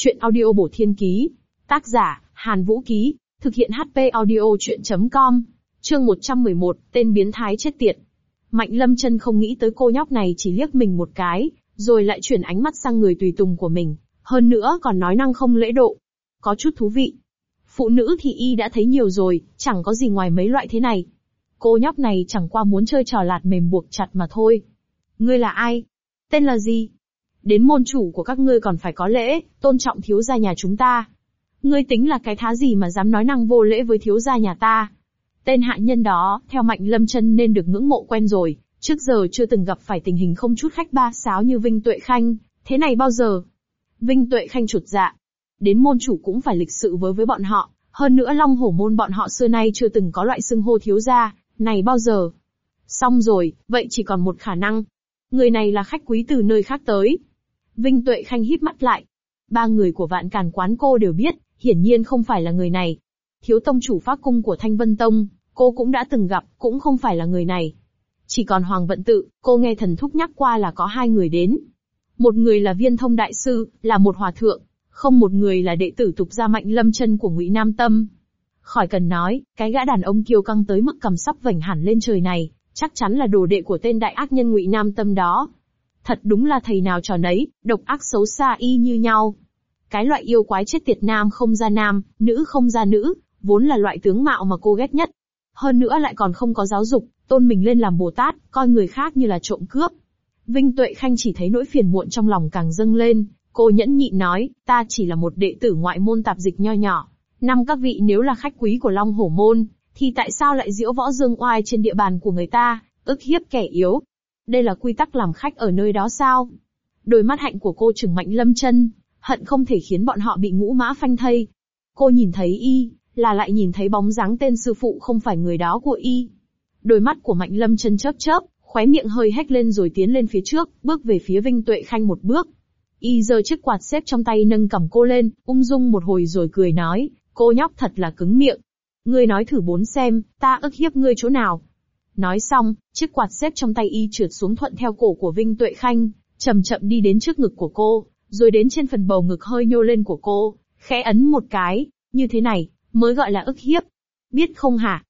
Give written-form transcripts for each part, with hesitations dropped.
Chuyện audio bổ thiên ký. Tác giả, Hàn Vũ Ký. Thực hiện HP audio chuyện.com. Chương 111, tên biến thái chết tiệt. Mạnh Lâm Chân không nghĩ tới cô nhóc này chỉ liếc mình một cái, rồi lại chuyển ánh mắt sang người tùy tùng của mình. Hơn nữa còn nói năng không lễ độ. Có chút thú vị. Phụ nữ thì y đã thấy nhiều rồi, chẳng có gì ngoài mấy loại thế này. Cô nhóc này chẳng qua muốn chơi trò lạt mềm buộc chặt mà thôi. Ngươi là ai? Tên là gì? Đến môn chủ của các ngươi còn phải có lễ, tôn trọng thiếu gia nhà chúng ta. Ngươi tính là cái thá gì mà dám nói năng vô lễ với thiếu gia nhà ta? Tên hạ nhân đó, theo Mạnh Lâm Chân nên được ngưỡng mộ quen rồi, trước giờ chưa từng gặp phải tình hình không chút khách ba sáo như Vinh Tuệ Khanh, thế này bao giờ. Vinh Tuệ Khanh chột dạ. Đến môn chủ cũng phải lịch sự với bọn họ, hơn nữa Long Hổ môn bọn họ xưa nay chưa từng có loại xưng hô thiếu gia, này bao giờ. Xong rồi, vậy chỉ còn một khả năng. Người này là khách quý từ nơi khác tới. Vinh Tuệ Khanh híp mắt lại. Ba người của Vạn Càn quán cô đều biết, hiển nhiên không phải là người này. Thiếu tông chủ Phác Cung của Thanh Vân Tông, cô cũng đã từng gặp, cũng không phải là người này. Chỉ còn Hoàng Vận Tự, cô nghe thần thúc nhắc qua là có hai người đến. Một người là Viên Thông đại sư, là một hòa thượng, không một người là đệ tử tục gia Mạnh Lâm Chân của Ngụy Nam Tâm. Khỏi cần nói, cái gã đàn ông kiêu căng tới mức cầm sắp vểnh hẳn lên trời này, chắc chắn là đồ đệ của tên đại ác nhân Ngụy Nam Tâm đó. Thật đúng là thầy nào trò nấy, độc ác xấu xa y như nhau. Cái loại yêu quái chết tiệt nam không ra nam, nữ không ra nữ, vốn là loại tướng mạo mà cô ghét nhất. Hơn nữa lại còn không có giáo dục, tôn mình lên làm Bồ Tát, coi người khác như là trộm cướp. Vinh Tuệ Khanh chỉ thấy nỗi phiền muộn trong lòng càng dâng lên, cô nhẫn nhịn nói, ta chỉ là một đệ tử ngoại môn tạp dịch nho nhỏ. Năm các vị nếu là khách quý của Long Hổ môn, thì tại sao lại diễu võ dương oai trên địa bàn của người ta, ức hiếp kẻ yếu? Đây là quy tắc làm khách ở nơi đó sao? Đôi mắt hạnh của cô trừng Mạnh Lâm Chân, hận không thể khiến bọn họ bị ngũ mã phanh thây. Cô nhìn thấy y, là lại nhìn thấy bóng dáng tên sư phụ không phải người đó của y. Đôi mắt của Mạnh Lâm Chân chớp chớp, khóe miệng hơi hét lên rồi tiến lên phía trước, bước về phía Vinh Tuệ Khanh một bước. Y giơ chiếc quạt xếp trong tay nâng cằm cô lên, ung dung một hồi rồi cười nói, cô nhóc thật là cứng miệng. Ngươi nói thử bốn xem, ta ức hiếp ngươi chỗ nào? Nói xong, chiếc quạt xếp trong tay y trượt xuống thuận theo cổ của Vinh Tuệ Khanh, chậm chậm đi đến trước ngực của cô, rồi đến trên phần bầu ngực hơi nhô lên của cô, khẽ ấn một cái, như thế này, mới gọi là ức hiếp. Biết không hả?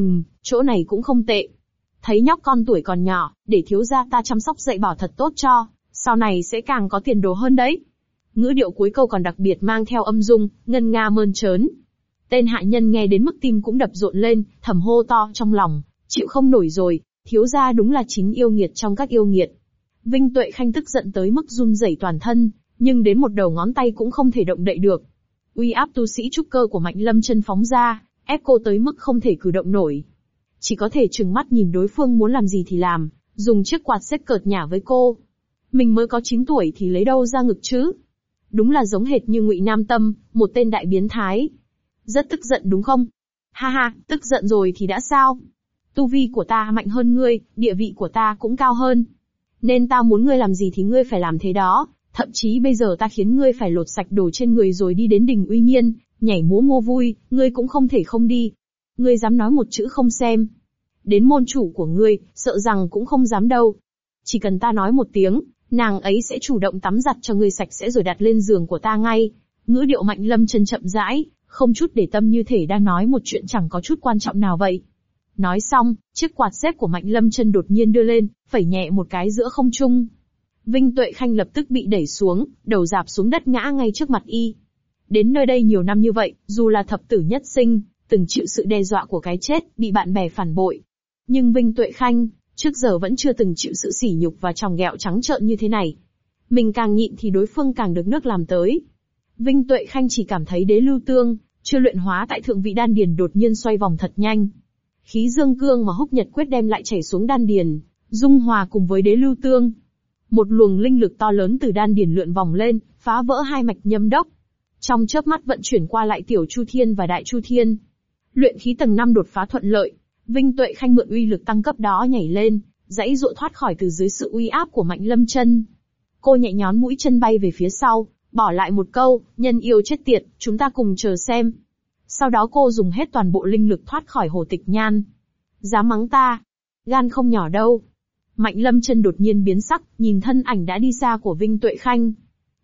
Chỗ này cũng không tệ. Thấy nhóc con tuổi còn nhỏ, để thiếu gia ta chăm sóc dạy bảo thật tốt cho, sau này sẽ càng có tiền đồ hơn đấy. Ngữ điệu cuối câu còn đặc biệt mang theo âm dung, ngân nga mơn trớn. Tên hạ nhân nghe đến mức tim cũng đập rộn lên, thầm hô to trong lòng, chịu không nổi rồi, thiếu gia đúng là chính yêu nghiệt trong các yêu nghiệt. Vinh Tuệ Khanh tức giận tới mức run rẩy toàn thân, nhưng đến một đầu ngón tay cũng không thể động đậy được. Uy áp tu sĩ trúc cơ của Mạnh Lâm Chân phóng ra, ép cô tới mức không thể cử động nổi. Chỉ có thể trừng mắt nhìn đối phương muốn làm gì thì làm, dùng chiếc quạt xếp cợt nhả với cô. Mình mới có 9 tuổi thì lấy đâu ra ngực chứ? Đúng là giống hệt như Ngụy Nam Tâm, một tên đại biến thái. Rất tức giận đúng không? Ha ha, tức giận rồi thì đã sao? Tu vi của ta mạnh hơn ngươi, địa vị của ta cũng cao hơn. Nên ta muốn ngươi làm gì thì ngươi phải làm thế đó, thậm chí bây giờ ta khiến ngươi phải lột sạch đồ trên người rồi đi đến đỉnh Uy Nhiên, nhảy múa mua vui, ngươi cũng không thể không đi. Ngươi dám nói một chữ không xem. Đến môn chủ của ngươi, sợ rằng cũng không dám đâu. Chỉ cần ta nói một tiếng, nàng ấy sẽ chủ động tắm giặt cho ngươi sạch sẽ rồi đặt lên giường của ta ngay. Ngữ điệu Mạnh Lâm Chân chậm rãi, không chút để tâm như thể đang nói một chuyện chẳng có chút quan trọng nào vậy. Nói xong, chiếc quạt xếp của Mạnh Lâm Chân đột nhiên đưa lên, phẩy nhẹ một cái giữa không trung. Vinh Tuệ Khanh lập tức bị đẩy xuống, đầu rạp xuống đất ngã ngay trước mặt y. Đến nơi đây nhiều năm như vậy, dù là thập tử nhất sinh, từng chịu sự đe dọa của cái chết, bị bạn bè phản bội. Nhưng Vinh Tuệ Khanh, trước giờ vẫn chưa từng chịu sự sỉ nhục và tròng ghẹo trắng trợn như thế này. Mình càng nhịn thì đối phương càng được nước làm tới. Vinh Tuệ Khanh chỉ cảm thấy đế lưu tương, chưa luyện hóa tại thượng vị đan điền đột nhiên xoay vòng thật nhanh. Khí dương cương mà Húc Nhật quyết đem lại chảy xuống đan điền, dung hòa cùng với đế lưu tương. Một luồng linh lực to lớn từ đan điền lượn vòng lên, phá vỡ hai mạch nhâm đốc. Trong chớp mắt vận chuyển qua lại tiểu chu thiên và đại chu thiên. Luyện khí tầng 5 đột phá thuận lợi, Vinh Tuệ Khanh mượn uy lực tăng cấp đó nhảy lên, giãy giụa thoát khỏi từ dưới sự uy áp của Mạnh Lâm Chân. Cô nhẹ nhón mũi chân bay về phía sau, bỏ lại một câu, nhân yêu chết tiệt, chúng ta cùng chờ xem. Sau đó cô dùng hết toàn bộ linh lực thoát khỏi Hồ Tịch Nhan. Dám mắng ta? Gan không nhỏ đâu. Mạnh Lâm Chân đột nhiên biến sắc, nhìn thân ảnh đã đi xa của Vinh Tuệ Khanh.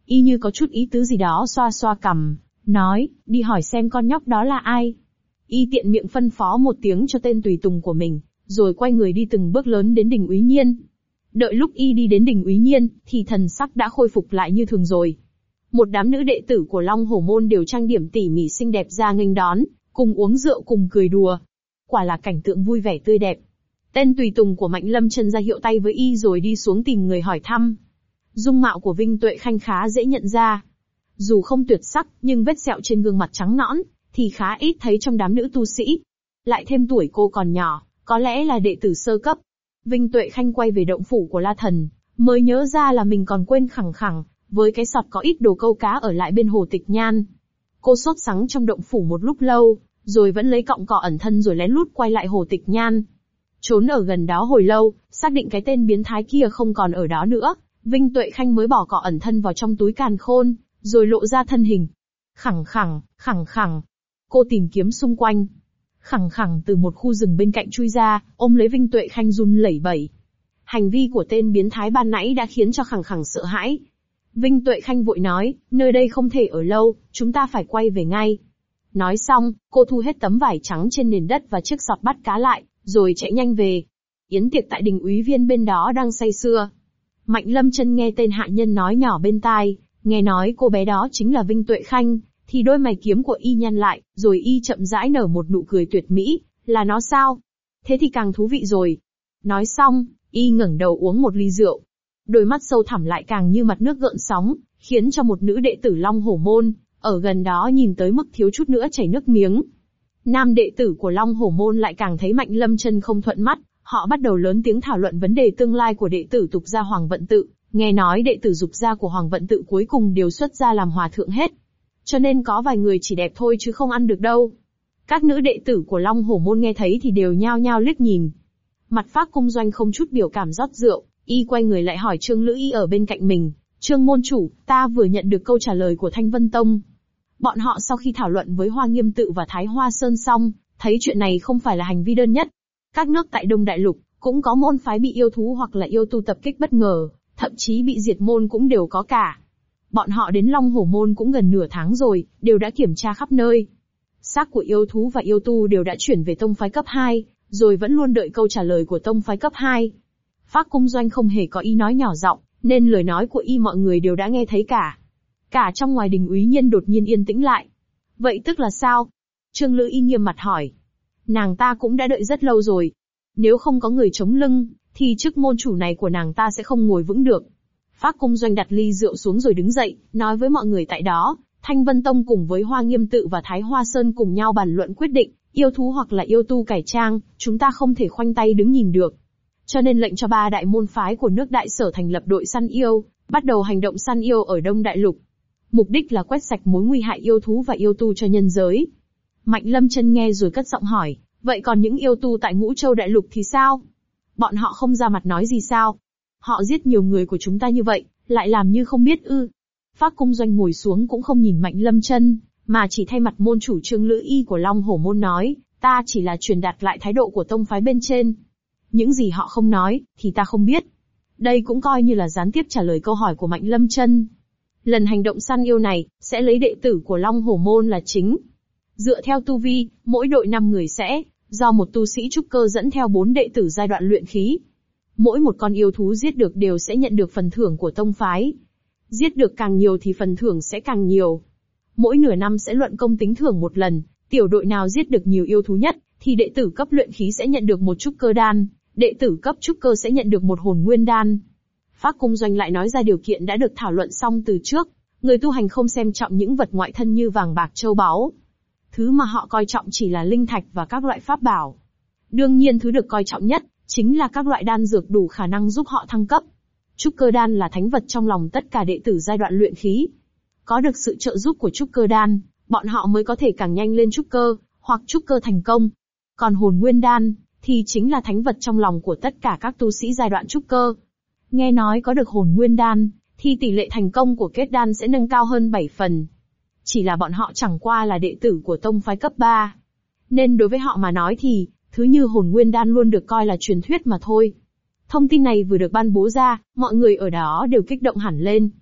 Y như có chút ý tứ gì đó xoa xoa cằm, nói, đi hỏi xem con nhóc đó là ai. Y tiện miệng phân phó một tiếng cho tên tùy tùng của mình, rồi quay người đi từng bước lớn đến Đình Úy Nhiên. Đợi lúc Y đi đến Đình Úy Nhiên, thì thần sắc đã khôi phục lại như thường rồi. Một đám nữ đệ tử của Long Hổ Môn đều trang điểm tỉ mỉ xinh đẹp ra nghênh đón, cùng uống rượu cùng cười đùa. Quả là cảnh tượng vui vẻ tươi đẹp. Tên tùy tùng của Mạnh Lâm Chân ra hiệu tay với Y rồi đi xuống tìm người hỏi thăm. Dung mạo của Vinh Tuệ Khanh khá dễ nhận ra. Dù không tuyệt sắc, nhưng vết sẹo trên gương mặt trắng nõn, thì khá ít thấy trong đám nữ tu sĩ. Lại thêm tuổi cô còn nhỏ, có lẽ là đệ tử sơ cấp. Vinh Tuệ Khanh quay về động phủ của La Thần, mới nhớ ra là mình còn quên khẳng khẳng, với cái sọt có ít đồ câu cá ở lại bên hồ Tịch Nhan. Cô sốt sắng trong động phủ một lúc lâu, rồi vẫn lấy cọng cỏ ẩn thân rồi lén lút quay lại hồ Tịch Nhan. Trốn ở gần đó hồi lâu, xác định cái tên biến thái kia không còn ở đó nữa, Vinh Tuệ Khanh mới bỏ cỏ ẩn thân vào trong túi càn khôn, rồi lộ ra thân hình. Khẳng khẳng. Cô tìm kiếm xung quanh. Khẳng khẳng từ một khu rừng bên cạnh chui ra, ôm lấy Vinh Tuệ Khanh run lẩy bẩy. Hành vi của tên biến thái ban nãy đã khiến cho khẳng khẳng sợ hãi. Vinh Tuệ Khanh vội nói, nơi đây không thể ở lâu, chúng ta phải quay về ngay. Nói xong, cô thu hết tấm vải trắng trên nền đất và chiếc sọt bắt cá lại, rồi chạy nhanh về. Yến tiệc tại Đình Úy Viên bên đó đang say sưa. Mạnh Lâm Chân nghe tên hạ nhân nói nhỏ bên tai, nghe nói cô bé đó chính là Vinh Tuệ Khanh, thì đôi mày kiếm của Y nhăn lại, rồi Y chậm rãi nở một nụ cười tuyệt mỹ, là nó sao? Thế thì càng thú vị rồi. Nói xong, Y ngẩng đầu uống một ly rượu. Đôi mắt sâu thẳm lại càng như mặt nước gợn sóng, khiến cho một nữ đệ tử Long Hổ Môn, ở gần đó nhìn tới mức thiếu chút nữa chảy nước miếng. Nam đệ tử của Long Hổ Môn lại càng thấy Mạnh Lâm Chân không thuận mắt, họ bắt đầu lớn tiếng thảo luận vấn đề tương lai của đệ tử tục gia Hoàng Vận Tự, nghe nói đệ tử dục gia của Hoàng Vận Tự cuối cùng đều xuất gia làm hòa thượng hết. Cho nên có vài người chỉ đẹp thôi chứ không ăn được đâu. Các nữ đệ tử của Long Hổ Môn nghe thấy thì đều nhao nhao liếc nhìn. Mặt Phác Cung Doanh không chút biểu cảm rót rượu, Y quay người lại hỏi Trương Lữ Y ở bên cạnh mình, Trương môn chủ, ta vừa nhận được câu trả lời của Thanh Vân Tông. Bọn họ sau khi thảo luận với Hoa Nghiêm Tự và Thái Hoa Sơn xong, thấy chuyện này không phải là hành vi đơn nhất. Các nước tại Đông Đại Lục, cũng có môn phái bị yêu thú hoặc là yêu tu tập kích bất ngờ, thậm chí bị diệt môn cũng đều có cả. Bọn họ đến Long Hổ Môn cũng gần nửa tháng rồi, đều đã kiểm tra khắp nơi. Xác của yêu thú và yêu tu đều đã chuyển về tông phái cấp 2, rồi vẫn luôn đợi câu trả lời của tông phái cấp 2. Phác Cung Doanh không hề có ý nói nhỏ giọng, nên lời nói của Y mọi người đều đã nghe thấy cả. Cả trong ngoài Đình Úy Nhiên đột nhiên yên tĩnh lại. Vậy tức là sao? Trương Lữ Y nghiêm mặt hỏi. Nàng ta cũng đã đợi rất lâu rồi. Nếu không có người chống lưng, thì chức môn chủ này của nàng ta sẽ không ngồi vững được. Phác Cung Doanh đặt ly rượu xuống rồi đứng dậy, nói với mọi người tại đó, Thanh Vân Tông cùng với Hoa Nghiêm Tự và Thái Hoa Sơn cùng nhau bàn luận quyết định, yêu thú hoặc là yêu tu cải trang, chúng ta không thể khoanh tay đứng nhìn được. Cho nên lệnh cho 3 đại môn phái của nước Đại Sở thành lập đội săn yêu, bắt đầu hành động săn yêu ở Đông Đại Lục. Mục đích là quét sạch mối nguy hại yêu thú và yêu tu cho nhân giới. Mạnh Lâm Chân nghe rồi cất giọng hỏi, vậy còn những yêu tu tại Ngũ Châu Đại Lục thì sao? Bọn họ không ra mặt nói gì sao? Họ giết nhiều người của chúng ta như vậy, lại làm như không biết ư? Phác Cung Doanh ngồi xuống cũng không nhìn Mạnh Lâm Chân, mà chỉ thay mặt môn chủ Trương Lữ Y của Long Hổ Môn nói, ta chỉ là truyền đạt lại thái độ của tông phái bên trên. Những gì họ không nói, thì ta không biết. Đây cũng coi như là gián tiếp trả lời câu hỏi của Mạnh Lâm Chân. Lần hành động săn yêu này, sẽ lấy đệ tử của Long Hổ Môn là chính. Dựa theo tu vi, mỗi đội 5 người sẽ, do một tu sĩ trúc cơ dẫn theo 4 đệ tử giai đoạn luyện khí. Mỗi một con yêu thú giết được đều sẽ nhận được phần thưởng của tông phái. Giết được càng nhiều thì phần thưởng sẽ càng nhiều. Mỗi nửa năm sẽ luận công tính thưởng một lần, tiểu đội nào giết được nhiều yêu thú nhất, thì đệ tử cấp luyện khí sẽ nhận được một trúc cơ đan, đệ tử cấp trúc cơ sẽ nhận được một hồn nguyên đan. Phác Cung Doanh lại nói ra điều kiện đã được thảo luận xong từ trước, người tu hành không xem trọng những vật ngoại thân như vàng bạc châu báu. Thứ mà họ coi trọng chỉ là linh thạch và các loại pháp bảo. Đương nhiên thứ được coi trọng nhất, chính là các loại đan dược đủ khả năng giúp họ thăng cấp. Trúc cơ đan là thánh vật trong lòng tất cả đệ tử giai đoạn luyện khí. Có được sự trợ giúp của trúc cơ đan, bọn họ mới có thể càng nhanh lên trúc cơ, hoặc trúc cơ thành công. Còn hồn nguyên đan, thì chính là thánh vật trong lòng của tất cả các tu sĩ giai đoạn trúc cơ. Nghe nói có được hồn nguyên đan, thì tỷ lệ thành công của kết đan sẽ nâng cao hơn 7 phần. Chỉ là bọn họ chẳng qua là đệ tử của tông phái cấp 3. Nên đối với họ mà nói thì, thứ như hồn nguyên đan luôn được coi là truyền thuyết mà thôi. Thông tin này vừa được ban bố ra, mọi người ở đó đều kích động hẳn lên.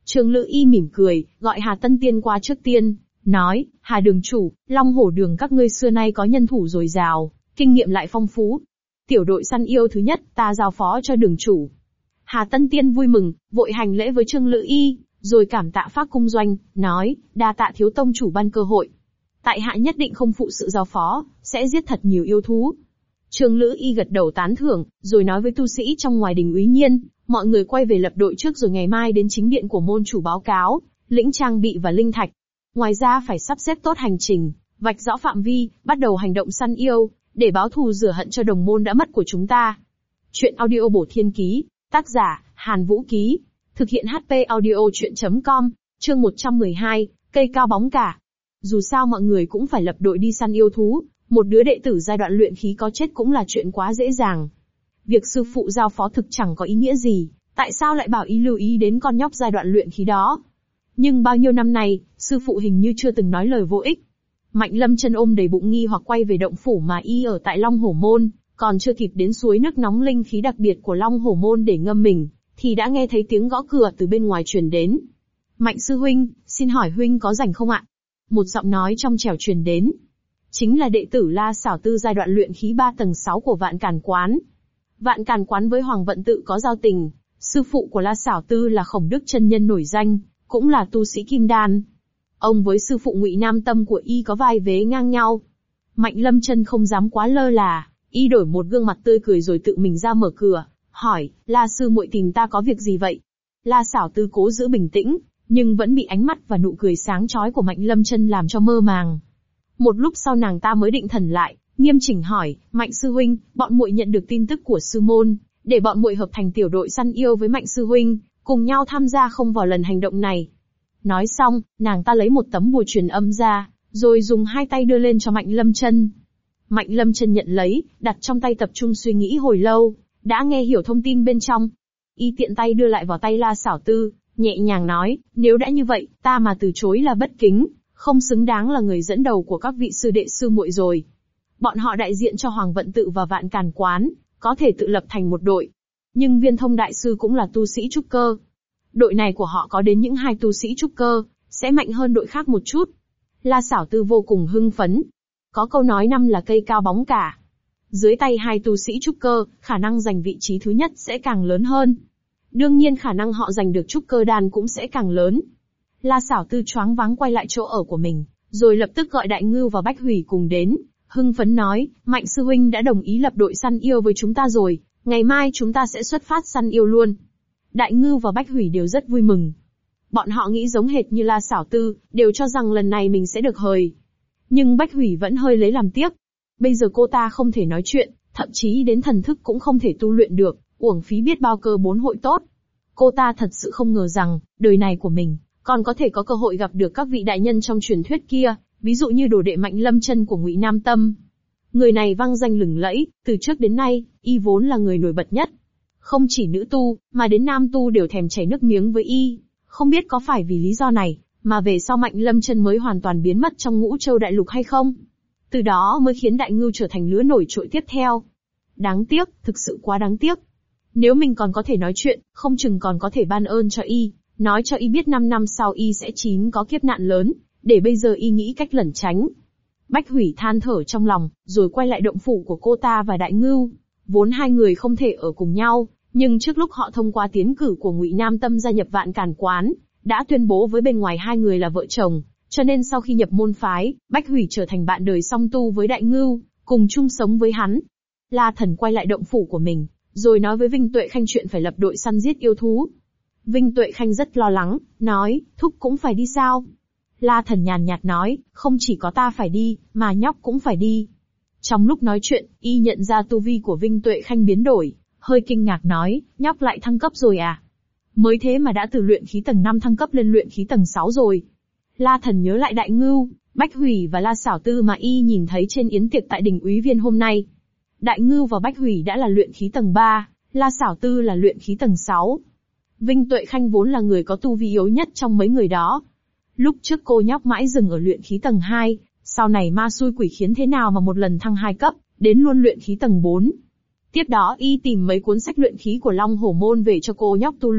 Trường Lữ Y mỉm cười, gọi Hà Tân Tiên qua trước tiên, nói, Hà đường chủ, Long Hổ đường các ngươi xưa nay có nhân thủ dồi dào, kinh nghiệm lại phong phú. Tiểu đội săn yêu thứ nhất, ta giao phó cho đường chủ. Hà Tân Tiên vui mừng, vội hành lễ với Trương Lữ Y, rồi cảm tạ Phác Cung Doanh, nói, đa tạ thiếu tông chủ ban cơ hội. Tại hạ nhất định không phụ sự giao phó, sẽ giết thật nhiều yêu thú. Trương Lữ Y gật đầu tán thưởng, rồi nói với tu sĩ trong ngoài đình Úy Nhiên, mọi người quay về lập đội trước rồi ngày mai đến chính điện của môn chủ báo cáo, lĩnh trang bị và linh thạch. Ngoài ra phải sắp xếp tốt hành trình, vạch rõ phạm vi, bắt đầu hành động săn yêu, để báo thù rửa hận cho đồng môn đã mất của chúng ta. Chuyện audio bổ thiên ký, tác giả, Hàn Vũ Ký, thực hiện HP audio chuyện.com, chương 112, cây cao bóng cả. Dù sao mọi người cũng phải lập đội đi săn yêu thú, một đứa đệ tử giai đoạn luyện khí có chết cũng là chuyện quá dễ dàng. Việc sư phụ giao phó thực chẳng có ý nghĩa gì, tại sao lại bảo y lưu ý đến con nhóc giai đoạn luyện khí đó? Nhưng bao nhiêu năm nay, sư phụ hình như chưa từng nói lời vô ích. Mạnh Lâm Chân ôm đầy bụng nghi hoặc quay về động phủ mà y ở tại Long Hổ Môn, còn chưa kịp đến suối nước nóng linh khí đặc biệt của Long Hổ Môn để ngâm mình, thì đã nghe thấy tiếng gõ cửa từ bên ngoài truyền đến. Mạnh sư huynh, xin hỏi huynh có rảnh không ạ? Một giọng nói trong trẻo truyền đến. Chính là đệ tử La Xảo Tư giai đoạn luyện khí 3 tầng 6 của Vạn Càn Quán. Vạn Càn Quán với Hoàng Vận Tự có giao tình, sư phụ của La Xảo Tư là Khổng Đức chân nhân nổi danh, cũng là tu sĩ kim đan. Ông với sư phụ Ngụy Nam Tâm của y có vai vế ngang nhau. Mạnh Lâm Chân không dám quá lơ là, y đổi một gương mặt tươi cười rồi tự mình ra mở cửa, hỏi, La sư muội tìm ta có việc gì vậy? La Xảo Tư cố giữ bình tĩnh, nhưng vẫn bị ánh mắt và nụ cười sáng chói của Mạnh Lâm Chân làm cho mơ màng. Một lúc sau nàng ta mới định thần lại, nghiêm chỉnh hỏi, Mạnh sư huynh, bọn muội nhận được tin tức của sư môn, để bọn muội hợp thành tiểu đội săn yêu với Mạnh sư huynh, cùng nhau tham gia không vào lần hành động này. Nói xong, nàng ta lấy một tấm bùa truyền âm ra, rồi dùng hai tay đưa lên cho Mạnh Lâm Chân. Mạnh Lâm Chân nhận lấy, đặt trong tay tập trung suy nghĩ hồi lâu, đã nghe hiểu thông tin bên trong. Y tiện tay đưa lại vào tay La Xảo Tư, nhẹ nhàng nói, nếu đã như vậy, ta mà từ chối là bất kính, không xứng đáng là người dẫn đầu của các vị sư đệ sư muội rồi. Bọn họ đại diện cho Hoàng Vận Tự và Vạn Càn Quán, có thể tự lập thành một đội. Nhưng Viên Thông đại sư cũng là tu sĩ trúc cơ. Đội này của họ có đến những 2 tu sĩ trúc cơ, sẽ mạnh hơn đội khác một chút. La Xảo Tư vô cùng hưng phấn. Có câu nói năm là cây cao bóng cả. Dưới tay 2 tu sĩ trúc cơ, khả năng giành vị trí thứ nhất sẽ càng lớn hơn. Đương nhiên khả năng họ giành được trúc cơ đan cũng sẽ càng lớn. La Xảo Tư choáng váng quay lại chỗ ở của mình, rồi lập tức gọi Đại Ngưu và Bách Hủy cùng đến, hưng phấn nói, Mạnh sư huynh đã đồng ý lập đội săn yêu với chúng ta rồi, ngày mai chúng ta sẽ xuất phát săn yêu luôn. Đại Ngưu và Bách Hủy đều rất vui mừng. Bọn họ nghĩ giống hệt như La Xảo Tư, đều cho rằng lần này mình sẽ được hời. Nhưng Bách Hủy vẫn hơi lấy làm tiếc. Bây giờ cô ta không thể nói chuyện, thậm chí đến thần thức cũng không thể tu luyện được, uổng phí biết bao cơ 4 hội tốt. Cô ta thật sự không ngờ rằng, đời này của mình, còn có thể có cơ hội gặp được các vị đại nhân trong truyền thuyết kia, ví dụ như đồ đệ Mạnh Lâm Chân của Ngụy Nam Tâm. Người này vang danh lừng lẫy, từ trước đến nay, y vốn là người nổi bật nhất. Không chỉ nữ tu, mà đến nam tu đều thèm chảy nước miếng với y. Không biết có phải vì lý do này, mà về sau Mạnh Lâm Chân mới hoàn toàn biến mất trong Ngũ Châu Đại Lục hay không? Từ đó mới khiến Đại Ngưu trở thành lứa nổi trội tiếp theo. Đáng tiếc, thực sự quá đáng tiếc. Nếu mình còn có thể nói chuyện, không chừng còn có thể ban ơn cho y, nói cho y biết 5 năm sau y sẽ chín có kiếp nạn lớn, để bây giờ y nghĩ cách lẩn tránh. Bách Hủy than thở trong lòng, rồi quay lại động phủ của cô ta và Đại Ngưu. Vốn 2 người không thể ở cùng nhau, nhưng trước lúc họ thông qua tiến cử của Ngụy Nam Tâm gia nhập Vạn Càn Quán, đã tuyên bố với bên ngoài 2 người là vợ chồng, cho nên sau khi nhập môn phái, Bách Hủy trở thành bạn đời song tu với Đại Ngưu, cùng chung sống với hắn. La Thần quay lại động phủ của mình, rồi nói với Vinh Tuệ Khanh chuyện phải lập đội săn giết yêu thú. Vinh Tuệ Khanh rất lo lắng, nói, thúc cũng phải đi sao? La Thần nhàn nhạt nói, không chỉ có ta phải đi, mà nhóc cũng phải đi. Trong lúc nói chuyện, y nhận ra tu vi của Vinh Tuệ Khanh biến đổi, hơi kinh ngạc nói, nhóc lại thăng cấp rồi à? Mới thế mà đã từ luyện khí tầng 5 thăng cấp lên luyện khí tầng 6 rồi. La Thần nhớ lại Đại Ngưu, Bách Hủy và La Xảo Tư mà y nhìn thấy trên yến tiệc tại đình Úy Viên hôm nay. Đại Ngưu và Bách Hủy đã là luyện khí tầng 3, La Xảo Tư là luyện khí tầng 6. Vinh Tuệ Khanh vốn là người có tu vi yếu nhất trong mấy người đó. Lúc trước cô nhóc mãi dừng ở luyện khí tầng 2, sau này ma xui quỷ khiến thế nào mà một lần thăng 2 cấp, đến luôn luyện khí tầng 4. Tiếp đó y tìm mấy cuốn sách luyện khí của Long Hổ Môn về cho cô nhóc tu luyện,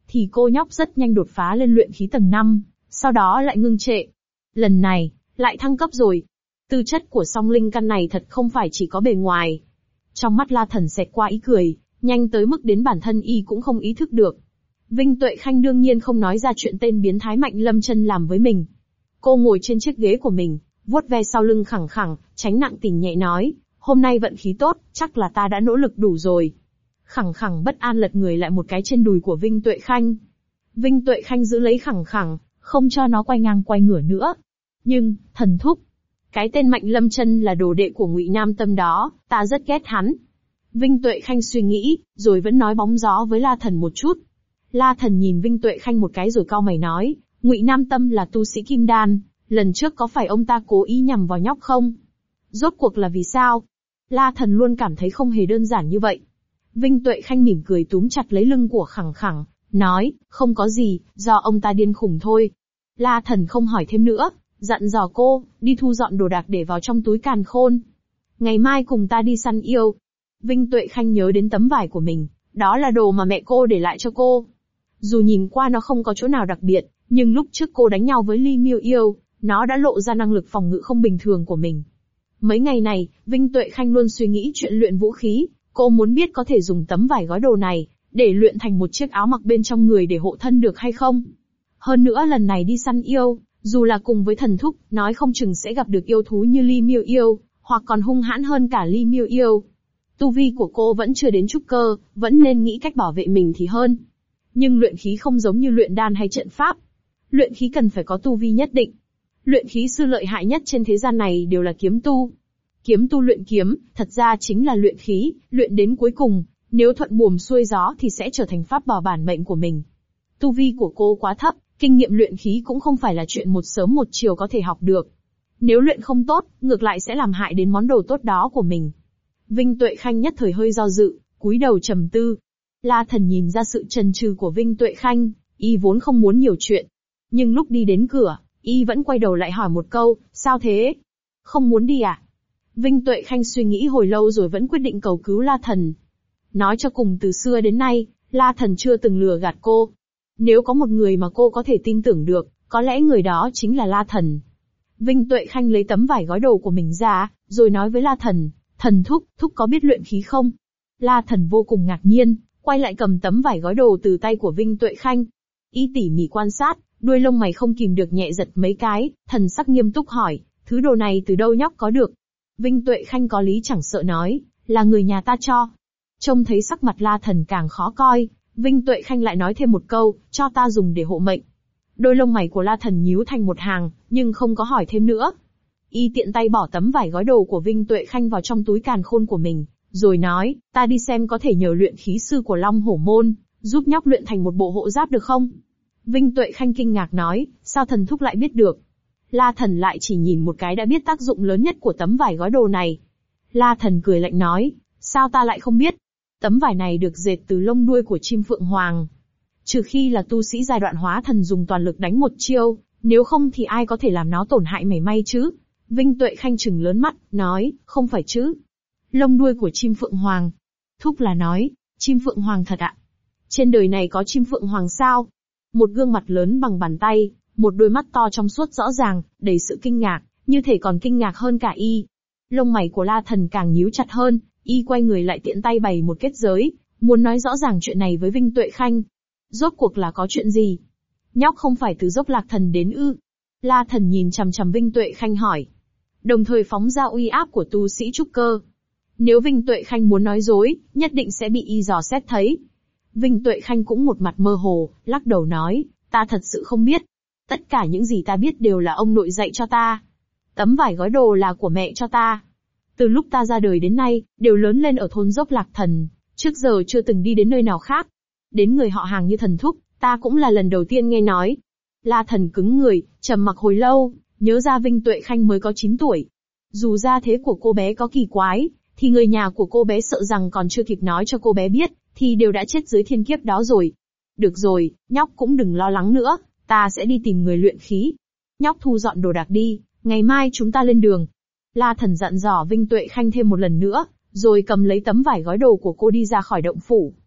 thì cô nhóc rất nhanh đột phá lên luyện khí tầng 5, sau đó lại ngưng trệ. Lần này, lại thăng cấp rồi. Tư chất của song linh căn này thật không phải chỉ có bề ngoài. Trong mắt La Thần xẹt qua ý cười, nhanh tới mức đến bản thân y cũng không ý thức được. Vinh Tuệ Khanh đương nhiên không nói ra chuyện tên biến thái Mạnh Lâm Chân làm với mình. Cô ngồi trên chiếc ghế của mình, vuốt ve sau lưng khẳng khẳng, tránh nặng tình nhẹ nói, hôm nay vận khí tốt, chắc là ta đã nỗ lực đủ rồi. Khẳng khẳng bất an lật người lại một cái trên đùi của Vinh Tuệ Khanh. Vinh Tuệ Khanh giữ lấy khẳng khẳng, không cho nó quay ngang quay ngửa nữa. Nhưng, thần thúc, cái tên Mạnh Lâm Chân là đồ đệ của Ngụy Nam Tâm đó, ta rất ghét hắn. Vinh Tuệ Khanh suy nghĩ, rồi vẫn nói bóng gió với La Thần một chút. La Thần nhìn Vinh Tuệ Khanh một cái rồi cau mày nói, Ngụy Nam Tâm là tu sĩ kim đan, lần trước có phải ông ta cố ý nhằm vào nhóc không? Rốt cuộc là vì sao? La Thần luôn cảm thấy không hề đơn giản như vậy. Vinh Tuệ Khanh mỉm cười túm chặt lấy lưng của khẳng khẳng, nói, không có gì, do ông ta điên khùng thôi. La Thần không hỏi thêm nữa, dặn dò cô, đi thu dọn đồ đạc để vào trong túi càn khôn. Ngày mai cùng ta đi săn yêu. Vinh Tuệ Khanh nhớ đến tấm vải của mình, đó là đồ mà mẹ cô để lại cho cô. Dù nhìn qua nó không có chỗ nào đặc biệt, nhưng lúc trước cô đánh nhau với Ly Miêu Yêu, nó đã lộ ra năng lực phòng ngự không bình thường của mình. Mấy ngày này, Vinh Tuệ Khanh luôn suy nghĩ chuyện luyện vũ khí, cô muốn biết có thể dùng tấm vải gói đồ này, để luyện thành một chiếc áo mặc bên trong người để hộ thân được hay không. Hơn nữa lần này đi săn yêu, dù là cùng với thần thúc, nói không chừng sẽ gặp được yêu thú như Ly Miêu Yêu, hoặc còn hung hãn hơn cả Ly Miêu Yêu. Tu vi của cô vẫn chưa đến trúc cơ, vẫn nên nghĩ cách bảo vệ mình thì hơn. Nhưng luyện khí không giống như luyện đan hay trận pháp. Luyện khí cần phải có tu vi nhất định. Luyện khí sư lợi hại nhất trên thế gian này đều là kiếm tu. Kiếm tu luyện kiếm, thật ra chính là luyện khí, luyện đến cuối cùng, nếu thuận buồm xuôi gió thì sẽ trở thành pháp bảo bản mệnh của mình. Tu vi của cô quá thấp, kinh nghiệm luyện khí cũng không phải là chuyện một sớm một chiều có thể học được. Nếu luyện không tốt, ngược lại sẽ làm hại đến món đồ tốt đó của mình. Vinh Tuệ Khanh nhất thời hơi do dự, cúi đầu trầm tư. La Thần nhìn ra sự chần chừ của Vinh Tuệ Khanh, y vốn không muốn nhiều chuyện. Nhưng lúc đi đến cửa, y vẫn quay đầu lại hỏi một câu, sao thế? Không muốn đi à? Vinh Tuệ Khanh suy nghĩ hồi lâu rồi vẫn quyết định cầu cứu La Thần. Nói cho cùng từ xưa đến nay, La Thần chưa từng lừa gạt cô. Nếu có một người mà cô có thể tin tưởng được, có lẽ người đó chính là La Thần. Vinh Tuệ Khanh lấy tấm vải gói đồ của mình ra, rồi nói với La Thần, thần thúc, thúc có biết luyện khí không? La Thần vô cùng ngạc nhiên, quay lại cầm tấm vải gói đồ từ tay của Vinh Tuệ Khanh. Y tỉ mỉ quan sát, đuôi lông mày không kìm được nhẹ giật mấy cái, thần sắc nghiêm túc hỏi, thứ đồ này từ đâu nhóc có được? Vinh Tuệ Khanh có lý chẳng sợ nói, là người nhà ta cho. Trông thấy sắc mặt La Thần càng khó coi, Vinh Tuệ Khanh lại nói thêm một câu, cho ta dùng để hộ mệnh. Đôi lông mày của La Thần nhíu thành một hàng, nhưng không có hỏi thêm nữa. Y tiện tay bỏ tấm vải gói đồ của Vinh Tuệ Khanh vào trong túi càn khôn của mình, rồi nói, ta đi xem có thể nhờ luyện khí sư của Long Hổ Môn, giúp nhóc luyện thành một bộ hộ giáp được không? Vinh Tuệ Khanh kinh ngạc nói, sao thần thúc lại biết được? La Thần lại chỉ nhìn một cái đã biết tác dụng lớn nhất của tấm vải gói đồ này. La Thần cười lạnh nói, sao ta lại không biết? Tấm vải này được dệt từ lông đuôi của chim phượng hoàng. Trừ khi là tu sĩ giai đoạn hóa thần dùng toàn lực đánh một chiêu, nếu không thì ai có thể làm nó tổn hại mảy may chứ? Vinh Tuệ Khanh trừng lớn mắt, nói, không phải chứ? Lông đuôi của chim phượng hoàng. Thúc là nói, chim phượng hoàng thật ạ? Trên đời này có chim phượng hoàng sao? Một gương mặt lớn bằng bàn tay, một đôi mắt to trong suốt rõ ràng, đầy sự kinh ngạc, như thể còn kinh ngạc hơn cả y. Lông mày của La Thần càng nhíu chặt hơn, y quay người lại tiện tay bày một kết giới, muốn nói rõ ràng chuyện này với Vinh Tuệ Khanh. Rốt cuộc là có chuyện gì? Nhóc không phải từ Dốc Lạc Thần đến ư? La Thần nhìn chằm chằm Vinh Tuệ Khanh hỏi. Đồng thời phóng ra uy áp của tu sĩ trúc cơ. Nếu Vinh Tuệ Khanh muốn nói dối, nhất định sẽ bị y dò xét thấy. Vinh Tuệ Khanh cũng một mặt mơ hồ, lắc đầu nói, ta thật sự không biết. Tất cả những gì ta biết đều là ông nội dạy cho ta. Tấm vải gói đồ là của mẹ cho ta. Từ lúc ta ra đời đến nay, đều lớn lên ở thôn Dốc Lạc Thần, trước giờ chưa từng đi đến nơi nào khác. Đến người họ hàng như thần thúc, ta cũng là lần đầu tiên nghe nói. La Thần cứng người, trầm mặc hồi lâu, nhớ ra Vinh Tuệ Khanh mới có 9 tuổi. Dù gia thế của cô bé có kỳ quái, thì người nhà của cô bé sợ rằng còn chưa kịp nói cho cô bé biết, thì đều đã chết dưới thiên kiếp đó rồi. Được rồi, nhóc cũng đừng lo lắng nữa, ta sẽ đi tìm người luyện khí. Nhóc thu dọn đồ đạc đi, ngày mai chúng ta lên đường. La Thần dặn dò Vinh Tuệ Khanh thêm một lần nữa, rồi cầm lấy tấm vải gói đồ của cô đi ra khỏi động phủ.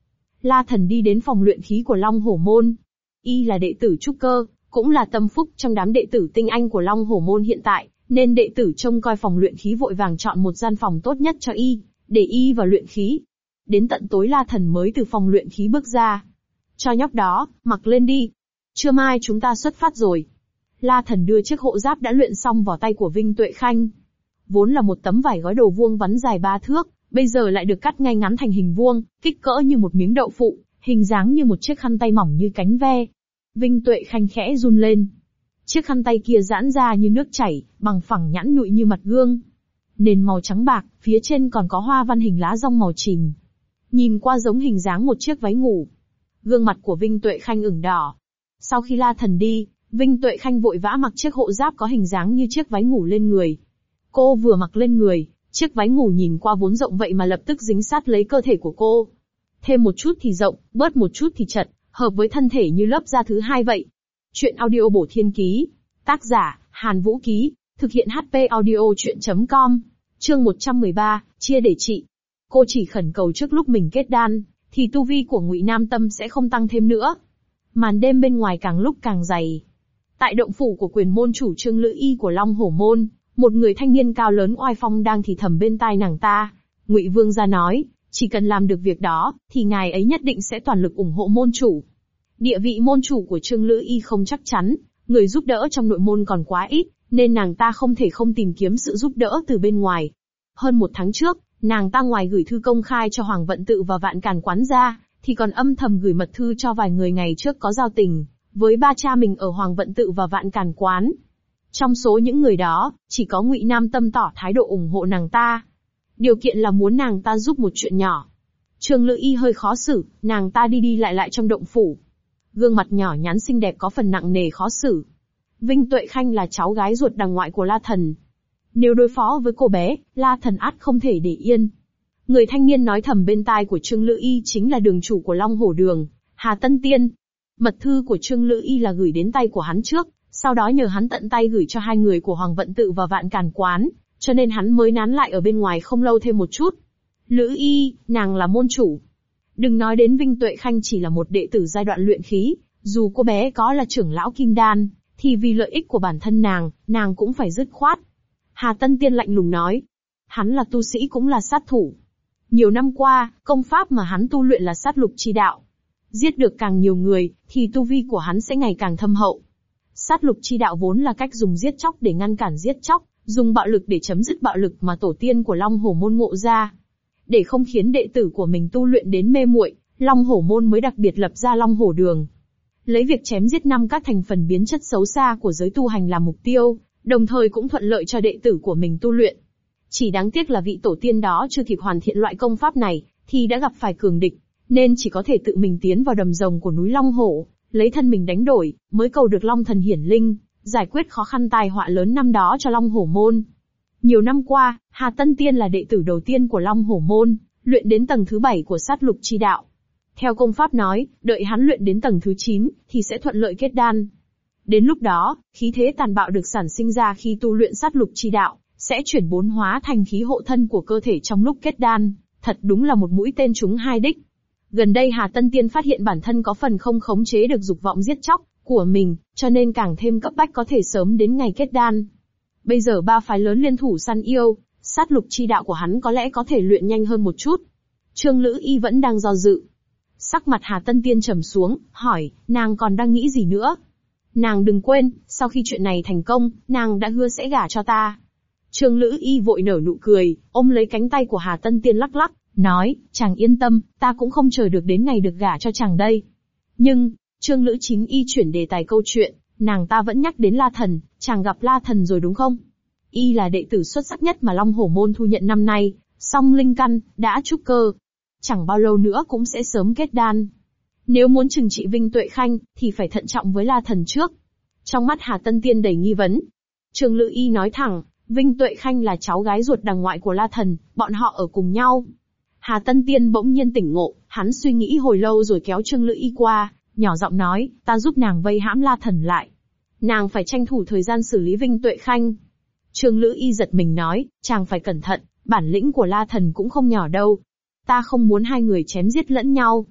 La Thần đi đến phòng luyện khí của Long Hổ Môn. Y là đệ tử trúc cơ, cũng là tâm phúc trong đám đệ tử tinh anh của Long Hổ Môn hiện tại, nên đệ tử trông coi phòng luyện khí vội vàng chọn một gian phòng tốt nhất cho y, để y vào luyện khí. Đến tận tối La Thần mới từ phòng luyện khí bước ra. Cho nhóc đó, mặc lên đi. Trưa mai chúng ta xuất phát rồi. La Thần đưa chiếc hộ giáp đã luyện xong vào tay của Vinh Tuệ Khanh. Vốn là một tấm vải gói đồ vuông vắn dài 3 thước, bây giờ lại được cắt ngay ngắn thành hình vuông, kích cỡ như một miếng đậu phụ, hình dáng như một chiếc khăn tay mỏng như cánh ve. Vinh Tuệ Khanh khẽ run lên. Chiếc khăn tay kia giãn ra như nước chảy, bằng phẳng nhẵn nhụi như mặt gương. Nền màu trắng bạc, phía trên còn có hoa văn hình lá dong màu chìm. Nhìn qua giống hình dáng một chiếc váy ngủ. Gương mặt của Vinh Tuệ Khanh ửng đỏ. Sau khi La Thần đi, Vinh Tuệ Khanh vội vã mặc chiếc hộ giáp có hình dáng như chiếc váy ngủ lên người. Cô vừa mặc lên người, chiếc váy ngủ nhìn qua vốn rộng vậy mà lập tức dính sát lấy cơ thể của cô. Thêm một chút thì rộng, bớt một chút thì chật, hợp với thân thể như lớp da thứ hai vậy. Chuyện audio bổ thiên ký. Tác giả, Hàn Vũ Ký. Thực hiện HP audio chuyện.com. Chương 113, chia để trị. Cô chỉ khẩn cầu trước lúc mình kết đan, thì tu vi của Ngụy Nam Tâm sẽ không tăng thêm nữa. Màn đêm bên ngoài càng lúc càng dày. Tại động phủ của quyền môn chủ Trương Lữ Y của Long Hổ Môn, một người thanh niên cao lớn oai phong đang thì thầm bên tai nàng ta. Ngụy Vương gia nói, chỉ cần làm được việc đó, thì ngài ấy nhất định sẽ toàn lực ủng hộ môn chủ. Địa vị môn chủ của Trương Lữ Y không chắc chắn, người giúp đỡ trong nội môn còn quá ít, nên nàng ta không thể không tìm kiếm sự giúp đỡ từ bên ngoài. Hơn 1 tháng trước, nàng ta ngoài gửi thư công khai cho Hoàng Vận Tự và Vạn Càn Quán ra, thì còn âm thầm gửi mật thư cho vài người ngày trước có giao tình với ba cha mình ở Hoàng Vận Tự và Vạn Càn Quán. Trong số những người đó, chỉ có Ngụy Nam Tâm tỏ thái độ ủng hộ nàng ta. Điều kiện là muốn nàng ta giúp một chuyện nhỏ. Trương Lữ Y hơi khó xử, nàng ta đi đi lại lại trong động phủ. Gương mặt nhỏ nhắn xinh đẹp có phần nặng nề khó xử. Vinh Tuệ Khanh là cháu gái ruột đằng ngoại của La Thần. Nếu đối phó với cô bé, La Thần ắt không thể để yên. Người thanh niên nói thầm bên tai của Trương Lữ Y chính là đường chủ của Long Hổ Đường, Hà Tân Tiên. Mật thư của Trương Lữ Y là gửi đến tay của hắn trước, sau đó nhờ hắn tận tay gửi cho 2 người của Hoàng Vận Tự và Vạn Càn Quán, cho nên hắn mới nán lại ở bên ngoài không lâu thêm một chút. Lữ Y, nàng là môn chủ. Đừng nói đến Vinh Tuệ Khanh chỉ là một đệ tử giai đoạn luyện khí, dù cô bé có là trưởng lão Kim Đan, thì vì lợi ích của bản thân nàng cũng phải dứt khoát. Hà Tân Tiên lạnh lùng nói. Hắn là tu sĩ cũng là sát thủ. Nhiều năm qua, công pháp mà hắn tu luyện là sát lục chi đạo. Giết được càng nhiều người, thì tu vi của hắn sẽ ngày càng thâm hậu. Sát lục chi đạo vốn là cách dùng giết chóc để ngăn cản giết chóc, dùng bạo lực để chấm dứt bạo lực mà tổ tiên của Long Hổ Môn ngộ ra. Để không khiến đệ tử của mình tu luyện đến mê muội, Long Hổ Môn mới đặc biệt lập ra Long Hổ Đường. Lấy việc chém giết 5 các thành phần biến chất xấu xa của giới tu hành làm mục tiêu, đồng thời cũng thuận lợi cho đệ tử của mình tu luyện. Chỉ đáng tiếc là vị tổ tiên đó chưa kịp hoàn thiện loại công pháp này, thì đã gặp phải cường địch, nên chỉ có thể tự mình tiến vào đầm rồng của núi Long Hổ, lấy thân mình đánh đổi, mới cầu được Long Thần hiển linh, giải quyết khó khăn tai họa lớn năm đó cho Long Hổ Môn. Nhiều năm qua, Hà Tân Tiên là đệ tử đầu tiên của Long Hổ Môn, luyện đến tầng thứ 7 của sát lục chi đạo. Theo công pháp nói, đợi hắn luyện đến tầng thứ 9, thì sẽ thuận lợi kết đan. Đến lúc đó, khí thế tàn bạo được sản sinh ra khi tu luyện sát lục chi đạo, sẽ chuyển bốn hóa thành khí hộ thân của cơ thể trong lúc kết đan, thật đúng là một mũi tên trúng 2 đích. Gần đây Hà Tân Tiên phát hiện bản thân có phần không khống chế được dục vọng giết chóc của mình, cho nên càng thêm cấp bách có thể sớm đến ngày kết đan. Bây giờ 3 phái lớn liên thủ săn yêu, sát lục chi đạo của hắn có lẽ có thể luyện nhanh hơn một chút. Trương Lữ Y vẫn đang do dự. Sắc mặt Hà Tân Tiên trầm xuống, hỏi, nàng còn đang nghĩ gì nữa? Nàng đừng quên, sau khi chuyện này thành công, nàng đã hứa sẽ gả cho ta. Trương Lữ Y vội nở nụ cười, ôm lấy cánh tay của Hà Tân Tiên lắc lắc, nói, chàng yên tâm, ta cũng không chờ được đến ngày được gả cho chàng đây. Nhưng, Trương Lữ Chính Y chuyển đề tài câu chuyện, nàng ta vẫn nhắc đến La Thần, chàng gặp La Thần rồi đúng không? Y là đệ tử xuất sắc nhất mà Long Hổ Môn thu nhận năm nay, song linh căn, đã trúc cơ. Chẳng bao lâu nữa cũng sẽ sớm kết đan. Nếu muốn trừng trị Vinh Tuệ Khanh, thì phải thận trọng với La Thần trước. Trong mắt Hà Tân Tiên đầy nghi vấn. Trương Lữ Y nói thẳng, Vinh Tuệ Khanh là cháu gái ruột đằng ngoại của La Thần, bọn họ ở cùng nhau. Hà Tân Tiên bỗng nhiên tỉnh ngộ, hắn suy nghĩ hồi lâu rồi kéo Trương Lữ Y qua, nhỏ giọng nói, ta giúp nàng vây hãm La Thần lại. Nàng phải tranh thủ thời gian xử lý Vinh Tuệ Khanh. Trương Lữ Y giật mình nói, chàng phải cẩn thận, bản lĩnh của La Thần cũng không nhỏ đâu. Ta không muốn 2 người chém giết lẫn nhau.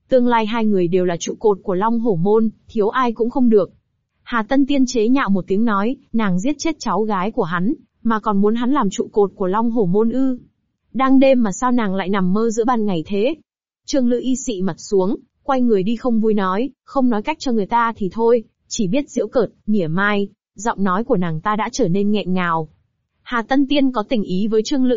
Tương lai hai người đều là trụ cột của Long Hổ môn, thiếu ai cũng không được. Hà Tân Tiên chế nhạo một tiếng nói, nàng giết chết cháu gái của hắn, mà còn muốn hắn làm trụ cột của Long Hổ môn ư? Đang đêm mà sao nàng lại nằm mơ giữa ban ngày thế? Trương Lữ Y xị mặt xuống, quay người đi không vui nói, không nói cách cho người ta thì thôi, chỉ biết giễu cợt, mỉa mai, giọng nói của nàng ta đã trở nên nghẹn ngào. Hà Tân Tiên có tình ý với Trương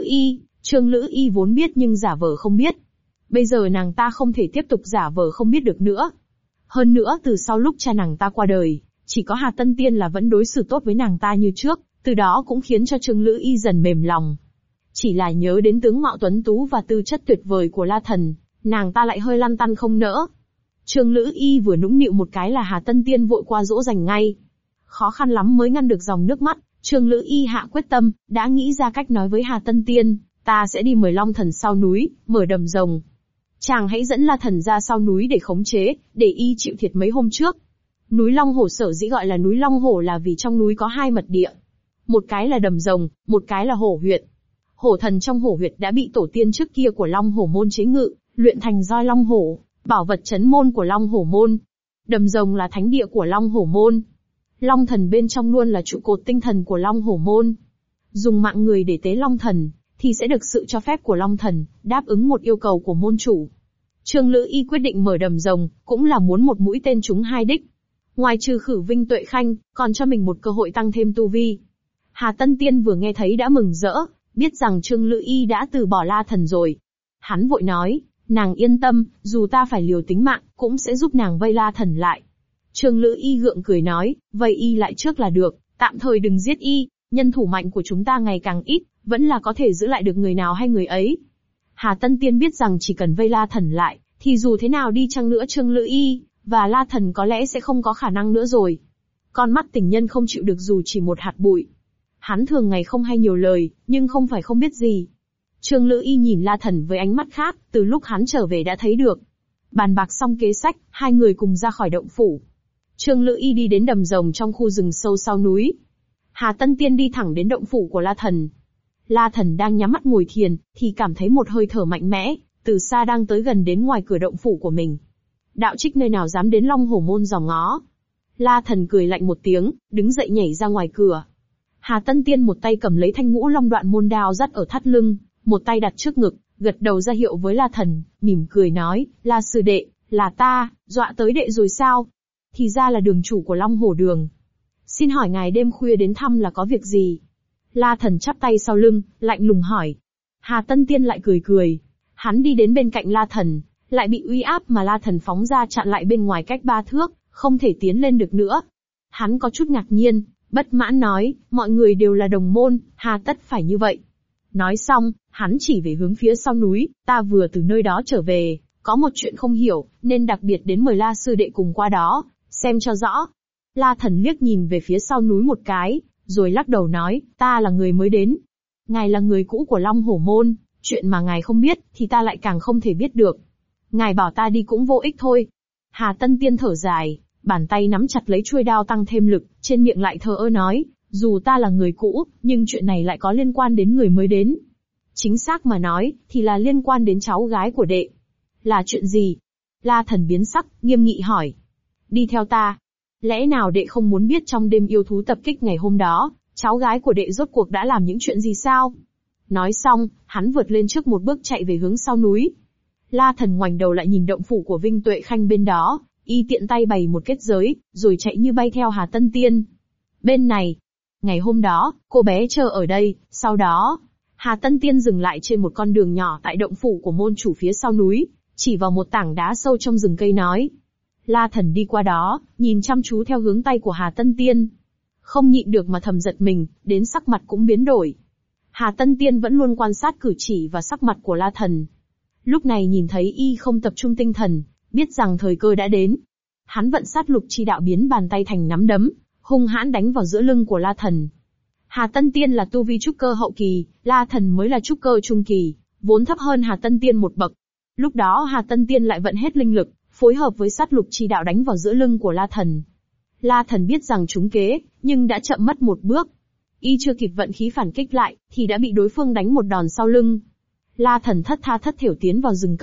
Lữ Y vốn biết nhưng giả vờ không biết. Bây giờ nàng ta không thể tiếp tục giả vờ không biết được nữa. Hơn nữa từ sau lúc cha nàng ta qua đời, chỉ có Hà Tân Tiên là vẫn đối xử tốt với nàng ta như trước, từ đó cũng khiến cho Trương Lữ Y dần mềm lòng. Chỉ là nhớ đến tướng mạo tuấn tú và tư chất tuyệt vời của La Thần, nàng ta lại hơi lăn tăn không nỡ. Trương Lữ Y vừa nũng nịu một cái là Hà Tân Tiên vội qua dỗ dành ngay. Khó khăn lắm mới ngăn được dòng nước mắt, Trương Lữ Y hạ quyết tâm, đã nghĩ ra cách nói với Hà Tân Tiên, ta sẽ đi mời Long Thần sau núi, mở đầm rồng. Chàng hãy dẫn La Thần ra sau núi để khống chế, để y chịu thiệt mấy hôm trước. Núi Long Hổ sở dĩ gọi là núi Long Hổ là vì trong núi có hai mật địa. Một cái là đầm rồng, một cái là hổ huyệt. Hổ thần trong hổ huyệt đã bị tổ tiên trước kia của Long Hổ môn chế ngự, luyện thành roi Long Hổ, bảo vật trấn môn của Long Hổ môn. Đầm rồng là thánh địa của Long Hổ môn. Long thần bên trong luôn là trụ cột tinh thần của Long Hổ môn. Dùng mạng người để tế Long thần, thì sẽ được sự cho phép của Long thần, đáp ứng một yêu cầu của môn chủ. Trương Lữ Y quyết định mở đầm rồng, cũng là muốn một mũi tên trúng hai đích. Ngoài trừ khử Vinh Tuệ Khanh, còn cho mình một cơ hội tăng thêm tu vi. Hà Tân Tiên vừa nghe thấy đã mừng rỡ, biết rằng Trương Lữ Y đã từ bỏ La Thần rồi. Hắn vội nói, nàng yên tâm, dù ta phải liều tính mạng, cũng sẽ giúp nàng vây La Thần lại. Trương Lữ Y gượng cười nói, vây y lại trước là được, tạm thời đừng giết y, nhân thủ mạnh của chúng ta ngày càng ít, vẫn là có thể giữ lại được người nào hay người ấy. Hà Tân Tiên biết rằng chỉ cần vây La Thần lại, thì dù thế nào đi chăng nữa Trương Lữ Y và La Thần có lẽ sẽ không có khả năng nữa rồi. Con mắt tình nhân không chịu được dù chỉ một hạt bụi. Hắn thường ngày không hay nhiều lời, nhưng không phải không biết gì. Trương Lữ Y nhìn La Thần với ánh mắt khác, từ lúc hắn trở về đã thấy được. Bàn bạc xong kế sách, hai người cùng ra khỏi động phủ. Trương Lữ Y đi đến đầm rồng trong khu rừng sâu sau núi. Hà Tân Tiên đi thẳng đến động phủ của La Thần. La Thần đang nhắm mắt ngồi thiền, thì cảm thấy một hơi thở mạnh mẽ, từ xa đang tới gần đến ngoài cửa động phủ của mình. Đạo trích nơi nào dám đến Long Hổ môn dòm ngó. La Thần cười lạnh một tiếng, đứng dậy nhảy ra ngoài cửa. Hà Tân Tiên một tay cầm lấy thanh ngũ long đoạn môn đao dắt ở thắt lưng, một tay đặt trước ngực, gật đầu ra hiệu với La Thần, mỉm cười nói, La sư đệ, là ta, dọa tới đệ rồi sao? Thì ra là đường chủ của Long Hổ đường. Xin hỏi ngài đêm khuya đến thăm là có việc gì? La Thần chắp tay sau lưng, lạnh lùng hỏi. Hà Tân Tiên lại cười cười. Hắn đi đến bên cạnh La Thần, lại bị uy áp mà La Thần phóng ra chặn lại bên ngoài cách 3 thước, không thể tiến lên được nữa. Hắn có chút ngạc nhiên, bất mãn nói, mọi người đều là đồng môn, hà tất phải như vậy. Nói xong, hắn chỉ về hướng phía sau núi, ta vừa từ nơi đó trở về, có một chuyện không hiểu, nên đặc biệt đến mời La sư đệ cùng qua đó, xem cho rõ. La Thần liếc nhìn về phía sau núi một cái, rồi lắc đầu nói, ta là người mới đến. Ngài là người cũ của Long Hổ môn, chuyện mà ngài không biết, thì ta lại càng không thể biết được. Ngài bảo ta đi cũng vô ích thôi. Hà Tân Tiên thở dài, bàn tay nắm chặt lấy chuôi đao tăng thêm lực, trên miệng lại thờ ơ nói, dù ta là người cũ, nhưng chuyện này lại có liên quan đến người mới đến. Chính xác mà nói, thì là liên quan đến cháu gái của đệ. Là chuyện gì? La Thần biến sắc, nghiêm nghị hỏi. Đi theo ta. Lẽ nào đệ không muốn biết trong đêm yêu thú tập kích ngày hôm đó, cháu gái của đệ rốt cuộc đã làm những chuyện gì sao? Nói xong, hắn vượt lên trước một bước chạy về hướng sau núi. La Thần ngoảnh đầu lại nhìn động phủ của Vinh Tuệ Khanh bên đó, y tiện tay bày một kết giới, rồi chạy như bay theo Hà Tân Tiên. Bên này, ngày hôm đó, cô bé chờ ở đây, sau đó, Hà Tân Tiên dừng lại trên một con đường nhỏ tại động phủ của môn chủ phía sau núi, chỉ vào một tảng đá sâu trong rừng cây nói. La Thần đi qua đó, nhìn chăm chú theo hướng tay của Hà Tân Tiên. Không nhịn được mà thầm giật mình, đến sắc mặt cũng biến đổi. Hà Tân Tiên vẫn luôn quan sát cử chỉ và sắc mặt của La Thần. Lúc này nhìn thấy y không tập trung tinh thần, biết rằng thời cơ đã đến. Hắn vận sát lục chi đạo biến bàn tay thành nắm đấm, hung hãn đánh vào giữa lưng của La Thần. Hà Tân Tiên là tu vi trúc cơ hậu kỳ, La Thần mới là trúc cơ trung kỳ, vốn thấp hơn Hà Tân Tiên một bậc. Lúc đó Hà Tân Tiên lại vận hết linh lực, phối hợp với sát lục chi đạo đánh vào giữa lưng của La Thần. La Thần biết rằng trúng kế, nhưng đã chậm mất một bước. Y chưa kịp vận khí phản kích lại, thì đã bị đối phương đánh một đòn sau lưng. La Thần thất tha thất thểu tiến vào rừng cây,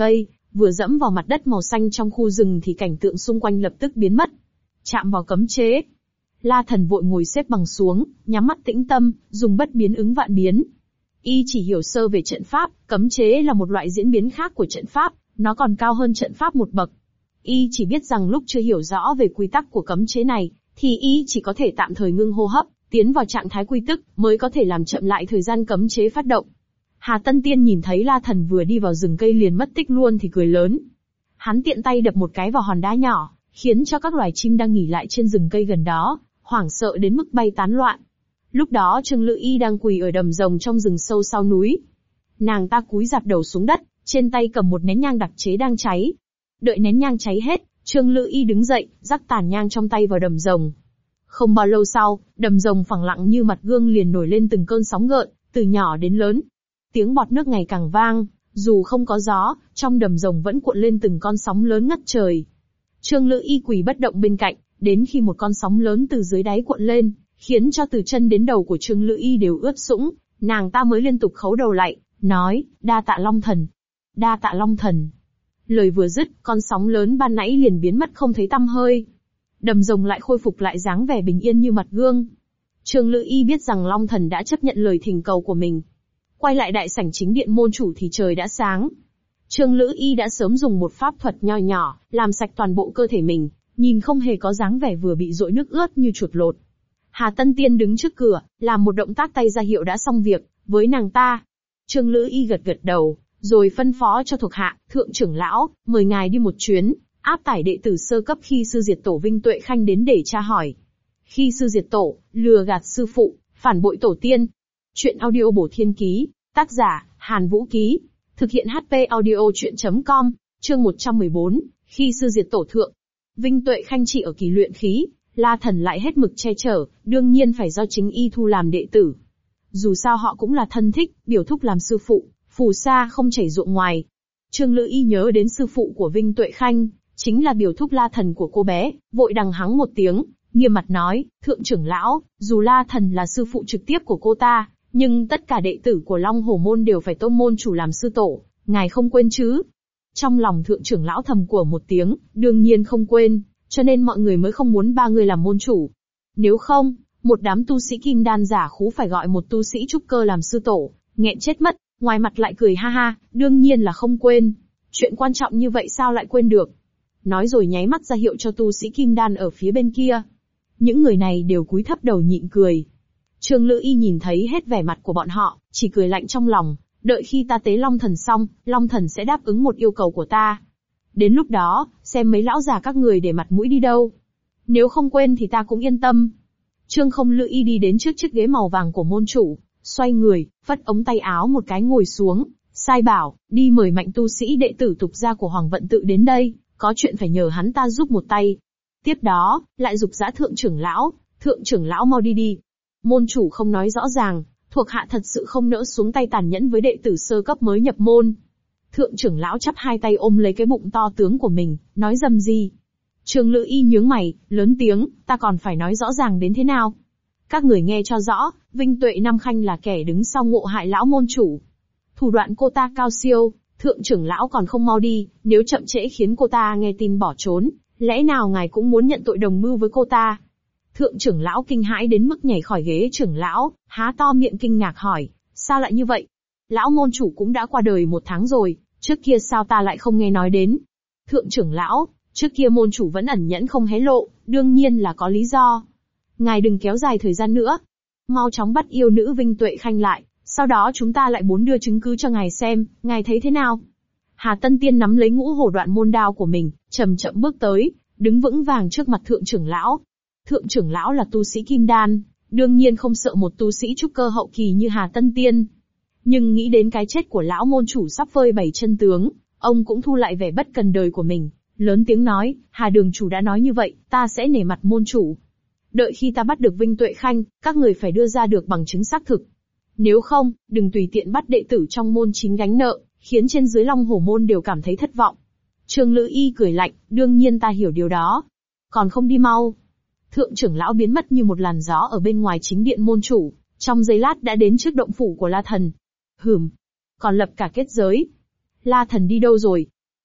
vừa dẫm vào mặt đất màu xanh trong khu rừng thì cảnh tượng xung quanh lập tức biến mất. Chạm vào cấm chế. La Thần vội ngồi xếp bằng xuống, nhắm mắt tĩnh tâm, dùng bất biến ứng vạn biến. Y chỉ hiểu sơ về trận pháp, cấm chế là một loại diễn biến khác của trận pháp, nó còn cao hơn trận pháp một bậc. Y chỉ biết rằng lúc chưa hiểu rõ về quy tắc của cấm chế này, thì Y chỉ có thể tạm thời ngưng hô hấp, tiến vào trạng thái quy tức, mới có thể làm chậm lại thời gian cấm chế phát động. Hà Tân Tiên nhìn thấy La Thần vừa đi vào rừng cây liền mất tích luôn thì cười lớn. Hắn tiện tay đập một cái vào hòn đá nhỏ, khiến cho các loài chim đang nghỉ lại trên rừng cây gần đó, hoảng sợ đến mức bay tán loạn. Lúc đó Trương Lữ Y đang quỳ ở đầm rồng trong rừng sâu sau núi. Nàng ta cúi rạp đầu xuống đất, trên tay cầm một nén nhang đặc chế đang cháy. Đợi nén nhang cháy hết, Trương Lữ Y đứng dậy, rắc tàn nhang trong tay vào đầm rồng. Không bao lâu sau, đầm rồng phẳng lặng như mặt gương liền nổi lên từng cơn sóng gợn, từ nhỏ đến lớn. Tiếng bọt nước ngày càng vang, dù không có gió, trong đầm rồng vẫn cuộn lên từng con sóng lớn ngất trời. Trương Lữ Y quỳ bất động bên cạnh, đến khi một con sóng lớn từ dưới đáy cuộn lên, khiến cho từ chân đến đầu của Trương Lữ Y đều ướt sũng, nàng ta mới liên tục khấu đầu lại, nói, đa tạ Long Thần. Đa tạ Long Thần. Lời vừa dứt, con sóng lớn ban nãy liền biến mất không thấy tăm hơi. Đầm rồng lại khôi phục lại dáng vẻ bình yên như mặt gương. Trương Lữ Y biết rằng Long Thần đã chấp nhận lời thỉnh cầu của mình. Quay lại đại sảnh chính điện môn chủ thì trời đã sáng. Trương Lữ Y đã sớm dùng một pháp thuật nho nhỏ, làm sạch toàn bộ cơ thể mình, nhìn không hề có dáng vẻ vừa bị dội nước ướt như chuột lột. Hà Tân Tiên đứng trước cửa, làm một động tác tay ra hiệu đã xong việc, với nàng ta. Trương Lữ Y gật gật đầu, rồi phân phó cho thuộc hạ, thượng trưởng lão, mời ngài đi một chuyến, áp tải đệ tử sơ cấp Khi Sư Diệt Tổ Vinh Tuệ Khanh đến để tra hỏi. Khi Sư Diệt Tổ, lừa gạt sư phụ, phản bội tổ tiên. Chuyện audio bổ thiên ký, tác giả, Hàn Vũ Ký. Thực hiện HP audio chuyện.com, chương 114, Khi Sư Diệt Tổ thượng. Vinh Tuệ Khanh chỉ ở kỳ luyện khí, La Thần lại hết mực che chở, đương nhiên phải do chính y thu làm đệ tử. Dù sao họ cũng là thân thích, biểu thúc làm sư phụ, phù sa không chảy ruộng ngoài. Trương Lữ Y nhớ đến sư phụ của Vinh Tuệ Khanh, chính là biểu thúc La Thần của cô bé, vội đằng hắng một tiếng, nghiêm mặt nói, thượng trưởng lão, dù La Thần là sư phụ trực tiếp của cô ta, nhưng tất cả đệ tử của Long Hổ Môn đều phải tôn môn chủ làm sư tổ, ngài không quên chứ? Trong lòng thượng trưởng lão thầm của một tiếng, đương nhiên không quên, cho nên mọi người mới không muốn ba người làm môn chủ. Nếu không, một đám tu sĩ kim đan giả khú phải gọi một tu sĩ trúc cơ làm sư tổ, nghẹn chết mất, ngoài mặt lại cười ha ha, đương nhiên là không quên. Chuyện quan trọng như vậy sao lại quên được? Nói rồi nháy mắt ra hiệu cho tu sĩ kim đan ở phía bên kia. Những người này đều cúi thấp đầu nhịn cười. Trương Lữ Y nhìn thấy hết vẻ mặt của bọn họ, chỉ cười lạnh trong lòng, đợi khi ta tế Long Thần xong, Long Thần sẽ đáp ứng một yêu cầu của ta. Đến lúc đó, xem mấy lão già các người để mặt mũi đi đâu. Nếu không quên thì ta cũng yên tâm. Trương Không Lữ Y đi đến trước chiếc ghế màu vàng của môn chủ, xoay người, phất ống tay áo một cái ngồi xuống, sai bảo, đi mời mạnh tu sĩ đệ tử tục gia của Hoàng Vận Tự đến đây, có chuyện phải nhờ hắn ta giúp một tay. Tiếp đó, lại giục giã thượng trưởng lão mau đi đi. Môn chủ không nói rõ ràng, thuộc hạ thật sự không nỡ xuống tay tàn nhẫn với đệ tử sơ cấp mới nhập môn. Thượng trưởng lão chắp hai tay ôm lấy cái bụng to tướng của mình, nói rầm gì. Trương Lữ Y nhướng mày, lớn tiếng, ta còn phải nói rõ ràng đến thế nào? Các người nghe cho rõ, Vinh Tuệ Nam Khanh là kẻ đứng sau ngộ hại lão môn chủ. Thủ đoạn cô ta cao siêu, thượng trưởng lão còn không mau đi, nếu chậm trễ khiến cô ta nghe tin bỏ trốn, lẽ nào ngài cũng muốn nhận tội đồng mưu với cô ta? Thượng trưởng lão kinh hãi đến mức nhảy khỏi ghế trưởng lão, há to miệng kinh ngạc hỏi, sao lại như vậy? Lão môn chủ cũng đã qua đời 1 tháng rồi, trước kia sao ta lại không nghe nói đến? Thượng trưởng lão, trước kia môn chủ vẫn ẩn nhẫn không hé lộ, đương nhiên là có lý do. Ngài đừng kéo dài thời gian nữa. Mau chóng bắt yêu nữ Vinh Tuệ Khanh lại, sau đó chúng ta lại đưa chứng cứ cho ngài xem, ngài thấy thế nào? Hà Tân Tiên nắm lấy ngũ hổ đoạn môn đao của mình, chậm chậm bước tới, đứng vững vàng trước mặt thượng trưởng lão. Thượng trưởng lão là tu sĩ kim đan, đương nhiên không sợ một tu sĩ trúc cơ hậu kỳ như Hà Tân Tiên. Nhưng nghĩ đến cái chết của lão môn chủ sắp phơi bày chân tướng, ông cũng thu lại vẻ bất cần đời của mình, lớn tiếng nói, Hà đường chủ đã nói như vậy, ta sẽ nể mặt môn chủ. Đợi khi ta bắt được Vinh Tuệ Khanh, các người phải đưa ra được bằng chứng xác thực. Nếu không, đừng tùy tiện bắt đệ tử trong môn chính gánh nợ, khiến trên dưới Long Hổ Môn đều cảm thấy thất vọng. Trương Lữ Y cười lạnh, đương nhiên ta hiểu điều đó. Còn không đi mau. Thượng trưởng lão biến mất như một làn gió ở bên ngoài chính điện môn chủ, trong giây lát đã đến trước động phủ của La Thần. Còn lập cả kết giới. La Thần đi đâu rồi?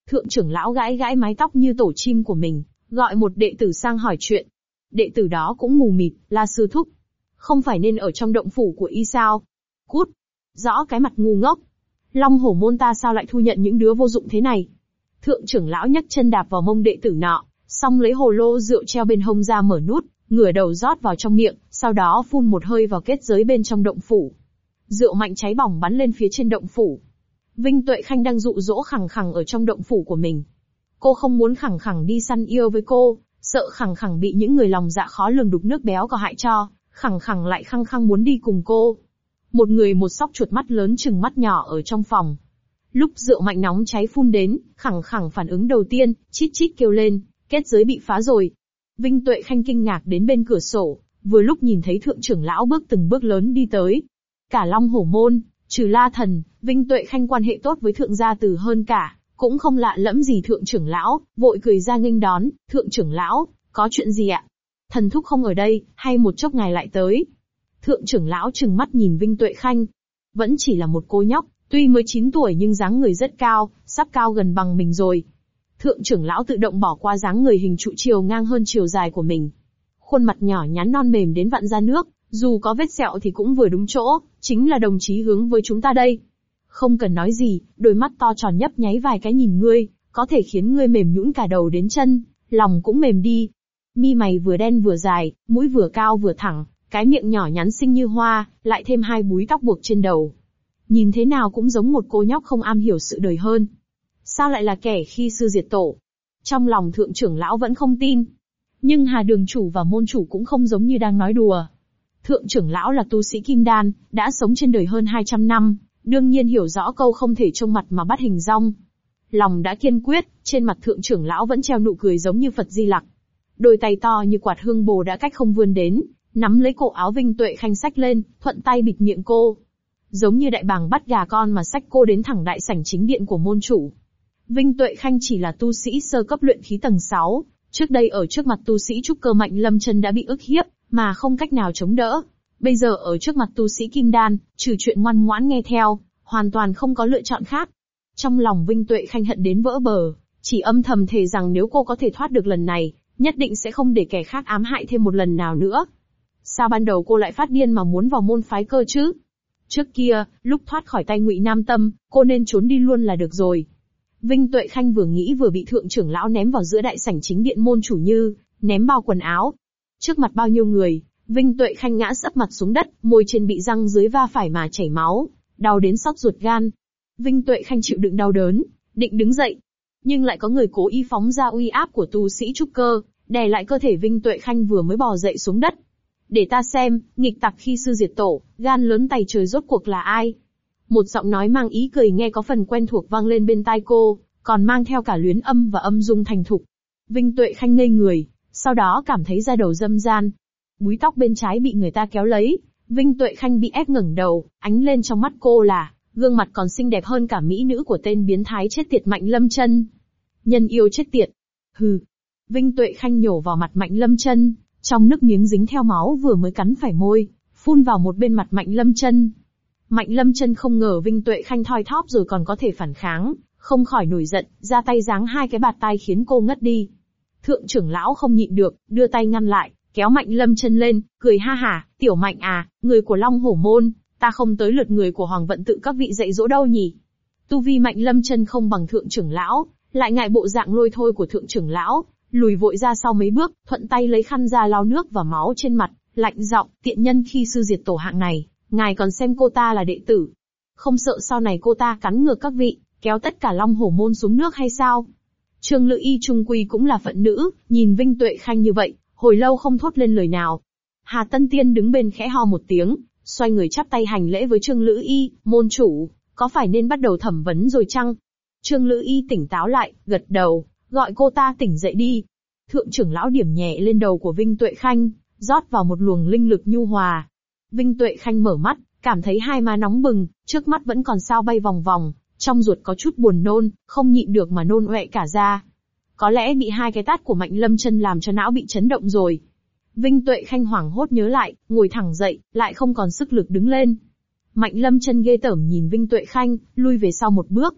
Thượng trưởng lão gãi gãi mái tóc như tổ chim của mình, gọi một đệ tử sang hỏi chuyện. Đệ tử đó cũng mù mịt, la sư thúc. Không phải nên ở trong động phủ của y sao? Cút! Rõ cái mặt ngu ngốc. Long hổ môn ta sao lại thu nhận những đứa vô dụng thế này? Thượng trưởng lão nhấc chân đạp vào mông đệ tử nọ, xong lấy hồ lô rượu treo bên hông ra mở nút, ngửa đầu rót vào trong miệng, sau đó phun một hơi vào kết giới bên trong động phủ. Rượu mạnh cháy bỏng bắn lên phía trên động phủ. Vinh Tuệ Khanh đang dụ dỗ Khẳng Khẳng ở trong động phủ của mình. Cô không muốn Khẳng Khẳng đi săn yêu với cô, sợ Khẳng Khẳng bị những người lòng dạ khó lường đục nước béo có hại cho, Khẳng Khẳng lại khăng khăng muốn đi cùng cô. Một người một sóc chuột mắt lớn chừng mắt nhỏ ở trong phòng. Lúc rượu mạnh nóng cháy phun đến, Khẳng Khẳng phản ứng đầu tiên, chít chít kêu lên, kết giới bị phá rồi. Vinh Tuệ Khanh kinh ngạc đến bên cửa sổ, vừa lúc nhìn thấy thượng trưởng lão bước từng bước lớn đi tới. Cả Long Hổ môn, trừ La Thần, Vinh Tuệ Khanh quan hệ tốt với thượng gia Từ hơn cả, cũng không lạ lẫm gì thượng trưởng lão, vội cười ra nghênh đón, thượng trưởng lão, có chuyện gì ạ? Thần thúc không ở đây, hay một chốc ngài lại tới? Thượng trưởng lão trừng mắt nhìn Vinh Tuệ Khanh. Vẫn chỉ là một cô nhóc, tuy mới 9 tuổi nhưng dáng người rất cao, sắp cao gần bằng mình rồi. Thượng trưởng lão tự động bỏ qua dáng người hình trụ chiều ngang hơn chiều dài của mình. Khuôn mặt nhỏ nhắn non mềm đến vặn ra nước, dù có vết sẹo thì cũng vừa đúng chỗ, chính là đồng chí hướng với chúng ta đây. Không cần nói gì, đôi mắt to tròn nhấp nháy vài cái nhìn ngươi, có thể khiến ngươi mềm nhũn cả đầu đến chân, lòng cũng mềm đi. Mi mày vừa đen vừa dài, mũi vừa cao vừa thẳng, cái miệng nhỏ nhắn xinh như hoa, lại thêm 2 búi tóc buộc trên đầu. Nhìn thế nào cũng giống một cô nhóc không am hiểu sự đời hơn. Sao lại là kẻ khi xưa diệt tổ? Trong lòng thượng trưởng lão vẫn không tin. Nhưng Hà đường chủ và môn chủ cũng không giống như đang nói đùa. Thượng trưởng lão là tu sĩ kim đan, đã sống trên đời hơn 200 năm, đương nhiên hiểu rõ câu không thể trông mặt mà bắt hình dong. Lòng đã kiên quyết, trên mặt thượng trưởng lão vẫn treo nụ cười giống như Phật Di Lặc. Đôi tay to như quạt hương bồ đã cách không vươn đến, nắm lấy cổ áo Vinh Tuệ Khanh xách lên, thuận tay bịt miệng cô. Giống như đại bàng bắt gà con mà xách cô đến thẳng đại sảnh chính điện của môn chủ. Vinh Tuệ Khanh chỉ là tu sĩ sơ cấp luyện khí tầng 6, trước đây ở trước mặt tu sĩ trúc cơ Mạnh Lâm Chân đã bị ức hiếp, mà không cách nào chống đỡ. Bây giờ ở trước mặt tu sĩ kim đan, trừ chuyện ngoan ngoãn nghe theo, hoàn toàn không có lựa chọn khác. Trong lòng Vinh Tuệ Khanh hận đến vỡ bờ, chỉ âm thầm thề rằng nếu cô có thể thoát được lần này, nhất định sẽ không để kẻ khác ám hại thêm một lần nào nữa. Sao ban đầu cô lại phát điên mà muốn vào môn phái cơ chứ? Trước kia, lúc thoát khỏi tay Ngụy Nam Tâm, cô nên trốn đi luôn là được rồi. Vinh Tuệ Khanh vừa nghĩ vừa bị thượng trưởng lão ném vào giữa đại sảnh chính điện môn chủ như ném bao quần áo. Trước mặt bao nhiêu người, Vinh Tuệ Khanh ngã sấp mặt xuống đất, môi trên bị răng dưới va phải mà chảy máu, đau đến xót ruột gan. Vinh Tuệ Khanh chịu đựng đau đớn, định đứng dậy, nhưng lại có người cố ý phóng ra uy áp của tu sĩ trúc cơ, đè lại cơ thể Vinh Tuệ Khanh vừa mới bò dậy xuống đất. Để ta xem, nghịch tặc khi xưa diệt tổ, gan lớn tày trời rốt cuộc là ai? Một giọng nói mang ý cười nghe có phần quen thuộc vang lên bên tai cô, còn mang theo cả luyến âm và âm dung thành thục. Vinh Tuệ Khanh ngây người, sau đó cảm thấy da đầu râm ran. Búi tóc bên trái bị người ta kéo lấy, Vinh Tuệ Khanh bị ép ngẩng đầu, ánh lên trong mắt cô là gương mặt còn xinh đẹp hơn cả mỹ nữ của tên biến thái chết tiệt Mạnh Lâm Chân. Nhân yêu chết tiệt. Hừ. Vinh Tuệ Khanh nhổ vào mặt Mạnh Lâm Chân, trong nước miếng dính theo máu vừa mới cắn phải môi, phun vào một bên mặt Mạnh Lâm Chân. Mạnh Lâm Chân không ngờ Vinh Tuệ Khanh thoi thóp rồi còn có thể phản kháng, không khỏi nổi giận, ra tay giáng 2 cái bạt tai khiến cô ngất đi. Thượng trưởng lão không nhịn được, đưa tay ngăn lại, kéo Mạnh Lâm Chân lên, cười ha hả, tiểu Mạnh à, người của Long Hổ môn, ta không tới lượt người của Hoàng Vận tự các vị dạy dỗ đâu nhỉ. Tu vi Mạnh Lâm Chân không bằng thượng trưởng lão, lại ngại bộ dạng lôi thôi của thượng trưởng lão, lùi vội ra sau mấy bước, thuận tay lấy khăn ra lau nước và máu trên mặt, lạnh giọng, tiện nhân khi xưa diệt tổ hạng này, ngài còn xem cô ta là đệ tử. Không sợ sau này cô ta cắn ngược các vị, kéo tất cả Long Hổ môn xuống nước hay sao? Trương Lữ Y trung quy cũng là phận nữ, nhìn Vinh Tuệ Khanh như vậy, hồi lâu không thốt lên lời nào. Hà Tân Tiên đứng bên khẽ ho một tiếng, xoay người chắp tay hành lễ với Trương Lữ Y, môn chủ, có phải nên bắt đầu thẩm vấn rồi chăng? Trương Lữ Y tỉnh táo lại, gật đầu, gọi cô ta tỉnh dậy đi. Thượng trưởng lão điểm nhẹ lên đầu của Vinh Tuệ Khanh, rót vào một luồng linh lực nhu hòa. Vinh Tuệ Khanh mở mắt, cảm thấy hai má nóng bừng, trước mắt vẫn còn sao bay vòng vòng, trong ruột có chút buồn nôn, không nhịn được mà nôn ọe cả ra. Có lẽ bị 2 cái tát của Mạnh Lâm Chân làm cho não bị chấn động rồi. Vinh Tuệ Khanh hoảng hốt nhớ lại, ngồi thẳng dậy, lại không còn sức lực đứng lên. Mạnh Lâm Chân ghê tởm nhìn Vinh Tuệ Khanh, lui về sau một bước.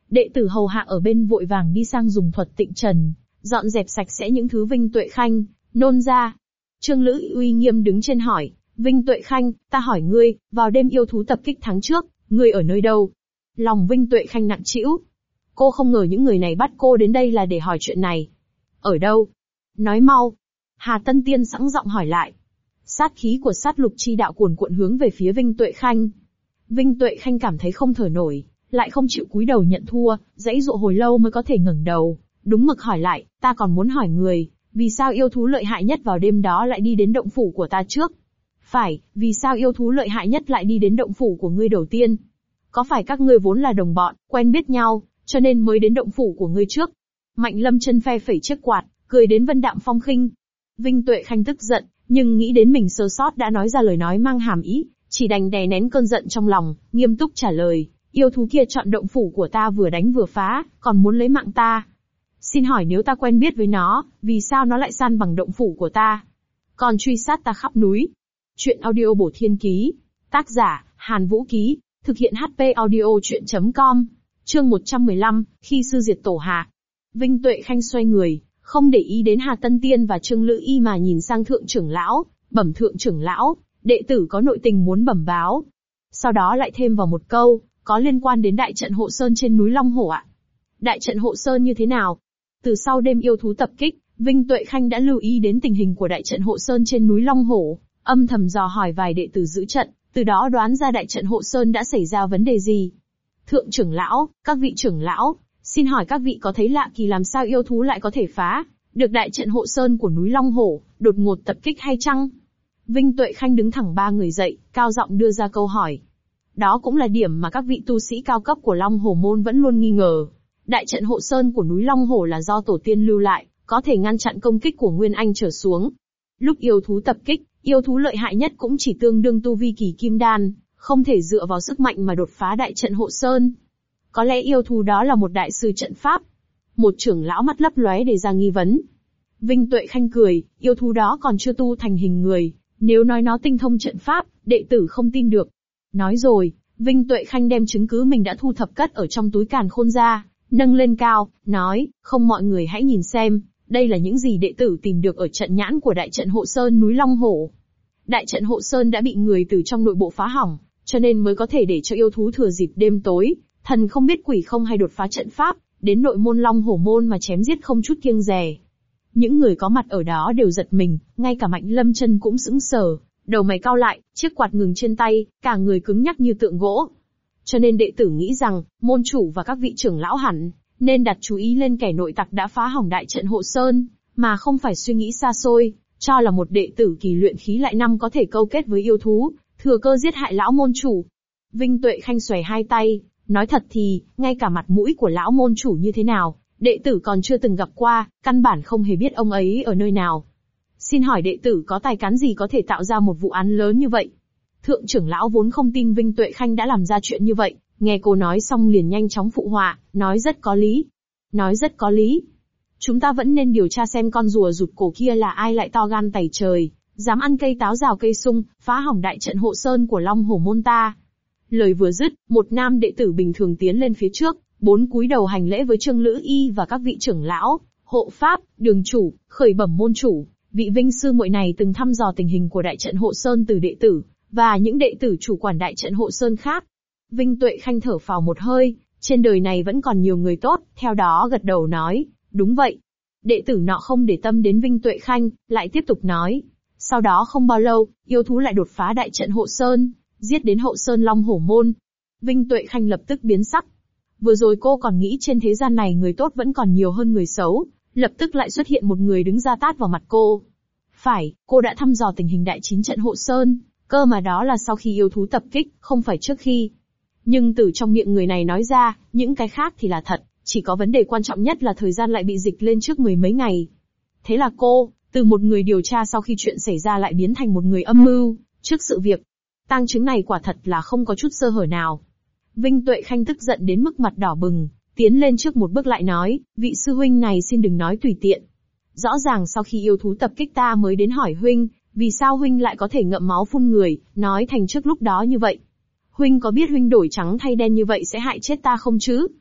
Đệ tử hầu hạ ở bên vội vàng đi sang dùng thuật tịnh trần, dọn dẹp sạch sẽ những thứ Vinh Tuệ Khanh nôn ra. Trương Lữ uy nghiêm đứng trên hỏi, Vinh Tuệ Khanh, ta hỏi ngươi, vào đêm yêu thú tập kích tháng trước, ngươi ở nơi đâu? Lòng Vinh Tuệ Khanh nặng trĩu. Cô không ngờ những người này bắt cô đến đây là để hỏi chuyện này. Ở đâu? Nói mau. Hà Tân Tiên sẵn giọng hỏi lại. Sát khí của sát lục chi đạo cuồn cuộn hướng về phía Vinh Tuệ Khanh. Vinh Tuệ Khanh cảm thấy không thở nổi, lại không chịu cúi đầu nhận thua, giãy giụa hồi lâu mới có thể ngẩng đầu, đúng mực hỏi lại, ta còn muốn hỏi người, vì sao yêu thú lợi hại nhất vào đêm đó lại đi đến động phủ của ta trước? Phải, vì sao yêu thú lợi hại nhất lại đi đến động phủ của ngươi đầu tiên? Có phải các ngươi vốn là đồng bọn, quen biết nhau, cho nên mới đến động phủ của ngươi trước? Mạnh Lâm Chân phe phẩy chiếc quạt, cười đến vân đạm phong khinh. Vinh Tuệ Khanh tức giận, nhưng nghĩ đến mình sơ sót đã nói ra lời nói mang hàm ý, chỉ đành đè nén cơn giận trong lòng, nghiêm túc trả lời, yêu thú kia chọn động phủ của ta vừa đánh vừa phá, còn muốn lấy mạng ta. Xin hỏi nếu ta quen biết với nó, vì sao nó lại san bằng động phủ của ta? Còn truy sát ta khắp núi. Chuyện audio bổ thiên ký. Tác giả, Hàn Vũ Ký. Thực hiện HP audio chuyện.com. Chương 115, khi sư diệt tổ hạ. Vinh Tuệ Khanh xoay người, không để ý đến Hà Tân Tiên và Trương Lữ Y mà nhìn sang thượng trưởng lão, bẩm thượng trưởng lão, đệ tử có nội tình muốn bẩm báo. Sau đó lại thêm vào một câu, có liên quan đến đại trận hộ sơn trên núi Long Hổ ạ. Đại trận hộ sơn như thế nào? Từ sau đêm yêu thú tập kích, Vinh Tuệ Khanh đã lưu ý đến tình hình của đại trận hộ sơn trên núi Long Hổ, âm thầm dò hỏi vài đệ tử giữ trận, từ đó đoán ra đại trận hộ sơn đã xảy ra vấn đề gì. Thượng trưởng lão, các vị trưởng lão, xin hỏi các vị có thấy lạ kỳ làm sao yêu thú lại có thể phá được đại trận hộ sơn của núi Long Hổ, đột ngột tập kích hay chăng? Vinh Tuệ Khanh đứng thẳng ba người dậy, cao giọng đưa ra câu hỏi. Đó cũng là điểm mà các vị tu sĩ cao cấp của Long Hổ môn vẫn luôn nghi ngờ. Đại trận hộ sơn của núi Long Hổ là do tổ tiên lưu lại, có thể ngăn chặn công kích của Nguyên Anh trở xuống. Lúc yêu thú tập kích, yêu thú lợi hại nhất cũng chỉ tương đương tu vi kỳ kim đan, không thể dựa vào sức mạnh mà đột phá đại trận hộ sơn. Có lẽ yêu thú đó là một đại sư trận pháp. Một trưởng lão mắt lấp lóe đề ra nghi vấn. Vinh Tuệ Khanh cười, yêu thú đó còn chưa tu thành hình người, nếu nói nó tinh thông trận pháp, đệ tử không tin được. Nói rồi, Vinh Tuệ Khanh đem chứng cứ mình đã thu thập cất ở trong túi càn khôn ra, nâng lên cao, nói, không mọi người hãy nhìn xem, đây là những gì đệ tử tìm được ở trận nhãn của đại trận hộ sơn núi Long Hổ. Đại trận hộ sơn đã bị người từ trong nội bộ phá hỏng, cho nên mới có thể để cho yêu thú thừa dịp đêm tối, thần không biết quỷ không hay đột phá trận pháp, đến nội môn Long Hổ môn mà chém giết không chút kiêng dè. Những người có mặt ở đó đều giật mình, ngay cả Mạnh Lâm Chân cũng sững sờ, đầu mày cau lại, chiếc quạt ngừng trên tay, cả người cứng nhắc như tượng gỗ. Cho nên đệ tử nghĩ rằng, môn chủ và các vị trưởng lão hẳn nên đặt chú ý lên kẻ nội tặc đã phá hỏng đại trận hộ sơn, mà không phải suy nghĩ xa xôi, cho là một đệ tử kỳ luyện khí lại năm có thể câu kết với yêu thú, thừa cơ giết hại lão môn chủ. Vinh Tuệ Khanh xòe hai tay, nói thật thì, ngay cả mặt mũi của lão môn chủ như thế nào, đệ tử còn chưa từng gặp qua, căn bản không hề biết ông ấy ở nơi nào. Xin hỏi đệ tử có tài cán gì có thể tạo ra một vụ án lớn như vậy? Thượng trưởng lão vốn không tin Vinh Tuệ Khanh đã làm ra chuyện như vậy, nghe cô nói xong liền nhanh chóng phụ họa, nói rất có lý. Nói rất có lý. Chúng ta vẫn nên điều tra xem con rùa rụt cổ kia là ai lại to gan tày trời, dám ăn cây táo rào cây sung, phá hỏng đại trận hộ sơn của Long Hổ môn ta. Lời vừa dứt, một nam đệ tử bình thường tiến lên phía trước, bốn cúi đầu hành lễ với Trương Lữ Y và các vị trưởng lão, hộ pháp, đường chủ, khởi bẩm môn chủ. Vị Vinh sư muội này từng thăm dò tình hình của đại trận hộ sơn từ đệ tử, và những đệ tử chủ quản đại trận hộ sơn khác. Vinh Tuệ Khanh thở phào một hơi, trên đời này vẫn còn nhiều người tốt, theo đó gật đầu nói, đúng vậy. Đệ tử nọ không để tâm đến Vinh Tuệ Khanh, lại tiếp tục nói. Sau đó không bao lâu, yêu thú lại đột phá đại trận hộ sơn, giết đến hậu sơn Long Hổ môn. Vinh Tuệ Khanh lập tức biến sắc. Vừa rồi cô còn nghĩ trên thế gian này người tốt vẫn còn nhiều hơn người xấu, lập tức lại xuất hiện một người đứng ra tát vào mặt cô. Phải, cô đã thăm dò tình hình đại chín trận hộ sơn, cơ mà đó là sau khi yêu thú tập kích, không phải trước khi. Nhưng từ trong miệng người này nói ra, những cái khác thì là thật, chỉ có vấn đề quan trọng nhất là thời gian lại bị dịch lên trước mười mấy ngày. Thế là cô, từ một người điều tra sau khi chuyện xảy ra lại biến thành một người âm mưu, trước sự việc. Tang chứng này quả thật là không có chút sơ hở nào. Vinh Tuệ Khanh tức giận đến mức mặt đỏ bừng, tiến lên trước một bước lại nói, vị sư huynh này xin đừng nói tùy tiện. Rõ ràng sau khi yêu thú tập kích ta mới đến hỏi huynh, vì sao huynh lại có thể ngậm máu phun người, nói thành trước lúc đó như vậy. Huynh có biết huynh đổi trắng thay đen như vậy sẽ hại chết ta không chứ?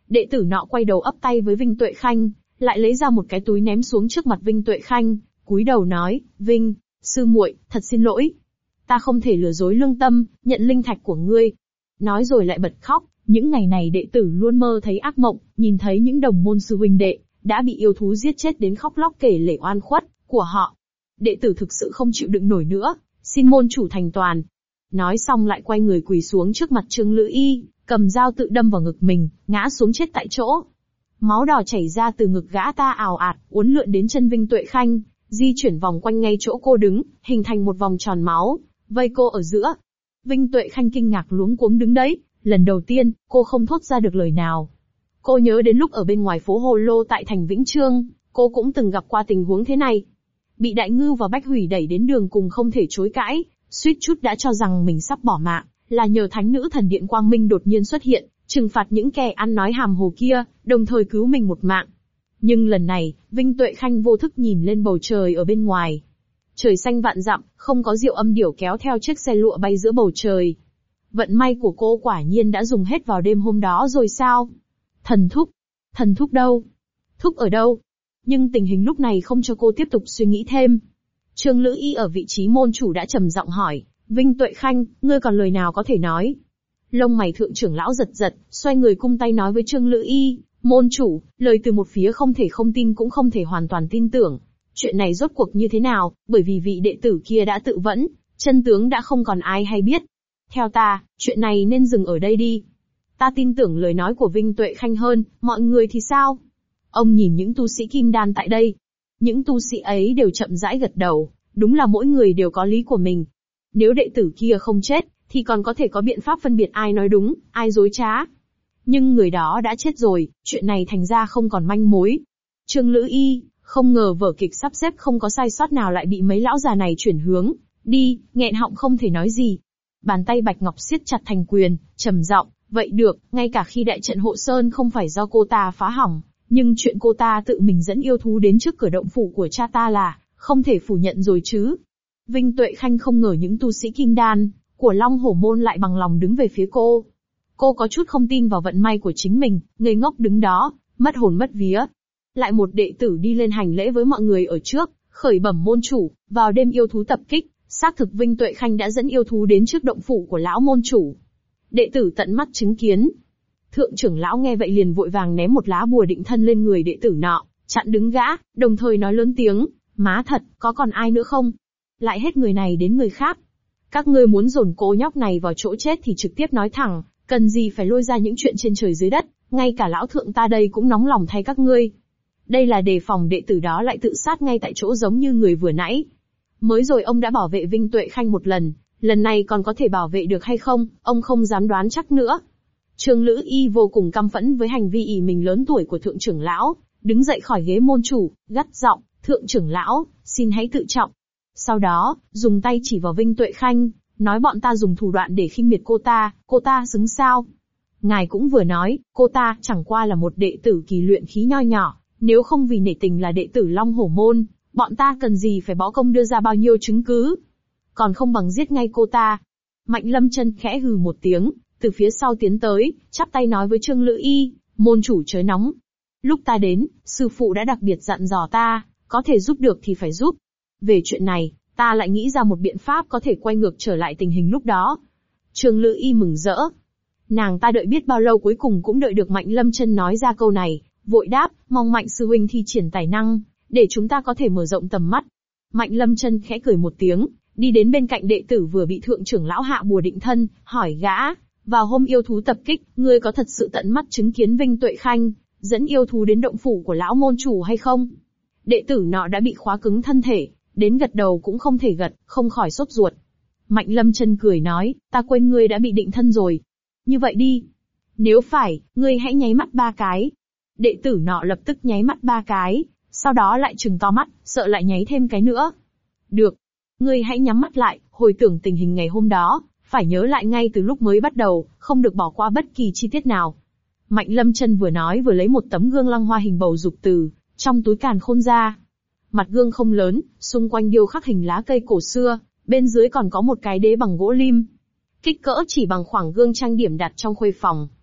Đệ tử nọ quay đầu ấp tay với Vinh Tuệ Khanh, lại lấy ra một cái túi ném xuống trước mặt Vinh Tuệ Khanh, cúi đầu nói, Vinh, sư muội, thật xin lỗi. Ta không thể lừa dối lương tâm, nhận linh thạch của ngươi. Nói rồi lại bật khóc, những ngày này đệ tử luôn mơ thấy ác mộng, nhìn thấy những đồng môn sư huynh đệ, đã bị yêu thú giết chết đến khóc lóc kể lể oan khuất của họ. Đệ tử thực sự không chịu đựng nổi nữa, xin môn chủ thành toàn. Nói xong lại quay người quỳ xuống trước mặt Trương Lữ Y, cầm dao tự đâm vào ngực mình, ngã xuống chết tại chỗ. Máu đỏ chảy ra từ ngực gã ta ào ạt, uốn lượn đến chân Vinh Tuệ Khanh, di chuyển vòng quanh ngay chỗ cô đứng, hình thành một vòng tròn máu, vây cô ở giữa. Vinh Tuệ Khanh kinh ngạc luống cuống đứng đấy, lần đầu tiên, cô không thốt ra được lời nào. Cô nhớ đến lúc ở bên ngoài phố Hồ Lô tại thành Vĩnh Trương, cô cũng từng gặp qua tình huống thế này. Bị Đại Ngưu và Bách Hủy đẩy đến đường cùng không thể chối cãi, suýt chút đã cho rằng mình sắp bỏ mạng, là nhờ thánh nữ thần điện Quang Minh đột nhiên xuất hiện, trừng phạt những kẻ ăn nói hàm hồ kia, đồng thời cứu mình một mạng. Nhưng lần này, Vinh Tuệ Khanh vô thức nhìn lên bầu trời ở bên ngoài. Trời xanh vạn dặm, không có diệu âm điểu kéo theo chiếc xe lụa bay giữa bầu trời. Vận may của cô quả nhiên đã dùng hết vào đêm hôm đó rồi sao? Thần thúc đâu? Thúc ở đâu? Nhưng tình hình lúc này không cho cô tiếp tục suy nghĩ thêm. Trương Lữ Y ở vị trí môn chủ đã trầm giọng hỏi, Vinh Tuệ Khanh, ngươi còn lời nào có thể nói? Lông mày thượng trưởng lão giật giật, xoay người cung tay nói với Trương Lữ Y, môn chủ, lời từ một phía không thể không tin cũng không thể hoàn toàn tin tưởng. Chuyện này rốt cuộc như thế nào, bởi vì vị đệ tử kia đã tự vẫn, chân tướng đã không còn ai hay biết. Theo ta, chuyện này nên dừng ở đây đi. Ta tin tưởng lời nói của Vinh Tuệ Khanh hơn, mọi người thì sao? Ông nhìn những tu sĩ kim đan tại đây. Những tu sĩ ấy đều chậm rãi gật đầu, đúng là mỗi người đều có lý của mình. Nếu đệ tử kia không chết, thì còn có thể có biện pháp phân biệt ai nói đúng, ai dối trá. Nhưng người đó đã chết rồi, chuyện này thành ra không còn manh mối. Trương Lữ Y, không ngờ vở kịch sắp xếp không có sai sót nào lại bị mấy lão già này chuyển hướng, đi, nghẹn họng không thể nói gì. Bàn tay Bạch Ngọc siết chặt thành quyền, trầm giọng, vậy được, ngay cả khi đại trận hộ sơn không phải do cô ta phá hỏng, nhưng chuyện cô ta tự mình dẫn yêu thú đến trước cửa động phủ của cha ta là, không thể phủ nhận rồi chứ. Vinh Tuệ Khanh không ngờ những tu sĩ kim đan của Long Hổ Môn lại bằng lòng đứng về phía cô. Cô có chút không tin vào vận may của chính mình, ngây ngốc đứng đó, mất hồn mất vía. Lại một đệ tử đi lên hành lễ với mọi người ở trước, khởi bẩm môn chủ, vào đêm yêu thú tập kích, xác thực Vinh Tuệ Khanh đã dẫn yêu thú đến trước động phủ của lão môn chủ. Đệ tử tận mắt chứng kiến. Thượng trưởng lão nghe vậy liền vội vàng ném một lá bùa định thân lên người đệ tử nọ, chặn đứng gã, đồng thời nói lớn tiếng, má thật, có còn ai nữa không? Lại hết người này đến người khác. Các ngươi muốn dồn cô nhóc này vào chỗ chết thì trực tiếp nói thẳng, cần gì phải lôi ra những chuyện trên trời dưới đất, ngay cả lão thượng ta đây cũng nóng lòng thay các ngươi. Đây là đề phòng đệ tử đó lại tự sát ngay tại chỗ giống như người vừa nãy. Mới rồi ông đã bảo vệ Vinh Tuệ Khanh một lần này còn có thể bảo vệ được hay không, ông không dám đoán chắc nữa. Trương Lữ Y vô cùng căm phẫn với hành vi ỷ mình lớn tuổi của thượng trưởng lão, đứng dậy khỏi ghế môn chủ, gắt giọng, thượng trưởng lão, xin hãy tự trọng. Sau đó, dùng tay chỉ vào Vinh Tuệ Khanh, nói bọn ta dùng thủ đoạn để khinh miệt cô ta xứng sao? Ngài cũng vừa nói, cô ta chẳng qua là một đệ tử kỳ luyện khí nho nhỏ, nếu không vì nể tình là đệ tử Long Hổ Môn, bọn ta cần gì phải bó công đưa ra bao nhiêu chứng cứ? Còn không bằng giết ngay cô ta. Mạnh Lâm Chân khẽ hừ một tiếng, từ phía sau tiến tới, chắp tay nói với Trương Lữ Y, môn chủ chớ nóng. Lúc ta đến, sư phụ đã đặc biệt dặn dò ta, có thể giúp được thì phải giúp. Về chuyện này, ta lại nghĩ ra một biện pháp có thể quay ngược trở lại tình hình lúc đó. Trương Lữ Y mừng rỡ. Nàng ta đợi biết bao lâu cuối cùng cũng đợi được Mạnh Lâm Chân nói ra câu này, vội đáp, mong Mạnh sư huynh thi triển tài năng, để chúng ta có thể mở rộng tầm mắt. Mạnh Lâm Chân khẽ cười một tiếng, đi đến bên cạnh đệ tử vừa bị thượng trưởng lão hạ bùa định thân, hỏi gã, vào hôm yêu thú tập kích, ngươi có thật sự tận mắt chứng kiến Vinh Tuệ Khanh dẫn yêu thú đến động phủ của lão môn chủ hay không? Đệ tử nọ đã bị khóa cứng thân thể, đến gật đầu cũng không thể gật, không khỏi sốt ruột. Mạnh Lâm Chân cười nói, ta quên ngươi đã bị định thân rồi. Như vậy đi. Nếu phải, ngươi hãy nháy mắt 3 cái. Đệ tử nọ lập tức nháy mắt 3 cái, sau đó lại trừng to mắt, sợ lại nháy thêm cái nữa. Được. Ngươi hãy nhắm mắt lại, hồi tưởng tình hình ngày hôm đó, phải nhớ lại ngay từ lúc mới bắt đầu, không được bỏ qua bất kỳ chi tiết nào. Mạnh Lâm Chân vừa nói vừa lấy một tấm gương lăng hoa hình bầu dục từ trong túi càn khôn ra. Mặt gương không lớn, xung quanh điêu khắc hình lá cây cổ xưa, bên dưới còn có một cái đế bằng gỗ lim. Kích cỡ chỉ bằng khoảng gương trang điểm đặt trong khuê phòng.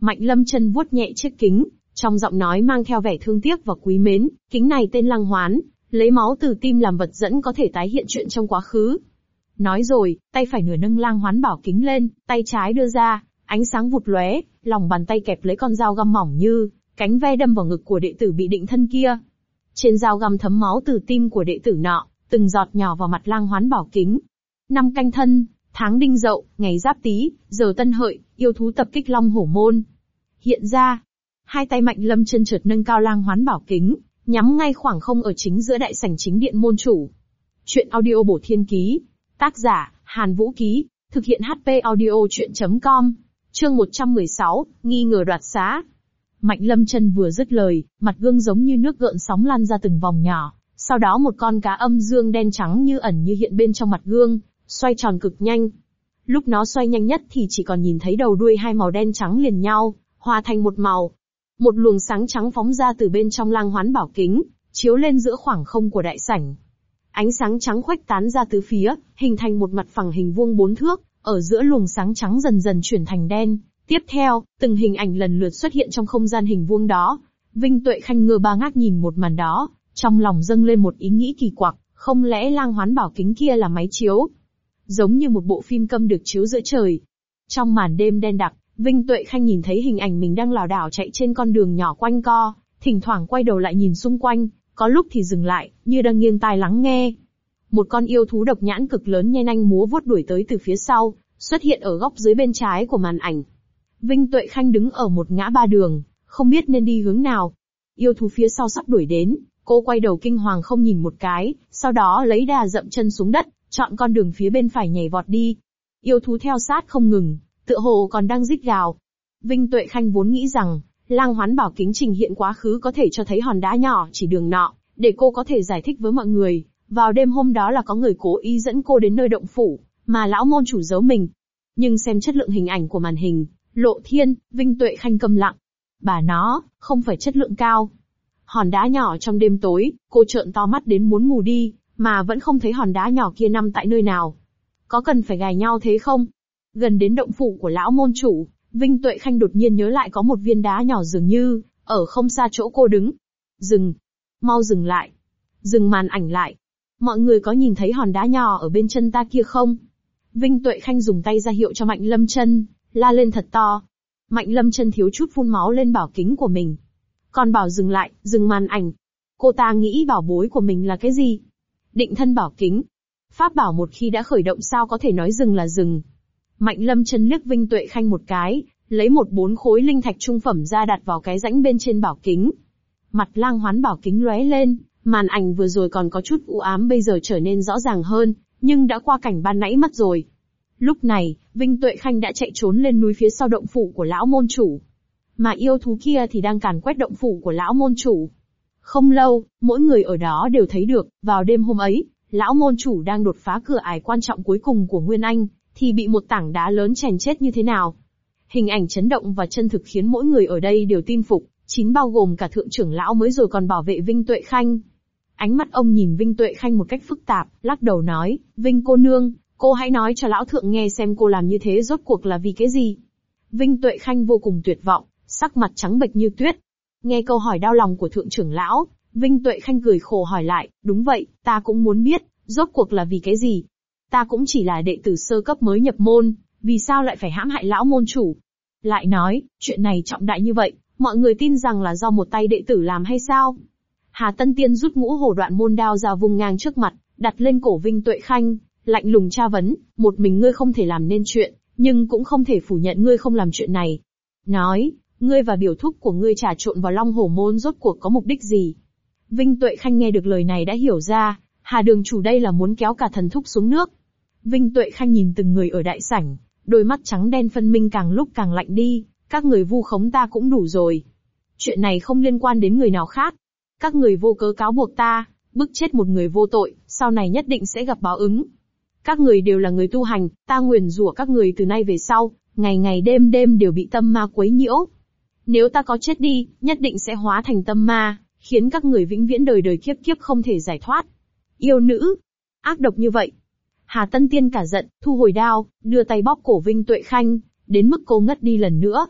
Mạnh Lâm Chân vuốt nhẹ chiếc kính, trong giọng nói mang theo vẻ thương tiếc và quý mến, kính này tên Lăng Hoán, lấy máu từ tim làm vật dẫn có thể tái hiện chuyện trong quá khứ. Nói rồi, tay phải nửa nâng Lăng Hoán bảo kính lên, tay trái đưa ra, ánh sáng vụt lóe, lòng bàn tay kẹp lấy con dao găm mỏng như cánh ve đâm vào ngực của đệ tử bị định thân kia. Trên dao găm thấm máu từ tim của đệ tử nọ, từng giọt nhỏ vào mặt Lăng Hoán bảo kính. Năm Canh Thân, tháng Đinh Dậu, ngày Giáp Tý, giờ Tân Hợi, yêu thú tập kích Long Hổ Môn. Hiện ra, hai tay Mạnh Lâm Chân chợt nâng cao Lăng Hoán bảo kính, nhắm ngay khoảng không ở chính giữa đại sảnh chính điện môn chủ. Chuyện audio bổ thiên ký, tác giả Hàn Vũ Ký, thực hiện HP audio chuyện.com. Chương 116, nghi ngờ đoạt xá. Mạnh Lâm Chân vừa dứt lời, mặt gương giống như nước gợn sóng lan ra từng vòng nhỏ, sau đó một con cá âm dương đen trắng như ẩn như hiện bên trong mặt gương, xoay tròn cực nhanh. Lúc nó xoay nhanh nhất thì chỉ còn nhìn thấy đầu đuôi hai màu đen trắng liền nhau, hòa thành một màu. Một luồng sáng trắng phóng ra từ bên trong Lăng Hoán bảo kính, chiếu lên giữa khoảng không của đại sảnh. Ánh sáng trắng khuếch tán ra tứ phía, hình thành một mặt phẳng hình vuông 4 thước, ở giữa luồng sáng trắng dần dần chuyển thành đen. Tiếp theo, từng hình ảnh lần lượt xuất hiện trong không gian hình vuông đó. Vinh Tuệ Khanh ngơ ba ngác nhìn một màn đó, trong lòng dâng lên một ý nghĩ kỳ quặc, không lẽ Lăng Hoán bảo kính kia là máy chiếu? Giống như một bộ phim câm được chiếu giữa trời. Trong màn đêm đen đặc, Vinh Tuệ Khanh nhìn thấy hình ảnh mình đang lảo đảo chạy trên con đường nhỏ quanh co, thỉnh thoảng quay đầu lại nhìn xung quanh, có lúc thì dừng lại, như đang nghiêng tai lắng nghe. Một con yêu thú độc nhãn cực lớn nhe nanh múa vuốt đuổi tới từ phía sau, xuất hiện ở góc dưới bên trái của màn ảnh. Vinh Tuệ Khanh đứng ở một ngã ba đường, không biết nên đi hướng nào. Yêu thú phía sau sắp đuổi đến, cô quay đầu kinh hoàng không nhìn một cái, sau đó lấy đà dậm chân xuống đất, chọn con đường phía bên phải nhảy vọt đi. Yêu thú theo sát không ngừng, tựa hồ còn đang rít gào. Vinh Tuệ Khanh vốn nghĩ rằng, Lăng Hoán bảo kính trình hiện quá khứ có thể cho thấy hòn đá nhỏ chỉ đường nọ, để cô có thể giải thích với mọi người. Vào đêm hôm đó là có người cố ý dẫn cô đến nơi động phủ, mà lão môn chủ giấu mình. Nhưng xem chất lượng hình ảnh của màn hình, Lộ Thiên, Vinh Tuệ Khanh câm lặng. Bà nó, không phải chất lượng cao. Hòn đá nhỏ trong đêm tối, cô trợn to mắt đến muốn mù đi, mà vẫn không thấy hòn đá nhỏ kia nằm tại nơi nào. Có cần phải gài nhau thế không? Gần đến động phủ của lão môn chủ, Vinh Tuệ Khanh đột nhiên nhớ lại có một viên đá nhỏ dường như, ở không xa chỗ cô đứng. Dừng! Mau dừng lại! Dừng màn ảnh lại! Mọi người có nhìn thấy hòn đá nhỏ ở bên chân ta kia không? Vinh Tuệ Khanh dùng tay ra hiệu cho Mạnh Lâm Chân, la lên thật to. Mạnh Lâm Chân thiếu chút phun máu lên bảo kính của mình. Còn bảo dừng lại, dừng màn ảnh. Cô ta nghĩ bảo bối của mình là cái gì? Định thân bảo kính. Pháp bảo một khi đã khởi động sao có thể nói dừng là dừng. Mạnh Lâm Chân liếc Vinh Tuệ Khanh một cái, lấy 4 khối linh thạch trung phẩm ra đặt vào cái rãnh bên trên bảo kính. Mặt Lăng Hoán bảo kính lóe lên, màn ảnh vừa rồi còn có chút u ám bây giờ trở nên rõ ràng hơn, nhưng đã qua cảnh ban nãy mất rồi. Lúc này, Vinh Tuệ Khanh đã chạy trốn lên núi phía sau động phủ của lão môn chủ. Mà yêu thú kia thì đang càn quét động phủ của lão môn chủ. Không lâu, mỗi người ở đó đều thấy được, vào đêm hôm ấy, lão môn chủ đang đột phá cửa ải quan trọng cuối cùng của Nguyên Anh, thì bị một tảng đá lớn chèn chết như thế nào. Hình ảnh chấn động và chân thực khiến mỗi người ở đây đều tin phục, bao gồm cả thượng trưởng lão mới rồi còn bảo vệ Vinh Tuệ Khanh. Ánh mắt ông nhìn Vinh Tuệ Khanh một cách phức tạp, lắc đầu nói, Vinh cô nương, cô hãy nói cho lão thượng nghe xem cô làm như thế rốt cuộc là vì cái gì. Vinh Tuệ Khanh vô cùng tuyệt vọng, sắc mặt trắng bệch như tuyết. Nghe câu hỏi đau lòng của thượng trưởng lão, Vinh Tuệ Khanh cười khổ hỏi lại, đúng vậy, ta cũng muốn biết, rốt cuộc là vì cái gì. Ta cũng chỉ là đệ tử sơ cấp mới nhập môn, vì sao lại phải hãm hại lão môn chủ? Lại nói, chuyện này trọng đại như vậy, mọi người tin rằng là do một tay đệ tử làm hay sao? Hà Tân Tiên rút Ngũ Hổ Đoạn môn đao ra vung ngang trước mặt, đặt lên cổ Vinh Tuệ Khanh, lạnh lùng tra vấn, một mình ngươi không thể làm nên chuyện, nhưng cũng không thể phủ nhận ngươi không làm chuyện này. Nói, ngươi và biểu thúc của ngươi trà trộn vào Long Hổ môn rốt cuộc có mục đích gì? Vinh Tuệ Khanh nghe được lời này đã hiểu ra, Hà đường chủ đây là muốn kéo cả thần thúc xuống nước. Vinh Tuệ Khanh nhìn từng người ở đại sảnh, đôi mắt trắng đen phân minh càng lúc càng lạnh đi, các người vu khống ta cũng đủ rồi. Chuyện này không liên quan đến người nào khác. Các người vô cớ cáo buộc ta, bức chết một người vô tội, sau này nhất định sẽ gặp báo ứng. Các người đều là người tu hành, ta nguyền rủa các người từ nay về sau, ngày ngày đêm đêm đều bị tâm ma quấy nhiễu. Nếu ta có chết đi, nhất định sẽ hóa thành tâm ma, khiến các người vĩnh viễn đời đời kiếp kiếp không thể giải thoát. Yêu nữ, ác độc như vậy. Hà Tân Tiên cả giận, thu hồi đao, đưa tay bóp cổ Vinh Tuệ Khanh, đến mức cô ngất đi lần nữa.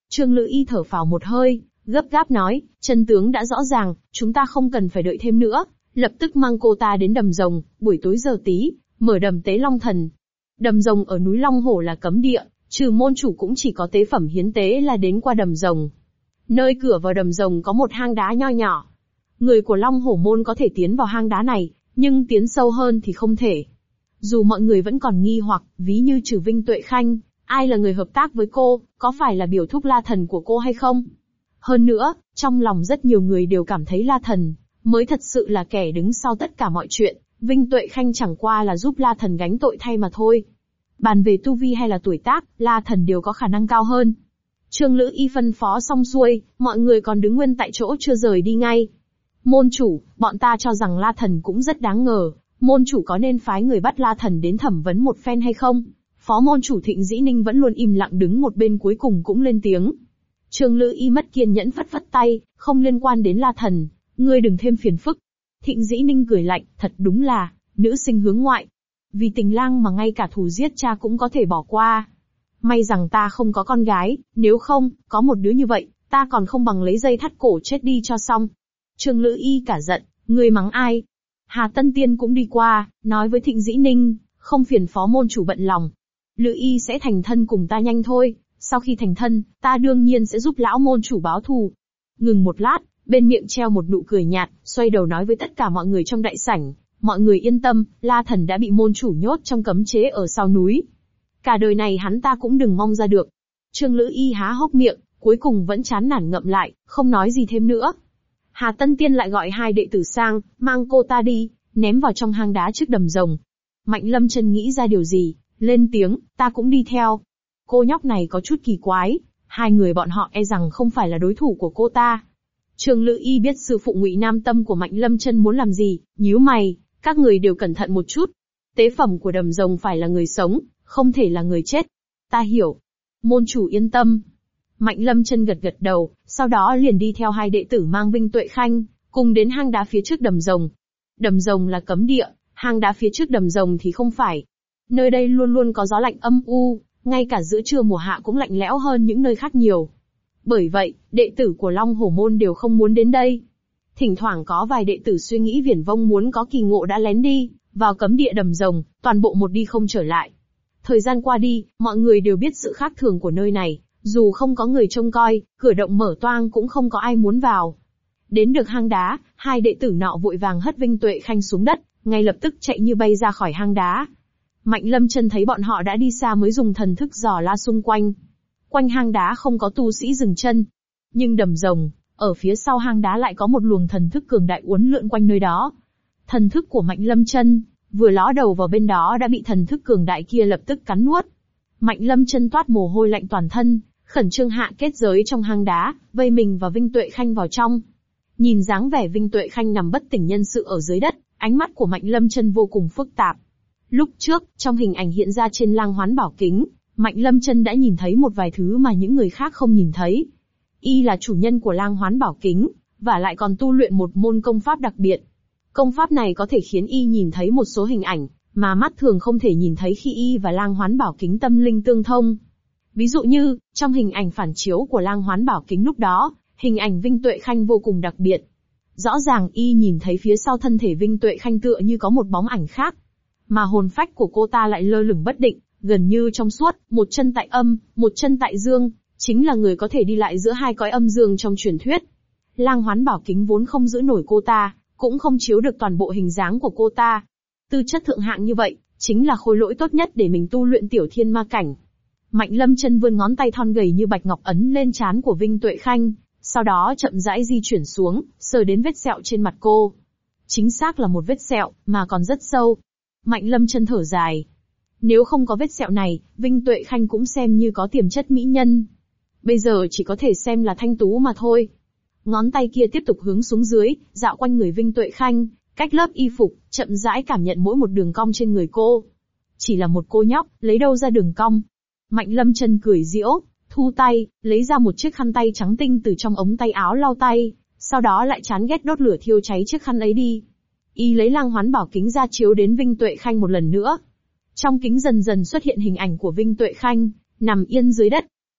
Trương Lữ Y thở phào một hơi, gấp gáp nói, chân tướng đã rõ ràng, chúng ta không cần phải đợi thêm nữa, lập tức mang cô ta đến đầm rồng, buổi tối giờ tí, mở đầm tế Long Thần. Đầm rồng ở núi Long Hổ là cấm địa, trừ môn chủ cũng chỉ có tế phẩm hiến tế là đến qua đầm rồng. Nơi cửa vào đầm rồng có một hang đá nho nhỏ. Người của Long Hổ môn có thể tiến vào hang đá này, nhưng tiến sâu hơn thì không thể. Dù mọi người vẫn còn nghi hoặc, ví như trừ Vinh Tuệ Khanh, ai là người hợp tác với cô, có phải là biểu thúc La Thần của cô hay không? Hơn nữa, trong lòng rất nhiều người đều cảm thấy La Thần mới thật sự là kẻ đứng sau tất cả mọi chuyện, Vinh Tuệ Khanh chẳng qua là giúp La Thần gánh tội thay mà thôi. Bàn về tu vi hay là tuổi tác, La Thần đều có khả năng cao hơn. Trương Lữ Y phân phó xong xuôi, mọi người còn đứng nguyên tại chỗ chưa rời đi ngay. Môn chủ, bọn ta cho rằng La Thần cũng rất đáng ngờ, môn chủ có nên phái người bắt La Thần đến thẩm vấn một phen hay không? Phó môn chủ Thịnh Dĩ Ninh vẫn luôn im lặng đứng một bên cuối cùng cũng lên tiếng. Trương Lữ Y mất kiên nhẫn phất phất tay, không liên quan đến La Thần, ngươi đừng thêm phiền phức. Thịnh Dĩ Ninh cười lạnh, thật đúng là, nữ sinh hướng ngoại. Vì tình lang mà ngay cả thù giết cha cũng có thể bỏ qua. May rằng ta không có con gái, nếu không, có một đứa như vậy, ta còn không bằng lấy dây thắt cổ chết đi cho xong. Trương Lữ Y cả giận, ngươi mắng ai? Hà Tân Tiên cũng đi qua, nói với Thịnh Dĩ Ninh, không phiền phó môn chủ bận lòng. Lữ Y sẽ thành thân cùng ta nhanh thôi, sau khi thành thân, ta đương nhiên sẽ giúp lão môn chủ báo thù. Ngừng một lát, bên miệng treo một nụ cười nhạt, xoay đầu nói với tất cả mọi người trong đại sảnh, mọi người yên tâm, La Thần đã bị môn chủ nhốt trong cấm chế ở sau núi. Cả đời này hắn ta cũng đừng mong ra được. Trương Lữ Y há hốc miệng, cuối cùng vẫn chán nản ngậm lại, không nói gì thêm nữa. Hà Tân Tiên lại gọi hai đệ tử sang, mang cô ta đi, ném vào trong hang đá trước đầm rồng. Mạnh Lâm Chân nghĩ ra điều gì, lên tiếng, ta cũng đi theo. Cô nhóc này có chút kỳ quái, hai người bọn họ e rằng không phải là đối thủ của cô ta. Trương Lữ Y biết sư phụ Ngụy Nam Tâm của Mạnh Lâm Chân muốn làm gì, nhíu mày, các người đều cẩn thận một chút. Tế phẩm của đầm rồng phải là người sống, không thể là người chết. Ta hiểu. Môn chủ yên tâm. Mạnh Lâm Chân gật gật đầu, sau đó liền đi theo hai đệ tử mang Vinh Tuệ Khanh, cùng đến hang đá phía trước đầm rồng. Đầm rồng là cấm địa, hang đá phía trước đầm rồng thì không phải. Nơi đây luôn luôn có gió lạnh âm u, ngay cả giữa trưa mùa hạ cũng lạnh lẽo hơn những nơi khác nhiều. Bởi vậy, đệ tử của Long Hổ môn đều không muốn đến đây. Thỉnh thoảng có vài đệ tử suy nghĩ viển vông muốn có kỳ ngộ đã lén đi, vào cấm địa đầm rồng, toàn bộ một đi không trở lại. Thời gian qua đi, mọi người đều biết sự khác thường của nơi này, dù không có người trông coi, cửa động mở toang cũng không có ai muốn vào. Đến được hang đá, hai đệ tử nọ vội vàng hất Vinh Tuệ Khanh xuống đất, ngay lập tức chạy như bay ra khỏi hang đá. Mạnh Lâm Chân thấy bọn họ đã đi xa mới dùng thần thức dò la xung quanh. Quanh hang đá không có tu sĩ dừng chân. Nhưng đầm rồng, ở phía sau hang đá lại có một luồng thần thức cường đại uốn lượn quanh nơi đó. Thần thức của Mạnh Lâm Chân vừa ló đầu vào bên đó đã bị thần thức cường đại kia lập tức cắn nuốt. Mạnh Lâm Chân toát mồ hôi lạnh toàn thân, khẩn trương hạ kết giới trong hang đá, vây mình và Vinh Tuệ Khanh vào trong. Nhìn dáng vẻ Vinh Tuệ Khanh nằm bất tỉnh nhân sự ở dưới đất, ánh mắt của Mạnh Lâm Chân vô cùng phức tạp. Lúc trước, trong hình ảnh hiện ra trên lang hoán bảo kính, Mạnh Lâm Chân đã nhìn thấy một vài thứ mà những người khác không nhìn thấy. Y là chủ nhân của lang hoán bảo kính, và lại còn tu luyện một môn công pháp đặc biệt. Công pháp này có thể khiến Y nhìn thấy một số hình ảnh, mà mắt thường không thể nhìn thấy khi Y và lang hoán bảo kính tâm linh tương thông. Ví dụ như, trong hình ảnh phản chiếu của lang hoán bảo kính lúc đó, hình ảnh Vinh Tuệ Khanh vô cùng đặc biệt. Rõ ràng Y nhìn thấy phía sau thân thể Vinh Tuệ Khanh tựa như có một bóng ảnh khác. Mà hồn phách của cô ta lại lơ lửng bất định, gần như trong suốt, một chân tại âm, một chân tại dương, chính là người có thể đi lại giữa hai cõi âm dương trong truyền thuyết. Lang hoán bảo kính vốn không giữ nổi cô ta, cũng không chiếu được toàn bộ hình dáng của cô ta. Tư chất thượng hạng như vậy, chính là khối lỗi tốt nhất để mình tu luyện tiểu thiên ma cảnh. Mạnh Lâm Chân vươn ngón tay thon gầy như bạch ngọc ấn lên trán của Vinh Tuệ Khanh, sau đó chậm rãi di chuyển xuống, sờ đến vết sẹo trên mặt cô. Chính xác là một vết sẹo, mà còn rất sâu. Mạnh Lâm Chân thở dài. Nếu không có vết sẹo này, Vinh Tuệ Khanh cũng xem như có tiềm chất mỹ nhân. Bây giờ chỉ có thể xem là thanh tú mà thôi. Ngón tay kia tiếp tục hướng xuống dưới, dạo quanh người Vinh Tuệ Khanh, cách lớp y phục, chậm rãi cảm nhận mỗi một đường cong trên người cô. Chỉ là một cô nhóc, lấy đâu ra đường cong. Mạnh Lâm Chân cười giễu, thu tay, lấy ra một chiếc khăn tay trắng tinh từ trong ống tay áo lau tay, sau đó lại chán ghét đốt lửa thiêu cháy chiếc khăn ấy đi. Y lấy lang hoán bảo kính ra chiếu đến Vinh Tuệ Khanh một lần nữa. Trong kính dần dần xuất hiện hình ảnh của Vinh Tuệ Khanh, nằm yên dưới đất.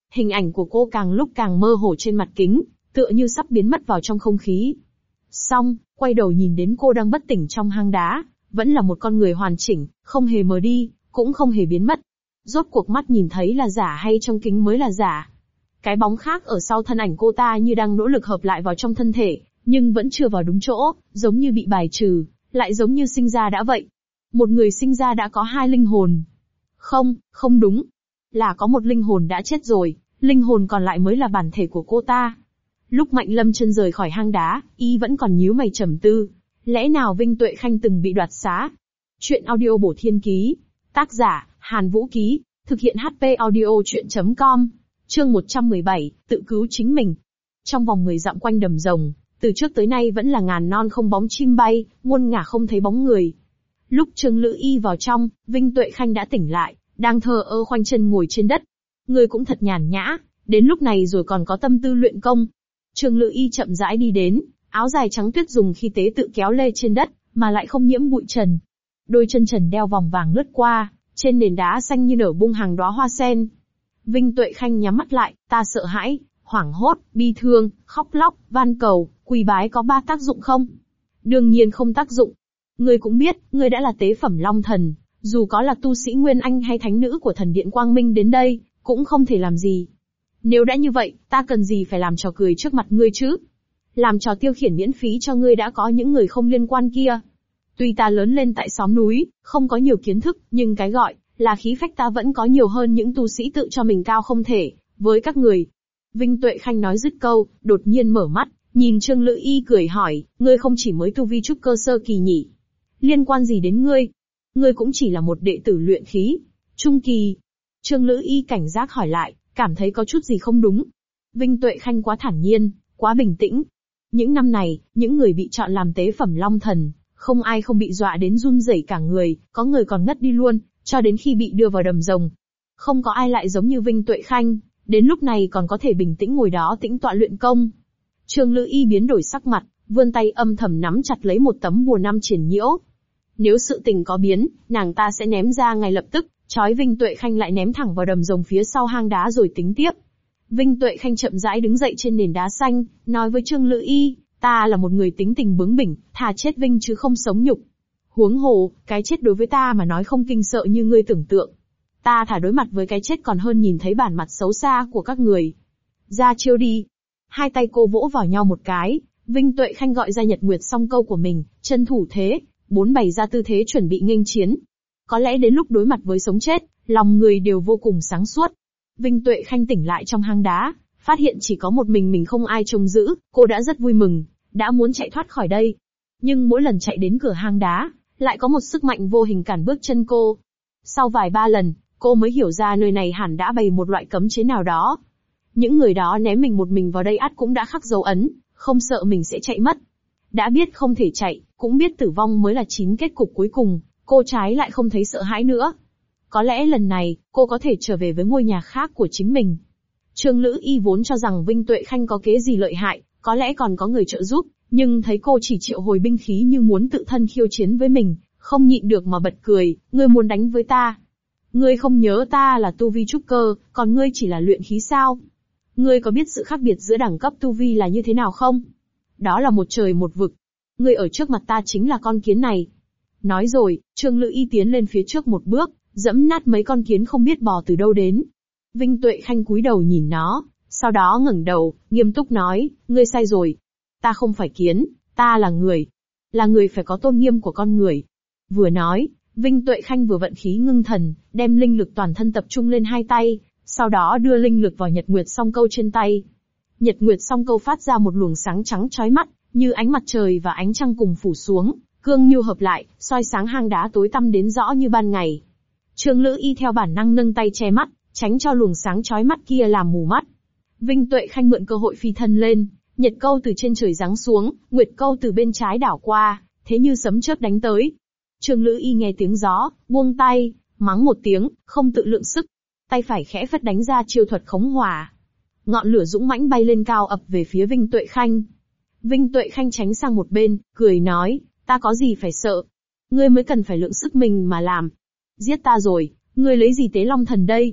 Hình ảnh của cô càng lúc càng mơ hồ trên mặt kính, tựa như sắp biến mất vào trong không khí. Xong, quay đầu nhìn đến cô đang bất tỉnh trong hang đá, vẫn là một con người hoàn chỉnh, không hề mờ đi, cũng không hề biến mất. Rốt cuộc mắt nhìn thấy là giả hay trong kính mới là giả? Cái bóng khác ở sau thân ảnh cô ta như đang nỗ lực hợp lại vào trong thân thể, nhưng vẫn chưa vào đúng chỗ, giống như bị bài trừ, lại giống như sinh ra đã vậy. Một người sinh ra đã có hai linh hồn. Không, không đúng. Là có một linh hồn đã chết rồi, linh hồn còn lại mới là bản thể của cô ta. Lúc Mạnh Lâm Chân rời khỏi hang đá, y vẫn còn nhíu mày trầm tư. Lẽ nào Vinh Tuệ Khanh từng bị đoạt xá? Chuyện audio bổ thiên ký. Tác giả, Hàn Vũ Ký. Thực hiện HP audio chuyện.com. Chương 117, tự cứu chính mình. Trong vòng 10 dặm quanh đầm rồng, từ trước tới nay vẫn là ngàn non không bóng chim bay, muôn ngả không thấy bóng người. Lúc Trương Lữ Y vào trong, Vinh Tuệ Khanh đã tỉnh lại, đang thờ ơ khoanh chân ngồi trên đất. Người cũng thật nhàn nhã, đến lúc này rồi còn có tâm tư luyện công. Trương Lữ Y chậm rãi đi đến, áo dài trắng tuyết dùng khi tế tự kéo lê trên đất, mà lại không nhiễm bụi trần. Đôi chân trần đeo vòng vàng lướt qua, trên nền đá xanh như nở bung hàng đóa hoa sen. Vinh Tuệ Khanh nhắm mắt lại, ta sợ hãi, hoảng hốt, bi thương, khóc lóc, van cầu, quỳ bái có 3 tác dụng không? Đương nhiên không tác dụng. Ngươi cũng biết, ngươi đã là tế phẩm Long Thần, dù có là tu sĩ Nguyên Anh hay thánh nữ của thần điện Quang Minh đến đây, cũng không thể làm gì. Nếu đã như vậy, ta cần gì phải làm trò cười trước mặt ngươi chứ? Làm trò tiêu khiển miễn phí cho ngươi đã có những người không liên quan kia. Tuy ta lớn lên tại xóm núi, không có nhiều kiến thức, nhưng cái gọi là khí phách ta vẫn có nhiều hơn những tu sĩ tự cho mình cao không thể, với các người. Vinh Tuệ Khanh nói dứt câu, đột nhiên mở mắt, nhìn Trương Lữ Y cười hỏi, ngươi không chỉ mới tu vi trúc cơ sơ kỳ nhỉ? Liên quan gì đến ngươi? Ngươi cũng chỉ là một đệ tử luyện khí trung kỳ. Trương Lữ Y cảnh giác hỏi lại, cảm thấy có chút gì không đúng. Vinh Tuệ Khanh quá thản nhiên, quá bình tĩnh. Những năm này, những người bị chọn làm tế phẩm Long Thần, không ai không bị dọa đến run rẩy cả người, có người còn ngất đi luôn, cho đến khi bị đưa vào đầm rồng. Không có ai lại giống như Vinh Tuệ Khanh, đến lúc này còn có thể bình tĩnh ngồi đó tĩnh tọa luyện công. Trương Lữ Y biến đổi sắc mặt, vươn tay âm thầm nắm chặt lấy một tấm bùa năm triển nhiễu. Nếu sự tình có biến, nàng ta sẽ ném ra ngay lập tức, trói Vinh Tuệ Khanh lại ném thẳng vào đầm rồng phía sau hang đá rồi tính tiếp. Vinh Tuệ Khanh chậm rãi đứng dậy trên nền đá xanh, nói với Trương Lữ Y, ta là một người tính tình bướng bỉnh, thà chết Vinh chứ không sống nhục. Huống hồ, cái chết đối với ta mà nói không kinh sợ như ngươi tưởng tượng. Ta thà đối mặt với cái chết còn hơn nhìn thấy bản mặt xấu xa của các người. Ra chiêu đi. Hai tay cô vỗ vào nhau một cái, Vinh Tuệ Khanh gọi ra Nhật Nguyệt song câu của mình, chân thủ thế, 4 bày ra tư thế chuẩn bị nghênh chiến. Có lẽ đến lúc đối mặt với sống chết, lòng người đều vô cùng sáng suốt. Vinh Tuệ Khanh tỉnh lại trong hang đá, phát hiện chỉ có một mình không ai trông giữ, cô đã rất vui mừng, đã muốn chạy thoát khỏi đây. Nhưng mỗi lần chạy đến cửa hang đá, lại có một sức mạnh vô hình cản bước chân cô. Sau vài ba lần, cô mới hiểu ra nơi này hẳn đã bày một loại cấm chế nào đó. Những người đó ném mình một mình vào đây ắt cũng đã khắc dấu ấn, không sợ mình sẽ chạy mất. Đã biết không thể chạy, cũng biết tử vong mới là kết cục cuối cùng, cô trái lại không thấy sợ hãi nữa. Có lẽ lần này, cô có thể trở về với ngôi nhà khác của chính mình. Trương Lữ Y vốn cho rằng Vinh Tuệ Khanh có kế gì lợi hại, có lẽ còn có người trợ giúp, nhưng thấy cô chỉ triệu hồi binh khí như muốn tự thân khiêu chiến với mình, không nhịn được mà bật cười, ngươi muốn đánh với ta? Ngươi không nhớ ta là tu vi trúc cơ, còn ngươi chỉ là luyện khí sao? Ngươi có biết sự khác biệt giữa đẳng cấp tu vi là như thế nào không? Đó là một trời một vực. Ngươi ở trước mặt ta chính là con kiến này. Nói rồi, Trương Lữ Y tiến lên phía trước một bước, dẫm nát mấy con kiến không biết bò từ đâu đến. Vinh Tuệ Khanh cúi đầu nhìn nó, sau đó ngẩng đầu, nghiêm túc nói, ngươi sai rồi. Ta không phải kiến, ta là người. Là người phải có tôn nghiêm của con người. Vừa nói, Vinh Tuệ Khanh vừa vận khí ngưng thần, đem linh lực toàn thân tập trung lên hai tay, sau đó đưa linh lực vào Nhật Nguyệt song câu trên tay. Nhật Nguyệt song câu phát ra một luồng sáng trắng chói mắt, như ánh mặt trời và ánh trăng cùng phủ xuống, cương nhu hợp lại, soi sáng hang đá tối tăm đến rõ như ban ngày. Trương Lữ Y theo bản năng nâng tay che mắt, tránh cho luồng sáng chói mắt kia làm mù mắt. Vinh Tuệ Khanh mượn cơ hội phi thân lên, nhật câu từ trên trời giáng xuống, nguyệt câu từ bên trái đảo qua, thế như sấm chớp đánh tới. Trương Lữ Y nghe tiếng gió, buông tay, mắng một tiếng, không tự lượng sức. Tay phải khẽ phất đánh ra chiêu thuật khống hỏa. Ngọn lửa dũng mãnh bay lên cao ập về phía Vinh Tuệ Khanh. Vinh Tuệ Khanh tránh sang một bên, cười nói, ta có gì phải sợ? Ngươi mới cần phải lượng sức mình mà làm. Giết ta rồi, ngươi lấy gì tế Long Thần đây?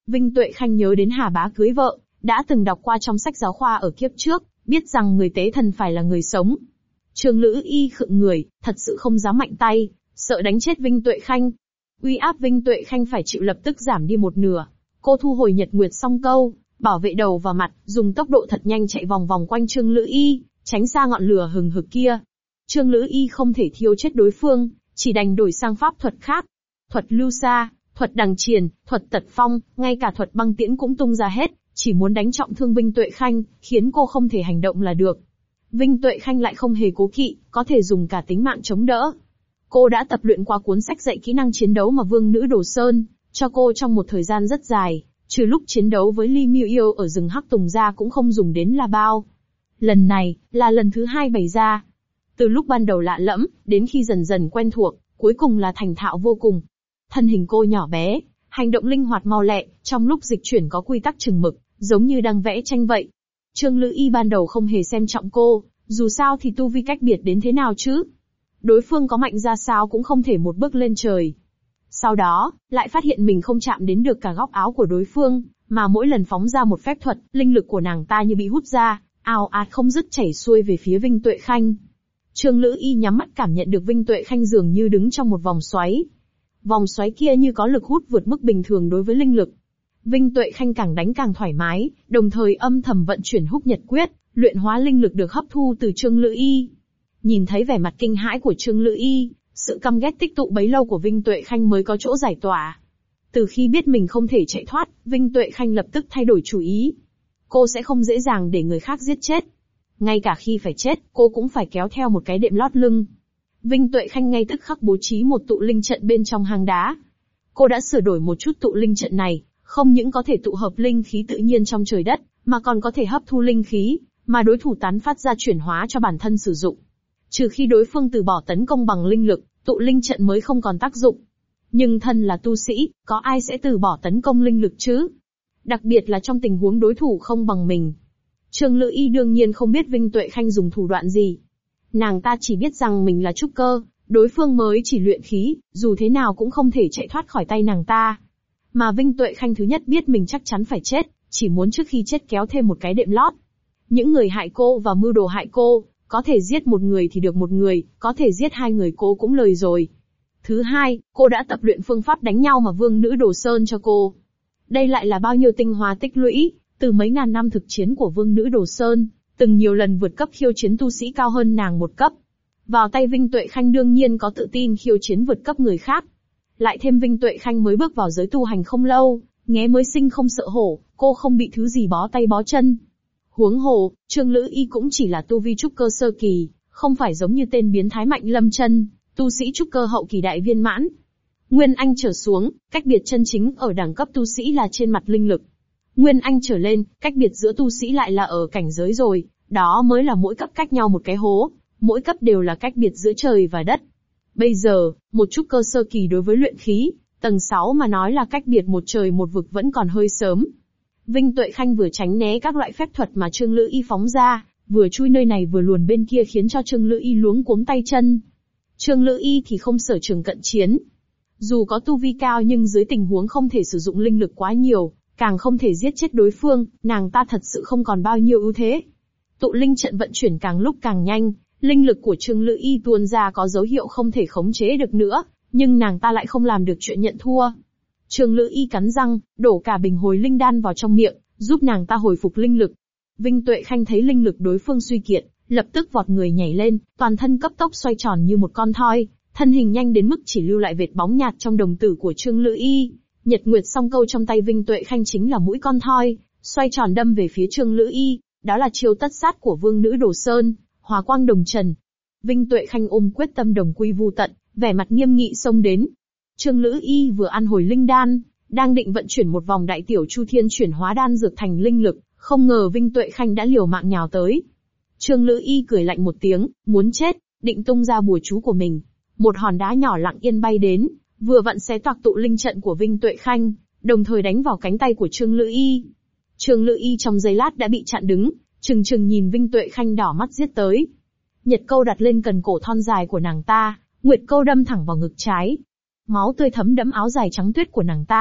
Vinh Tuệ Khanh nhớ đến Hà Bá cưới vợ, đã từng đọc qua trong sách giáo khoa ở kiếp trước, biết rằng người tế thần phải là người sống. Trương Lữ Y khựng người, thật sự không dám mạnh tay, sợ đánh chết Vinh Tuệ Khanh. Uy áp Vinh Tuệ Khanh phải chịu lập tức giảm đi một nửa. Cô thu hồi Nhật Nguyệt Song Câu, bảo vệ đầu và mặt, dùng tốc độ thật nhanh chạy vòng vòng quanh Trương Lữ Y, tránh xa ngọn lửa hừng hực kia. Trương Lữ Y không thể thiêu chết đối phương, chỉ đành đổi sang pháp thuật khác. Thuật lưu xa, thuật đằng triền, thuật tật phong, ngay cả thuật băng tiễn cũng tung ra hết, chỉ muốn đánh trọng thương Vinh Tuệ Khanh, khiến cô không thể hành động là được. Vinh Tuệ Khanh lại không hề cố kỵ, có thể dùng cả tính mạng chống đỡ. Cô đã tập luyện qua cuốn sách dạy kỹ năng chiến đấu mà Vương Nữ Đồ Sơn cho cô trong một thời gian rất dài, trừ lúc chiến đấu với Ly Miêu Yêu ở rừng Hắc Tùng ra cũng không dùng đến là bao. Lần này, là lần thứ 2 bày ra. Từ lúc ban đầu lạ lẫm, đến khi dần dần quen thuộc, cuối cùng là thành thạo vô cùng. Thân hình cô nhỏ bé, hành động linh hoạt mau lẹ, trong lúc dịch chuyển có quy tắc chừng mực, giống như đang vẽ tranh vậy. Trương Lữ Y ban đầu không hề xem trọng cô, dù sao thì tu vi cách biệt đến thế nào chứ. Đối phương có mạnh ra sao cũng không thể một bước lên trời. Sau đó, lại phát hiện mình không chạm đến được cả góc áo của đối phương, mà mỗi lần phóng ra một phép thuật, linh lực của nàng ta như bị hút ra, ào ạt không dứt chảy xuôi về phía Vinh Tuệ Khanh. Trương Lữ Y nhắm mắt cảm nhận được Vinh Tuệ Khanh dường như đứng trong một vòng xoáy. Vòng xoáy kia như có lực hút vượt mức bình thường đối với linh lực. Vinh Tuệ Khanh càng đánh càng thoải mái, đồng thời âm thầm vận chuyển Húc Nhật Quyết, luyện hóa linh lực được hấp thu từ Trương Lữ Y. Nhìn thấy vẻ mặt kinh hãi của Trương Lữ Y, sự căm ghét tích tụ bấy lâu của Vinh Tuệ Khanh mới có chỗ giải tỏa. Từ khi biết mình không thể chạy thoát, Vinh Tuệ Khanh lập tức thay đổi chủ ý. Cô sẽ không dễ dàng để người khác giết chết. Ngay cả khi phải chết, cô cũng phải kéo theo một cái đệm lót lưng. Vinh Tuệ Khanh ngay tức khắc bố trí một tụ linh trận bên trong hang đá. Cô đã sửa đổi một chút tụ linh trận này, không những có thể tụ hợp linh khí tự nhiên trong trời đất, mà còn có thể hấp thu linh khí, mà đối thủ tán phát ra chuyển hóa cho bản thân sử dụng. Trừ khi đối phương từ bỏ tấn công bằng linh lực, tụ linh trận mới không còn tác dụng. Nhưng thân là tu sĩ, có ai sẽ từ bỏ tấn công linh lực chứ? Đặc biệt là trong tình huống đối thủ không bằng mình. Trương Lữ Y đương nhiên không biết Vinh Tuệ Khanh dùng thủ đoạn gì. Nàng ta chỉ biết rằng mình là trúc cơ, đối phương mới chỉ luyện khí, dù thế nào cũng không thể chạy thoát khỏi tay nàng ta. Mà Vinh Tuệ Khanh thứ nhất biết mình chắc chắn phải chết, chỉ muốn trước khi chết kéo thêm một cái đệm lót. Những người hại cô và mưu đồ hại cô, có thể giết một người thì được một người, có thể giết 2 người cô cũng lời rồi. Thứ hai, cô đã tập luyện phương pháp đánh nhau mà Vương Nữ Đồ Sơn cho cô. Đây lại là bao nhiêu tinh hoa tích lũy, từ mấy ngàn năm thực chiến của Vương Nữ Đồ Sơn, từng nhiều lần vượt cấp khiêu chiến tu sĩ cao hơn nàng một cấp. Vào tay Vinh Tuệ Khanh đương nhiên có tự tin khiêu chiến vượt cấp người khác. Lại thêm Vinh Tuệ Khanh mới bước vào giới tu hành không lâu, nghé mới sinh không sợ hổ, cô không bị thứ gì bó tay bó chân. Huống hồ, Trương Lữ Y cũng chỉ là tu vi trúc cơ sơ kỳ, không phải giống như tên biến thái Mạnh Lâm Chân, tu sĩ trúc cơ hậu kỳ đại viên mãn. Nguyên Anh trở xuống, cách biệt chân chính ở đẳng cấp tu sĩ là trên mặt linh lực. Nguyên Anh trở lên, cách biệt giữa tu sĩ lại là ở cảnh giới rồi, đó mới là mỗi cấp cách nhau một cái hố, mỗi cấp đều là cách biệt giữa trời và đất. Bây giờ, một trúc cơ sơ kỳ đối với luyện khí, tầng 6 mà nói là cách biệt một trời một vực vẫn còn hơi sớm. Vinh Tuệ Khanh vừa tránh né các loại phép thuật mà Trương Lữ Y phóng ra, vừa chui nơi này vừa luồn bên kia khiến cho Trương Lữ Y luống cuống tay chân. Trương Lữ Y thì không sở trường cận chiến. Dù có tu vi cao nhưng dưới tình huống không thể sử dụng linh lực quá nhiều, càng không thể giết chết đối phương, nàng ta thật sự không còn bao nhiêu ưu thế. Tụ linh trận vận chuyển càng lúc càng nhanh, linh lực của Trương Lữ Y tuôn ra có dấu hiệu không thể khống chế được nữa, nhưng nàng ta lại không làm được chuyện nhận thua. Trương Lữ Y cắn răng, đổ cả bình hồi linh đan vào trong miệng, giúp nàng ta hồi phục linh lực. Vinh Tuệ Khanh thấy linh lực đối phương suy kiệt, lập tức vọt người nhảy lên, toàn thân cấp tốc xoay tròn như một con thoi, thân hình nhanh đến mức chỉ lưu lại vệt bóng nhạt trong đồng tử của Trương Lữ Y. Nhật Nguyệt Song Câu trong tay Vinh Tuệ Khanh chính là mũi con thoi, xoay tròn đâm về phía Trương Lữ Y, đó là chiêu tất sát của Vương Nữ Đồ Sơn, Hỏa Quang Đồng Trần. Vinh Tuệ Khanh ôm quyết tâm đồng quy vu tận, vẻ mặt nghiêm nghị xông đến. Trương Lữ Y vừa ăn hồi linh đan, đang định vận chuyển một vòng đại tiểu chu thiên chuyển hóa đan dược thành linh lực, không ngờ Vinh Tuệ Khanh đã liều mạng nhào tới. Trương Lữ Y cười lạnh một tiếng, muốn chết, định tung ra bùa chú của mình. Một hòn đá nhỏ lặng yên bay đến, vừa vặn xé toạc tụ linh trận của Vinh Tuệ Khanh, đồng thời đánh vào cánh tay của Trương Lữ Y. Trương Lữ Y trong giây lát đã bị chặn đứng, trừng trừng nhìn Vinh Tuệ Khanh đỏ mắt giết tới. Nhật câu đặt lên cần cổ thon dài của nàng ta, nguyệt câu đâm thẳng vào ngực trái. Máu tươi thấm đẫm áo dài trắng tuyết của nàng ta,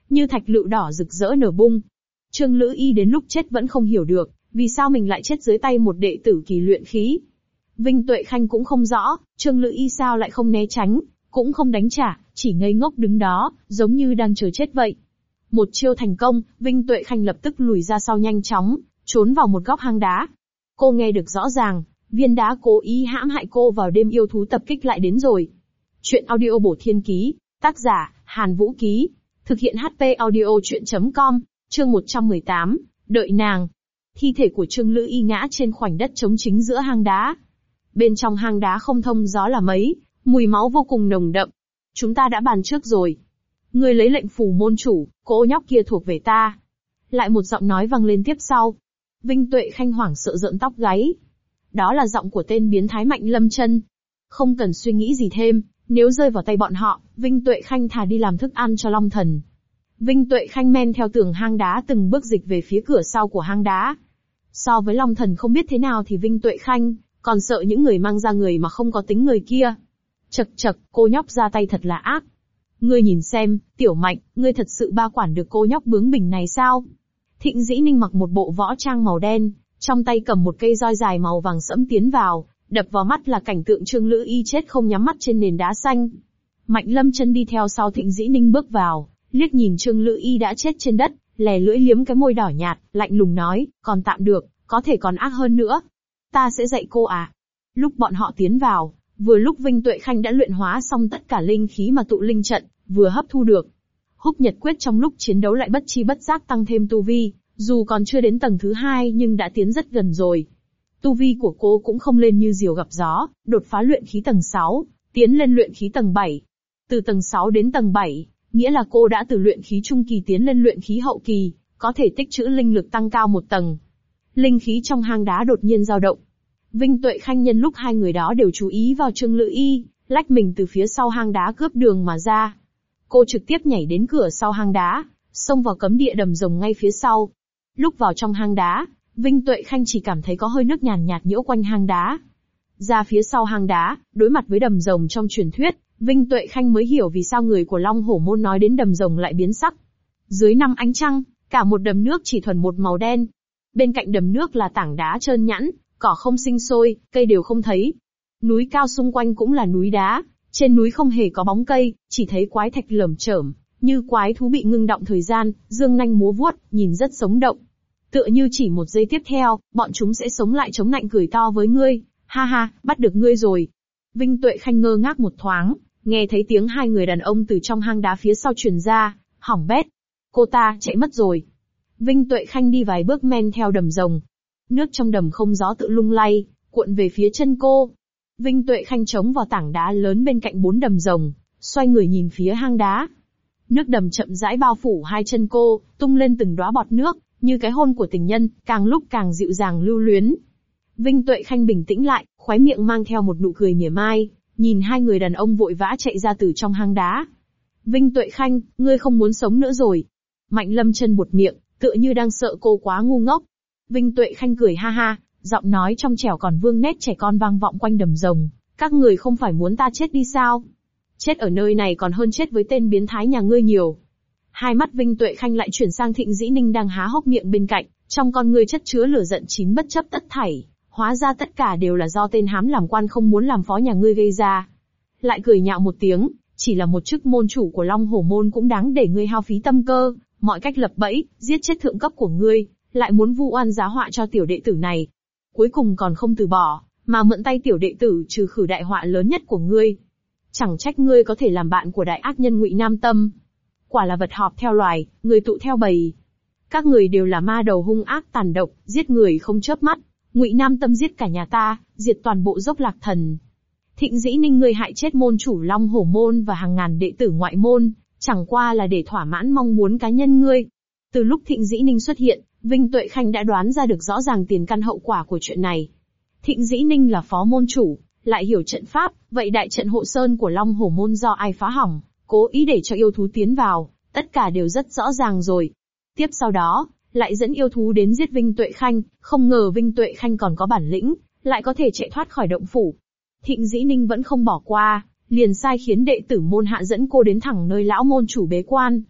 như thạch lựu đỏ rực rỡ nở bung. Trương Lữ Y đến lúc chết vẫn không hiểu được, vì sao mình lại chết dưới tay một đệ tử kỳ luyện khí. Vinh Tuệ Khanh cũng không rõ, Trương Lữ Y sao lại không né tránh, cũng không đánh trả, chỉ ngây ngốc đứng đó, giống như đang chờ chết vậy. Một chiêu thành công, Vinh Tuệ Khanh lập tức lùi ra sau nhanh chóng, trốn vào một góc hang đá. Cô nghe được rõ ràng, viên đá cố ý hãm hại cô vào đêm yêu thú tập kích lại đến rồi. Chuyện audio bổ thiên ký, tác giả, Hàn Vũ Ký. Thực hiện HP audio chuyện.com, chương 118, đợi nàng. Thi thể của Trương Lữ Y ngã trên khoảnh đất trống chính giữa hang đá. Bên trong hang đá không thông gió là mấy, mùi máu vô cùng nồng đậm. Chúng ta đã bàn trước rồi. Ngươi lấy lệnh phủ môn chủ, cô nhóc kia thuộc về ta. Lại một giọng nói vang lên tiếp sau. Vinh Tuệ Khanh hoảng sợ rợn tóc gáy. Đó là giọng của tên biến thái Mạnh Lâm Chân. Không cần suy nghĩ gì thêm, nếu rơi vào tay bọn họ, Vinh Tuệ Khanh thà đi làm thức ăn cho Long Thần. Vinh Tuệ Khanh men theo tường hang đá từng bước dịch về phía cửa sau của hang đá. So với Long Thần không biết thế nào thì Vinh Tuệ Khanh còn sợ những người mang ra người mà không có tính người kia. Chậc chậc, cô nhóc ra tay thật là ác. Ngươi nhìn xem, Tiểu Mạnh, ngươi thật sự ba quản được cô nhóc bướng bỉnh này sao? Thịnh Dĩ Ninh mặc một bộ võ trang màu đen, trong tay cầm một cây roi dài màu vàng sẫm tiến vào, đập vào mắt là cảnh tượng Trương Lữ Y chết không nhắm mắt trên nền đá xanh. Mạnh Lâm Chân đi theo sau Thịnh Dĩ Ninh bước vào, liếc nhìn Trương Lữ Y đã chết trên đất, lè lưỡi liếm cái môi đỏ nhạt, lạnh lùng nói, còn tạm được, có thể còn ác hơn nữa. Ta sẽ dạy cô à? Lúc bọn họ tiến vào, vừa lúc Vinh Tuệ Khanh đã luyện hóa xong tất cả linh khí mà tụ linh trận vừa hấp thu được. Húc Nhật Quyết trong lúc chiến đấu lại bất chi bất giác tăng thêm tu vi, dù còn chưa đến tầng thứ 2 nhưng đã tiến rất gần rồi. Tu vi của cô cũng không lên như diều gặp gió, đột phá luyện khí tầng 6, tiến lên luyện khí tầng 7. Từ tầng 6 đến tầng 7, nghĩa là cô đã từ luyện khí trung kỳ tiến lên luyện khí hậu kỳ, có thể tích trữ linh lực tăng cao một tầng. Linh khí trong hang đá đột nhiên dao động. Vinh Tuệ Khanh nhân lúc hai người đó đều chú ý vào Trương Lữ Y, lách mình từ phía sau hang đá cướp đường mà ra. Cô trực tiếp nhảy đến cửa sau hang đá, xông vào cấm địa đầm rồng ngay phía sau. Lúc vào trong hang đá, Vinh Tuệ Khanh chỉ cảm thấy có hơi nước nhàn nhạt nhiễu quanh hang đá. Ra phía sau hang đá, đối mặt với đầm rồng trong truyền thuyết, Vinh Tuệ Khanh mới hiểu vì sao người của Long Hổ Môn nói đến đầm rồng lại biến sắc. Dưới năm ánh trăng, cả một đầm nước chỉ thuần một màu đen. Bên cạnh đầm nước là tảng đá trơn nhẵn, cỏ không sinh sôi, cây đều không thấy. Núi cao xung quanh cũng là núi đá, trên núi không hề có bóng cây, chỉ thấy quái thạch lởm chởm, như quái thú bị ngưng động thời gian, dương nanh múa vuốt, nhìn rất sống động. Tựa như chỉ một giây tiếp theo, bọn chúng sẽ sống lại chống nạnh cười to với ngươi, ha ha, bắt được ngươi rồi. Vinh Tuệ Khanh ngơ ngác một thoáng, nghe thấy tiếng hai người đàn ông từ trong hang đá phía sau truyền ra, hỏng bét. Cô ta chạy mất rồi. Vinh Tuệ Khanh đi vài bước men theo đầm rồng. Nước trong đầm không gió tự lung lay, cuộn về phía chân cô. Vinh Tuệ Khanh chống vào tảng đá lớn bên cạnh bốn đầm rồng, xoay người nhìn phía hang đá. Nước đầm chậm rãi bao phủ hai chân cô, tung lên từng đóa bọt nước, như cái hôn của tình nhân, càng lúc càng dịu dàng lưu luyến. Vinh Tuệ Khanh bình tĩnh lại, khóe miệng mang theo một nụ cười mỉa mai, nhìn hai người đàn ông vội vã chạy ra từ trong hang đá. Vinh Tuệ Khanh, ngươi không muốn sống nữa rồi. Mạnh Lâm Chân buột miệng, tựa như đang sợ cô quá ngu ngốc. Vinh Tuệ Khanh cười ha ha, giọng nói trong trẻo còn vương nét trẻ con vang vọng quanh đầm rồng. Các người không phải muốn ta chết đi sao? Chết ở nơi này còn hơn chết với tên biến thái nhà ngươi nhiều. Hai mắt Vinh Tuệ Khanh lại chuyển sang Thịnh Dĩ Ninh đang há hốc miệng bên cạnh, trong con ngươi chất chứa lửa giận chín bất chấp tất thảy. Hóa ra tất cả đều là do tên hám làm quan không muốn làm phó nhà ngươi gây ra. Lại cười nhạo một tiếng, chỉ là một chức môn chủ của Long Hổ Môn cũng đáng để ngươi hao phí tâm cơ, mọi cách lập bẫy, giết chết thượng cấp của ngươi, lại muốn vu oan giá họa cho tiểu đệ tử này. Cuối cùng còn không từ bỏ, mà mượn tay tiểu đệ tử trừ khử đại họa lớn nhất của ngươi. Chẳng trách ngươi có thể làm bạn của đại ác nhân Ngụy Nam Tâm. Quả là vật họp theo loài, người tụ theo bầy. Các người đều là ma đầu hung ác tàn độc, giết người không chớp mắt. Ngụy Nam Tâm giết cả nhà ta, diệt toàn bộ Dốc Lạc Thần. Thịnh Dĩ Ninh ngươi hại chết môn chủ Long Hổ Môn và hàng ngàn đệ tử ngoại môn, chẳng qua là để thỏa mãn mong muốn cá nhân ngươi. Từ lúc Thịnh Dĩ Ninh xuất hiện, Vinh Tuệ Khanh đã đoán ra được rõ ràng tiền căn hậu quả của chuyện này. Thịnh Dĩ Ninh là phó môn chủ, lại hiểu trận pháp, vậy đại trận hộ sơn của Long Hổ Môn do ai phá hỏng, cố ý để cho yêu thú tiến vào, tất cả đều rất rõ ràng rồi. Tiếp sau đó, lại dẫn yêu thú đến giết Vinh Tuệ Khanh, không ngờ Vinh Tuệ Khanh còn có bản lĩnh, lại có thể chạy thoát khỏi động phủ. Thịnh Dĩ Ninh vẫn không bỏ qua, liền sai khiến đệ tử môn hạ dẫn cô đến thẳng nơi lão môn chủ bế quan.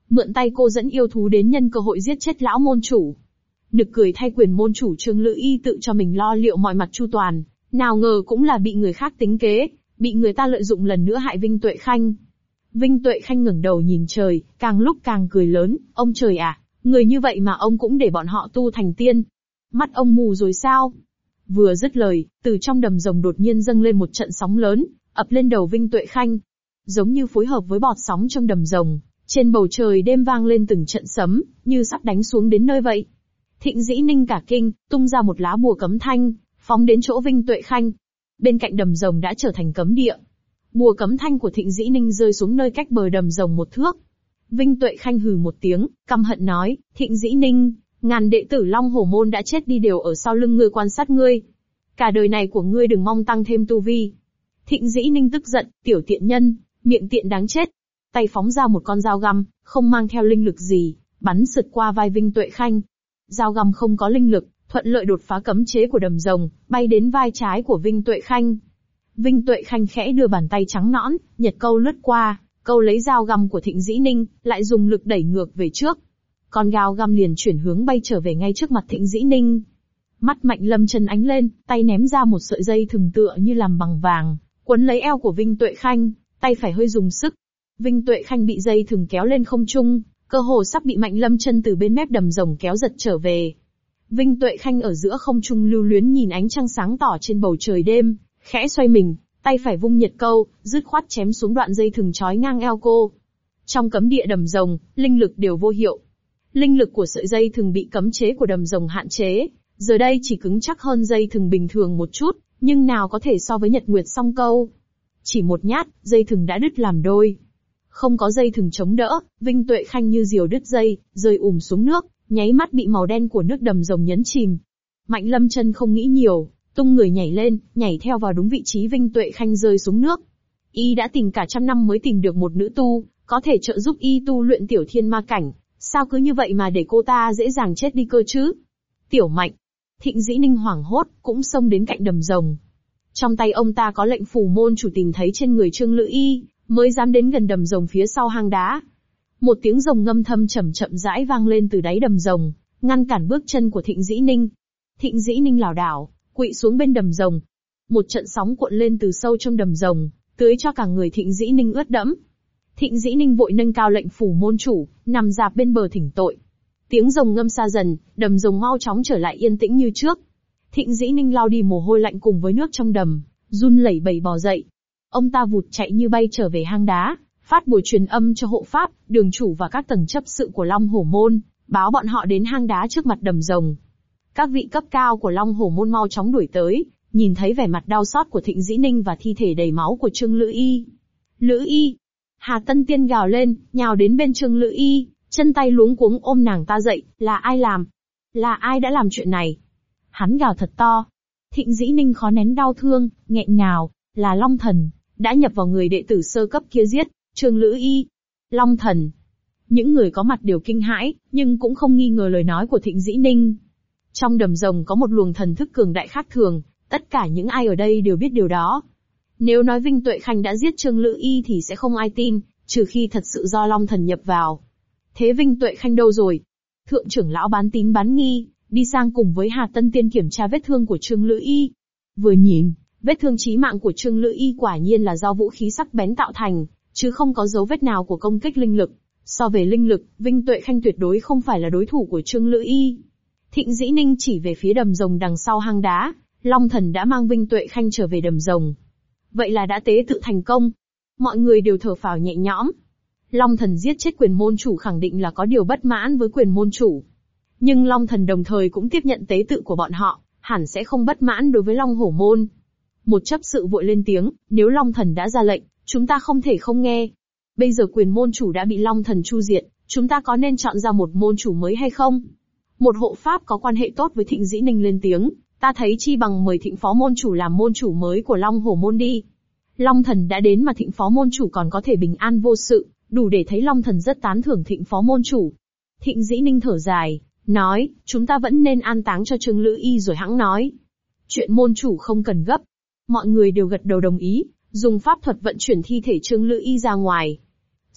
mượn tay cô dẫn yêu thú đến nhân cơ hội giết chết lão môn chủ. Nực cười thay, quyền môn chủ Trương Lữ Y tự cho mình lo liệu mọi mặt chu toàn, nào ngờ cũng là bị người khác tính kế, bị người ta lợi dụng lần nữa hại Vinh Tuệ Khanh. Vinh Tuệ Khanh ngẩng đầu nhìn trời, càng lúc càng cười lớn, ông trời à, người như vậy mà ông cũng để bọn họ tu thành tiên. Mắt ông mù rồi sao? Vừa dứt lời, từ trong đầm rồng đột nhiên dâng lên một trận sóng lớn, ập lên đầu Vinh Tuệ Khanh. Giống như phối hợp với bọt sóng trong đầm rồng, trên bầu trời đêm vang lên từng trận sấm, như sắp đánh xuống đến nơi vậy. Thịnh Dĩ Ninh cả kinh, tung ra một lá bùa cấm thanh, phóng đến chỗ Vinh Tuệ Khanh. Bên cạnh đầm rồng đã trở thành cấm địa. Bùa cấm thanh của Thịnh Dĩ Ninh rơi xuống nơi cách bờ đầm rồng một thước. Vinh Tuệ Khanh hừ một tiếng, căm hận nói, Thịnh Dĩ Ninh, ngàn đệ tử Long Hổ Môn đã chết đi đều ở sau lưng ngươi quan sát ngươi. Cả đời này của ngươi đừng mong tăng thêm tu vi. Thịnh Dĩ Ninh tức giận, tiểu tiện nhân, miệng tiện đáng chết. Tay phóng ra một con dao găm, không mang theo linh lực gì, bắn sượt qua vai Vinh Tuệ Khanh. Dao găm không có linh lực, thuận lợi đột phá cấm chế của đầm rồng, bay đến vai trái của Vinh Tuệ Khanh. Vinh Tuệ Khanh khẽ đưa bàn tay trắng nõn, nhật câu lướt qua, câu lấy dao găm của Thịnh Dĩ Ninh, lại dùng lực đẩy ngược về trước. Con dao găm liền chuyển hướng bay trở về ngay trước mặt Thịnh Dĩ Ninh. Mắt Mạnh Lâm Chân ánh lên, tay ném ra một sợi dây thừng tựa như làm bằng vàng, quấn lấy eo của Vinh Tuệ Khanh, tay phải hơi dùng sức. Vinh Tuệ Khanh bị dây thừng kéo lên không trung, cơ hồ sắp bị Mạnh Lâm Chân từ bên mép đầm rồng kéo giật trở về. Vinh Tuệ Khanh ở giữa không trung lưu luyến nhìn ánh trăng sáng tỏ trên bầu trời đêm, khẽ xoay mình, tay phải vung nhật câu, dứt khoát chém xuống đoạn dây thừng trói ngang eo cô. Trong cấm địa đầm rồng, linh lực đều vô hiệu. Linh lực của sợi dây thừng bị cấm chế của đầm rồng hạn chế, giờ đây chỉ cứng chắc hơn dây thừng bình thường một chút, nhưng nào có thể so với nhật nguyệt song câu. Chỉ một nhát, dây thừng đã đứt làm đôi. Không có dây thừng chống đỡ, Vinh Tuệ Khanh như diều đứt dây, rơi xuống nước, nháy mắt bị màu đen của nước đầm rồng nhấn chìm. Mạnh Lâm Chân không nghĩ nhiều, tung người nhảy lên, nhảy theo vào đúng vị trí Vinh Tuệ Khanh rơi xuống nước. Y đã tìm cả trăm năm mới tìm được một nữ tu, có thể trợ giúp y tu luyện tiểu thiên ma cảnh, sao cứ như vậy mà để cô ta dễ dàng chết đi cơ chứ? Tiểu Mạnh, Thịnh Dĩ Ninh hoảng hốt, cũng xông đến cạnh đầm rồng. Trong tay ông ta có lệnh phù môn chủ tìm thấy trên người Trương Lữ Y, mới dám đến gần đầm rồng phía sau hang đá. Một tiếng rồng ngâm thâm chậm rãi vang lên từ đáy đầm rồng, ngăn cản bước chân của Thịnh Dĩ Ninh. Thịnh Dĩ Ninh lảo đảo, quỵ xuống bên đầm rồng. Một trận sóng cuộn lên từ sâu trong đầm rồng, tưới cho cả người Thịnh Dĩ Ninh ướt đẫm. Thịnh Dĩ Ninh vội nâng cao lệnh phủ môn chủ, nằm dạp bên bờ thỉnh tội. Tiếng rồng ngâm xa dần, đầm rồng mau chóng trở lại yên tĩnh như trước. Thịnh Dĩ Ninh lau đi mồ hôi lạnh cùng với nước trong đầm, run lẩy bẩy bò dậy. Ông ta vụt chạy như bay trở về hang đá, phát buổi truyền âm cho hộ pháp, đường chủ và các tầng chấp sự của Long Hổ Môn, báo bọn họ đến hang đá trước mặt đầm rồng. Các vị cấp cao của Long Hổ Môn mau chóng đuổi tới, nhìn thấy vẻ mặt đau xót của Thịnh Dĩ Ninh và thi thể đầy máu của Trương Lữ Y. Lữ Y! Hà Tân Tiên gào lên, nhào đến bên Trương Lữ Y, chân tay luống cuống ôm nàng ta dậy, là ai làm? Là ai đã làm chuyện này? Hắn gào thật to. Thịnh Dĩ Ninh khó nén đau thương, nghẹn ngào, là Long Thần, đã nhập vào người đệ tử sơ cấp kia giết, Trương Lữ Y. Long Thần. Những người có mặt đều kinh hãi, nhưng cũng không nghi ngờ lời nói của Thịnh Dĩ Ninh. Trong đầm rồng có một luồng thần thức cường đại khác thường, tất cả những ai ở đây đều biết điều đó. Nếu nói Vinh Tuệ Khanh đã giết Trương Lữ Y thì sẽ không ai tin, trừ khi thật sự do Long Thần nhập vào. Thế Vinh Tuệ Khanh đâu rồi? Thượng trưởng lão bán tín bán nghi, đi sang cùng với Hà Tân Tiên kiểm tra vết thương của Trương Lữ Y. Vừa nhìn, vết thương chí mạng của Trương Lữ Y quả nhiên là do vũ khí sắc bén tạo thành, chứ không có dấu vết nào của công kích linh lực. So về linh lực, Vinh Tuệ Khanh tuyệt đối không phải là đối thủ của Trương Lữ Y. Thịnh Dĩ Ninh chỉ về phía đầm rồng đằng sau hang đá, Long Thần đã mang Vinh Tuệ Khanh trở về đầm rồng. Vậy là đã tế tự thành công. Mọi người đều thở phào nhẹ nhõm. Long Thần giết chết quyền môn chủ khẳng định là có điều bất mãn với quyền môn chủ. Nhưng Long Thần đồng thời cũng tiếp nhận tế tự của bọn họ, hẳn sẽ không bất mãn đối với Long Hổ Môn. Một chấp sự vội lên tiếng, nếu Long Thần đã ra lệnh, chúng ta không thể không nghe. Bây giờ quyền môn chủ đã bị Long Thần chu diệt, chúng ta có nên chọn ra một môn chủ mới hay không? Một hộ pháp có quan hệ tốt với Thịnh Dĩ Ninh lên tiếng, ta thấy chi bằng mời Thịnh phó môn chủ làm môn chủ mới của Long Hổ Môn đi. Long Thần đã đến mà Thịnh phó môn chủ còn có thể bình an vô sự, đủ để thấy Long Thần rất tán thưởng Thịnh phó môn chủ. Thịnh Dĩ Ninh thở dài, nói, chúng ta vẫn nên an táng cho Trương Lữ Y rồi hẵng nói. Chuyện môn chủ không cần gấp. Mọi người đều gật đầu đồng ý, dùng pháp thuật vận chuyển thi thể Trương Lữ Y ra ngoài.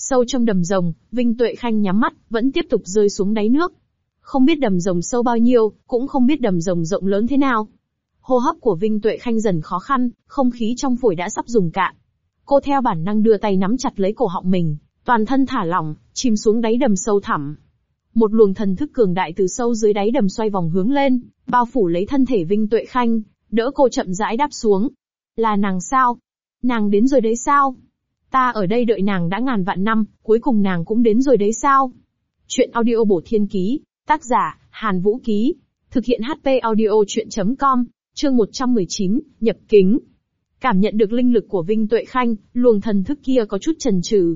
Sâu trong đầm rồng, Vinh Tuệ Khanh nhắm mắt, vẫn tiếp tục rơi xuống đáy nước. Không biết đầm rồng sâu bao nhiêu, cũng không biết đầm rồng rộng lớn thế nào. Hô hấp của Vinh Tuệ Khanh dần khó khăn, không khí trong phổi đã sắp dùng cạn. Cô theo bản năng đưa tay nắm chặt lấy cổ họng mình, toàn thân thả lỏng, chìm xuống đáy đầm sâu thẳm. Một luồng thần thức cường đại từ sâu dưới đáy đầm xoay vòng hướng lên, bao phủ lấy thân thể Vinh Tuệ Khanh, đỡ cô chậm rãi đáp xuống. Là nàng sao? Nàng đến rồi đấy sao? Ta ở đây đợi nàng đã ngàn vạn năm, cuối cùng nàng cũng đến rồi đấy sao? Chuyện audio bổ thiên ký, tác giả, Hàn Vũ Ký, thực hiện HP audio chuyện.com, chương 119, nhập kính. Cảm nhận được linh lực của Vinh Tuệ Khanh, luồng thần thức kia có chút chần chừ.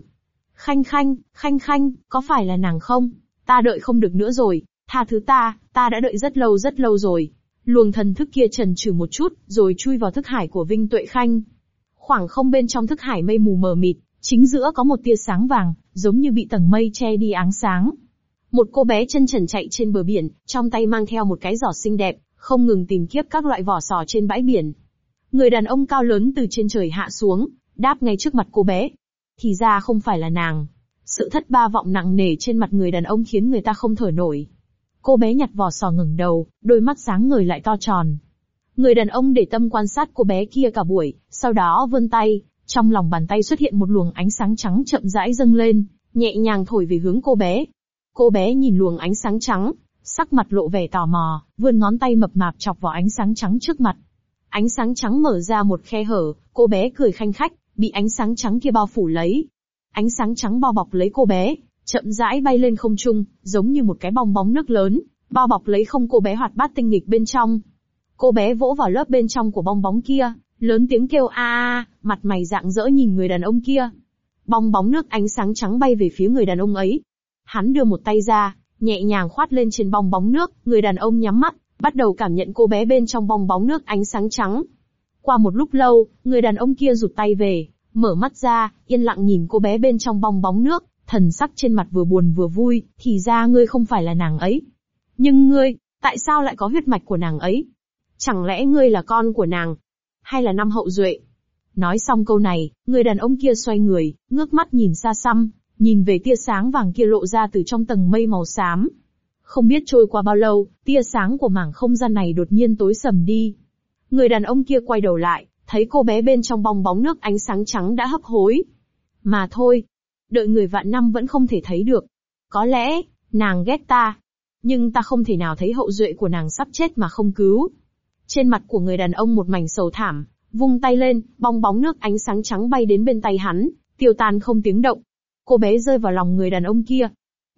Khanh, có phải là nàng không? Ta đợi không được nữa rồi, tha thứ ta đã đợi rất lâu rồi. Luồng thần thức kia chần chừ một chút, rồi chui vào thức hải của Vinh Tuệ Khanh. Khoảng không bên trong thức hải mây mù mờ mịt, chính giữa có một tia sáng vàng, giống như bị tầng mây che đi áng sáng. Một cô bé chân trần chạy trên bờ biển, trong tay mang theo một cái giỏ xinh đẹp, không ngừng tìm kiếm các loại vỏ sò trên bãi biển. Người đàn ông cao lớn từ trên trời hạ xuống, đáp ngay trước mặt cô bé. Thì ra không phải là nàng. Sự thất ba vọng nặng nề trên mặt người đàn ông khiến người ta không thở nổi. Cô bé nhặt vỏ sò ngẩng đầu, đôi mắt sáng ngời lại to tròn. Người đàn ông để tâm quan sát cô bé kia cả buổi, sau đó vươn tay, trong lòng bàn tay xuất hiện một luồng ánh sáng trắng chậm rãi dâng lên, nhẹ nhàng thổi về hướng cô bé. Cô bé nhìn luồng ánh sáng trắng, sắc mặt lộ vẻ tò mò, vươn ngón tay mập mạp chọc vào ánh sáng trắng trước mặt. Ánh sáng trắng mở ra một khe hở, cô bé cười khanh khách, bị ánh sáng trắng kia bao phủ lấy. Ánh sáng trắng bao bọc lấy cô bé, chậm rãi bay lên không trung, giống như một cái bong bóng nước lớn, bao bọc lấy không cô bé hoạt bát tinh nghịch bên trong. Cô bé vỗ vào lớp bên trong của bong bóng kia, lớn tiếng kêu a, mặt mày rạng rỡ nhìn người đàn ông kia. Bong bóng nước ánh sáng trắng bay về phía người đàn ông ấy. Hắn đưa một tay ra, nhẹ nhàng khoát lên trên bong bóng nước, người đàn ông nhắm mắt, bắt đầu cảm nhận cô bé bên trong bong bóng nước ánh sáng trắng. Qua một lúc lâu, người đàn ông kia rụt tay về, mở mắt ra, yên lặng nhìn cô bé bên trong bong bóng nước, thần sắc trên mặt vừa buồn vừa vui, thì ra ngươi không phải là nàng ấy. Nhưng ngươi, tại sao lại có huyết mạch của nàng ấy? Chẳng lẽ ngươi là con của nàng? Hay là năm hậu duệ? Nói xong câu này, người đàn ông kia xoay người, ngước mắt nhìn xa xăm, nhìn về tia sáng vàng kia lộ ra từ trong tầng mây màu xám. Không biết trôi qua bao lâu, tia sáng của mảng không gian này đột nhiên tối sầm đi. Người đàn ông kia quay đầu lại, thấy cô bé bên trong bong bóng nước ánh sáng trắng đã hấp hối. Mà thôi, đợi người vạn năm vẫn không thể thấy được. Có lẽ, nàng ghét ta. Nhưng ta không thể nào thấy hậu duệ của nàng sắp chết mà không cứu. Trên mặt của người đàn ông một mảnh sầu thảm, vung tay lên, bong bóng nước ánh sáng trắng bay đến bên tay hắn, tiêu tan không tiếng động. Cô bé rơi vào lòng người đàn ông kia.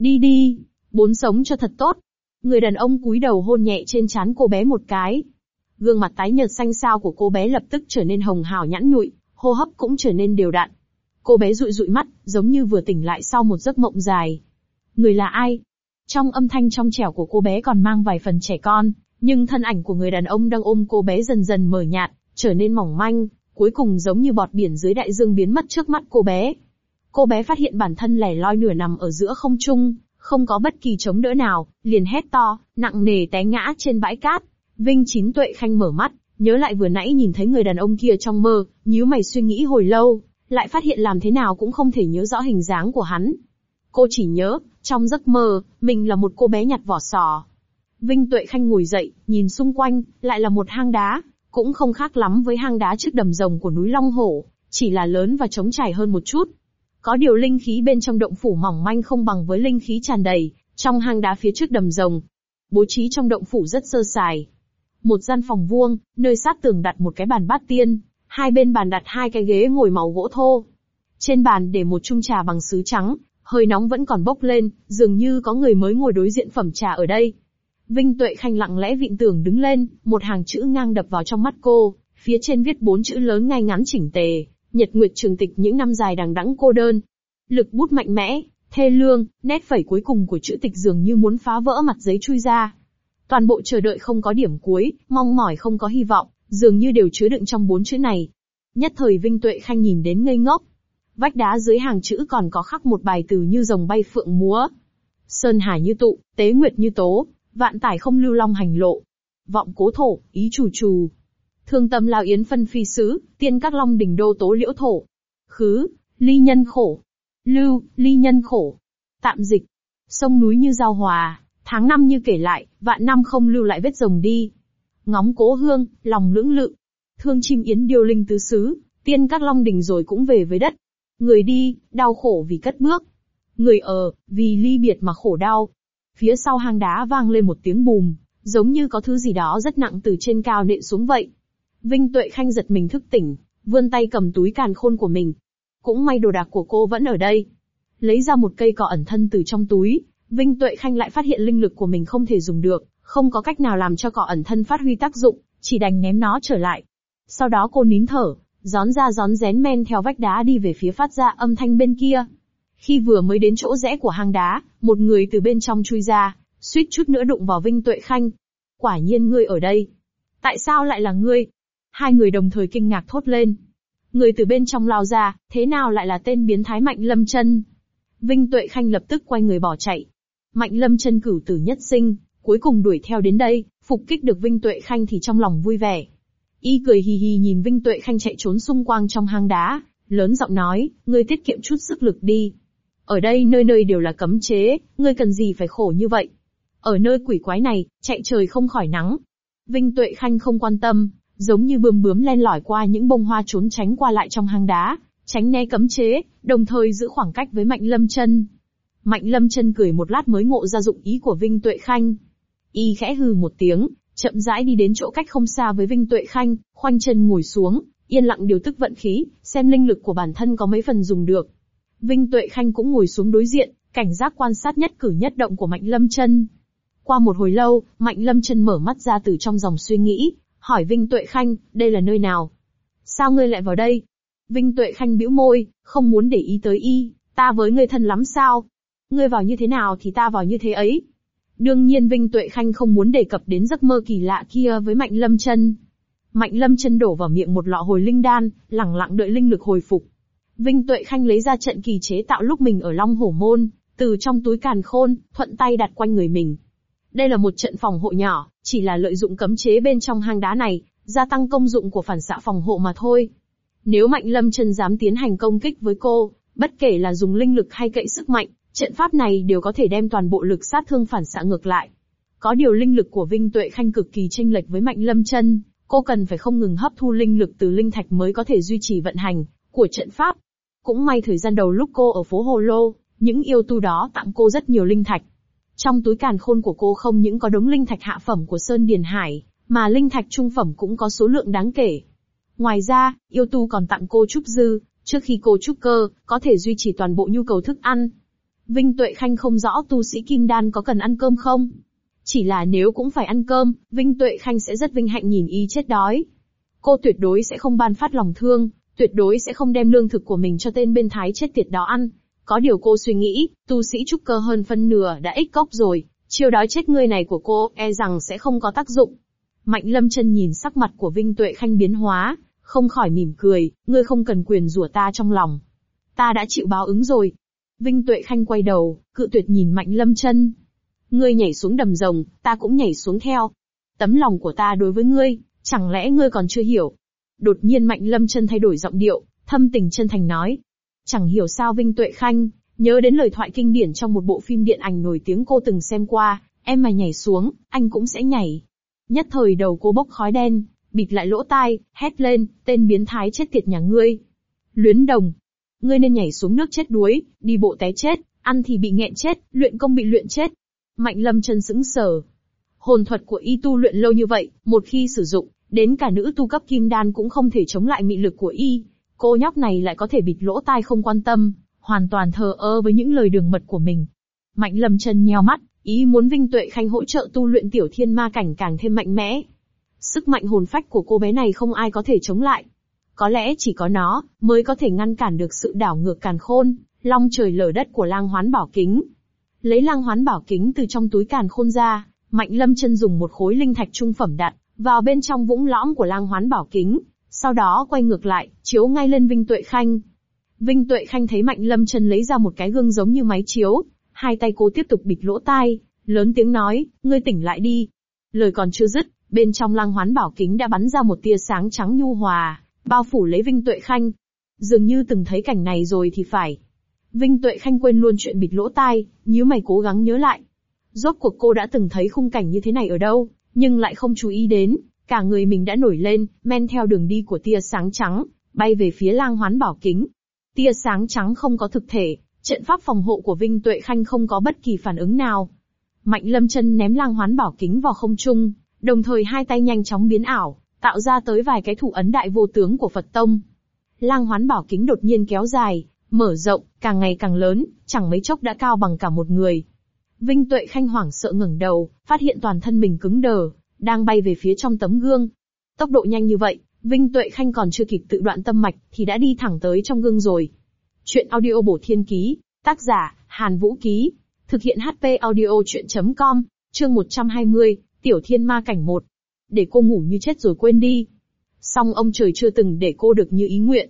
Đi, bốn sống cho thật tốt. Người đàn ông cúi đầu hôn nhẹ trên trán cô bé một cái. Gương mặt tái nhợt xanh xao của cô bé lập tức trở nên hồng hào nhẵn nhụi, hô hấp cũng trở nên đều đặn. Cô bé dụi dụi mắt, giống như vừa tỉnh lại sau một giấc mộng dài. Người là ai? Trong âm thanh trong trẻo của cô bé còn mang vài phần trẻ con, nhưng thân ảnh của người đàn ông đang ôm cô bé dần dần mờ nhạt, trở nên mỏng manh, cuối cùng giống như bọt biển dưới đại dương biến mất trước mắt cô bé. Cô bé phát hiện bản thân lẻ loi nửa nằm ở giữa không trung, không có bất kỳ chống đỡ nào, liền hét to, nặng nề té ngã trên bãi cát. Vinh Chín Tuệ Khanh mở mắt, nhớ lại vừa nãy nhìn thấy người đàn ông kia trong mơ, nhíu mày suy nghĩ hồi lâu, lại phát hiện làm thế nào cũng không thể nhớ rõ hình dáng của hắn. Cô chỉ nhớ, trong giấc mơ, mình là một cô bé nhặt vỏ sò. Vinh Tuệ Khanh ngồi dậy, nhìn xung quanh, lại là một hang đá, cũng không khác lắm với hang đá trước đầm rồng của núi Long Hổ, chỉ là lớn và trống trải hơn một chút. Có điều linh khí bên trong động phủ mỏng manh không bằng với linh khí tràn đầy trong hang đá phía trước đầm rồng. Bố trí trong động phủ rất sơ sài. Một gian phòng vuông, nơi sát tường đặt một cái bàn bát tiên, hai bên bàn đặt hai cái ghế ngồi màu gỗ thô. Trên bàn để một chung trà bằng sứ trắng, hơi nóng vẫn còn bốc lên, dường như có người mới ngồi đối diện phẩm trà ở đây. Vinh Tuệ Khanh lặng lẽ vịn tường đứng lên, một hàng chữ ngang đập vào trong mắt cô, phía trên viết 4 chữ lớn ngay ngắn chỉnh tề, Nhật Nguyệt Trường Tịch những năm dài đằng đẵng cô đơn. Lực bút mạnh mẽ, thê lương, nét phẩy cuối cùng của chữ tịch dường như muốn phá vỡ mặt giấy chui ra. Toàn bộ chờ đợi không có điểm cuối, mong mỏi không có hy vọng, dường như đều chứa đựng trong 4 chữ này. Nhất thời Vinh Tuệ Khanh nhìn đến ngây ngốc. Vách đá dưới hàng chữ còn có khắc một bài từ như rồng bay phượng múa. Sơn hải như tụ, tế nguyệt như tố, vạn tải không lưu long hành lộ. Vọng cố thổ, ý trù trù. Thương tâm lao yến phân phi sứ, tiên các long đỉnh đô tố liễu thổ. Khứ, ly nhân khổ. Lưu, ly nhân khổ. Tạm dịch. Sông núi như giao hòa, tháng năm như kể lại, vạn năm không lưu lại vết rồng đi. Ngóng cố hương, lòng lưỡng lự. Thương chim yến điêu linh tứ xứ, tiên các long đình rồi cũng về với đất. Người đi, đau khổ vì cất bước. Người ở, vì ly biệt mà khổ đau. Phía sau hang đá vang lên một tiếng bùm, giống như có thứ gì đó rất nặng từ trên cao nện xuống vậy. Vinh Tuệ Khanh giật mình thức tỉnh, vươn tay cầm túi càn khôn của mình. Cũng may đồ đạc của cô vẫn ở đây. Lấy ra một cây cỏ ẩn thân từ trong túi, Vinh Tuệ Khanh lại phát hiện linh lực của mình không thể dùng được, không có cách nào làm cho cỏ ẩn thân phát huy tác dụng, chỉ đành ném nó trở lại. Sau đó cô nín thở, rón ra rón rén men theo vách đá đi về phía phát ra âm thanh bên kia. Khi vừa mới đến chỗ rẽ của hang đá, một người từ bên trong chui ra, suýt chút nữa đụng vào Vinh Tuệ Khanh. Quả nhiên ngươi ở đây. Tại sao lại là ngươi? Hai người đồng thời kinh ngạc thốt lên. Người từ bên trong lao ra, thế nào lại là tên biến thái Mạnh Lâm Chân? Vinh Tuệ Khanh lập tức quay người bỏ chạy. Mạnh Lâm Chân cửu tử nhất sinh, cuối cùng đuổi theo đến đây, phục kích được Vinh Tuệ Khanh thì trong lòng vui vẻ. Y cười hì hì nhìn Vinh Tuệ Khanh chạy trốn xung quanh trong hang đá, lớn giọng nói, ngươi tiết kiệm chút sức lực đi. Ở đây nơi nơi đều là cấm chế, ngươi cần gì phải khổ như vậy? Ở nơi quỷ quái này, chạy trời không khỏi nắng. Vinh Tuệ Khanh không quan tâm, giống như bướm bướm len lỏi qua những bông hoa trốn tránh qua lại trong hang đá, tránh né cấm chế, đồng thời giữ khoảng cách với Mạnh Lâm Chân. Mạnh Lâm Chân cười một lát mới ngộ ra dụng ý của Vinh Tuệ Khanh. Y khẽ hừ một tiếng, chậm rãi đi đến chỗ cách không xa với Vinh Tuệ Khanh, khoanh chân ngồi xuống, yên lặng điều tức vận khí, xem linh lực của bản thân có mấy phần dùng được. Vinh Tuệ Khanh cũng ngồi xuống đối diện, cảnh giác quan sát nhất cử nhất động của Mạnh Lâm Chân. Qua một hồi lâu, Mạnh Lâm Chân mở mắt ra từ trong dòng suy nghĩ, hỏi Vinh Tuệ Khanh, đây là nơi nào? Sao ngươi lại vào đây? Vinh Tuệ Khanh bĩu môi, không muốn để ý tới y, ta với ngươi thân lắm sao? Ngươi vào như thế nào thì ta vào như thế ấy. Đương nhiên Vinh Tuệ Khanh không muốn đề cập đến giấc mơ kỳ lạ kia với Mạnh Lâm Chân. Mạnh Lâm Chân đổ vào miệng một lọ hồi linh đan, lẳng lặng đợi linh lực hồi phục. Vinh Tuệ Khanh lấy ra trận kỳ chế tạo lúc mình ở Long Hổ Môn, từ trong túi càn khôn, thuận tay đặt quanh người mình. Đây là một trận phòng hộ nhỏ, chỉ là lợi dụng cấm chế bên trong hang đá này, gia tăng công dụng của phản xạ phòng hộ mà thôi. Nếu Mạnh Lâm Chân dám tiến hành công kích với cô, bất kể là dùng linh lực hay cậy sức mạnh, trận pháp này đều có thể đem toàn bộ lực sát thương phản xạ ngược lại. Có điều linh lực của Vinh Tuệ Khanh cực kỳ chênh lệch với Mạnh Lâm Chân, cô cần phải không ngừng hấp thu linh lực từ linh thạch mới có thể duy trì vận hành của trận pháp. Cũng may thời gian đầu lúc cô ở phố Hồ Lô, những yêu tu đó tặng cô rất nhiều linh thạch. Trong túi càn khôn của cô không những có đống linh thạch hạ phẩm của Sơn Điền Hải, mà linh thạch trung phẩm cũng có số lượng đáng kể. Ngoài ra, yêu tu còn tặng cô trúc dư, trước khi cô trúc cơ, có thể duy trì toàn bộ nhu cầu thức ăn. Vinh Tuệ Khanh không rõ tu sĩ kim đan có cần ăn cơm không? Chỉ là nếu cũng phải ăn cơm, Vinh Tuệ Khanh sẽ rất vinh hạnh nhìn y chết đói. Cô tuyệt đối sẽ không ban phát lòng thương, tuyệt đối sẽ không đem lương thực của mình cho tên bên thái chết tiệt đó ăn. Có điều cô suy nghĩ, tu sĩ trúc cơ hơn phân nửa đã ích cốc rồi, chiêu đói chết ngươi này của cô e rằng sẽ không có tác dụng. Mạnh Lâm Chân nhìn sắc mặt của Vinh Tuệ Khanh biến hóa, không khỏi mỉm cười, ngươi không cần quyền rủa ta trong lòng. Ta đã chịu báo ứng rồi. Vinh Tuệ Khanh quay đầu, cự tuyệt nhìn Mạnh Lâm Chân. Ngươi nhảy xuống đầm rồng, ta cũng nhảy xuống theo. Tấm lòng của ta đối với ngươi, chẳng lẽ ngươi còn chưa hiểu? Đột nhiên Mạnh Lâm Chân thay đổi giọng điệu, thâm tình chân thành nói. Chẳng hiểu sao Vinh Tuệ Khanh nhớ đến lời thoại kinh điển trong một bộ phim điện ảnh nổi tiếng cô từng xem qua, em mà nhảy xuống, anh cũng sẽ nhảy. Nhất thời đầu cô bốc khói đen, bịt lại lỗ tai, hét lên, tên biến thái chết tiệt nhà ngươi. Luyến Đồng, ngươi nên nhảy xuống nước chết đuối, đi bộ té chết, ăn thì bị nghẹn chết, luyện công bị luyện chết. Mạnh Lâm Chân sững sờ. Hồn thuật của y tu luyện lâu như vậy, một khi sử dụng, đến cả nữ tu cấp kim đan cũng không thể chống lại mị lực của y. Cô nhóc này lại có thể bịt lỗ tai không quan tâm, hoàn toàn thờ ơ với những lời đường mật của mình. Mạnh Lâm Chân nheo mắt, ý muốn Vinh Tuệ Khanh hỗ trợ tu luyện tiểu thiên ma cảnh càng thêm mạnh mẽ. Sức mạnh hồn phách của cô bé này không ai có thể chống lại. Có lẽ chỉ có nó, mới có thể ngăn cản được sự đảo ngược càn khôn, long trời lở đất của Lang Hoán Bảo Kính. Lấy Lang Hoán Bảo Kính từ trong túi càn khôn ra, Mạnh Lâm Chân dùng một khối linh thạch trung phẩm đặt vào bên trong vũng lõm của Lang Hoán Bảo Kính, sau đó quay ngược lại, chiếu ngay lên Vinh Tuệ Khanh. Vinh Tuệ Khanh thấy Mạnh Lâm Chân lấy ra một cái gương giống như máy chiếu, hai tay cô tiếp tục bịt lỗ tai, lớn tiếng nói, ngươi tỉnh lại đi. Lời còn chưa dứt, bên trong Lang Hoán Bảo Kính đã bắn ra một tia sáng trắng nhu hòa, bao phủ lấy Vinh Tuệ Khanh. Dường như từng thấy cảnh này rồi thì phải. Vinh Tuệ Khanh quên luôn chuyện bịt lỗ tai, nhíu mày cố gắng nhớ lại. Rốt cuộc cô đã từng thấy khung cảnh như thế này ở đâu, nhưng lại không chú ý đến, cả người mình đã nổi lên, men theo đường đi của tia sáng trắng, bay về phía Lang Hoán Bảo Kính. Tia sáng trắng không có thực thể, trận pháp phòng hộ của Vinh Tuệ Khanh không có bất kỳ phản ứng nào. Mạnh Lâm Chân ném Lang Hoán Bảo Kính vào không trung, đồng thời hai tay nhanh chóng biến ảo, tạo ra tới vài cái thủ ấn đại vô tướng của Phật Tông. Lang Hoán Bảo Kính đột nhiên kéo dài, mở rộng, càng ngày càng lớn, chẳng mấy chốc đã cao bằng cả một người. Vinh Tuệ Khanh hoảng sợ ngẩng đầu, phát hiện toàn thân mình cứng đờ, đang bay về phía trong tấm gương. Tốc độ nhanh như vậy, Vinh Tuệ Khanh còn chưa kịp tự đoạn tâm mạch thì đã đi thẳng tới trong gương rồi. Chuyện audio Bổ Thiên Ký, tác giả Hàn Vũ Ký, thực hiện HP audio chuyện.com, chương 120, Tiểu Thiên Ma Cảnh 1. Để cô ngủ như chết rồi quên đi. Song ông trời chưa từng để cô được như ý nguyện.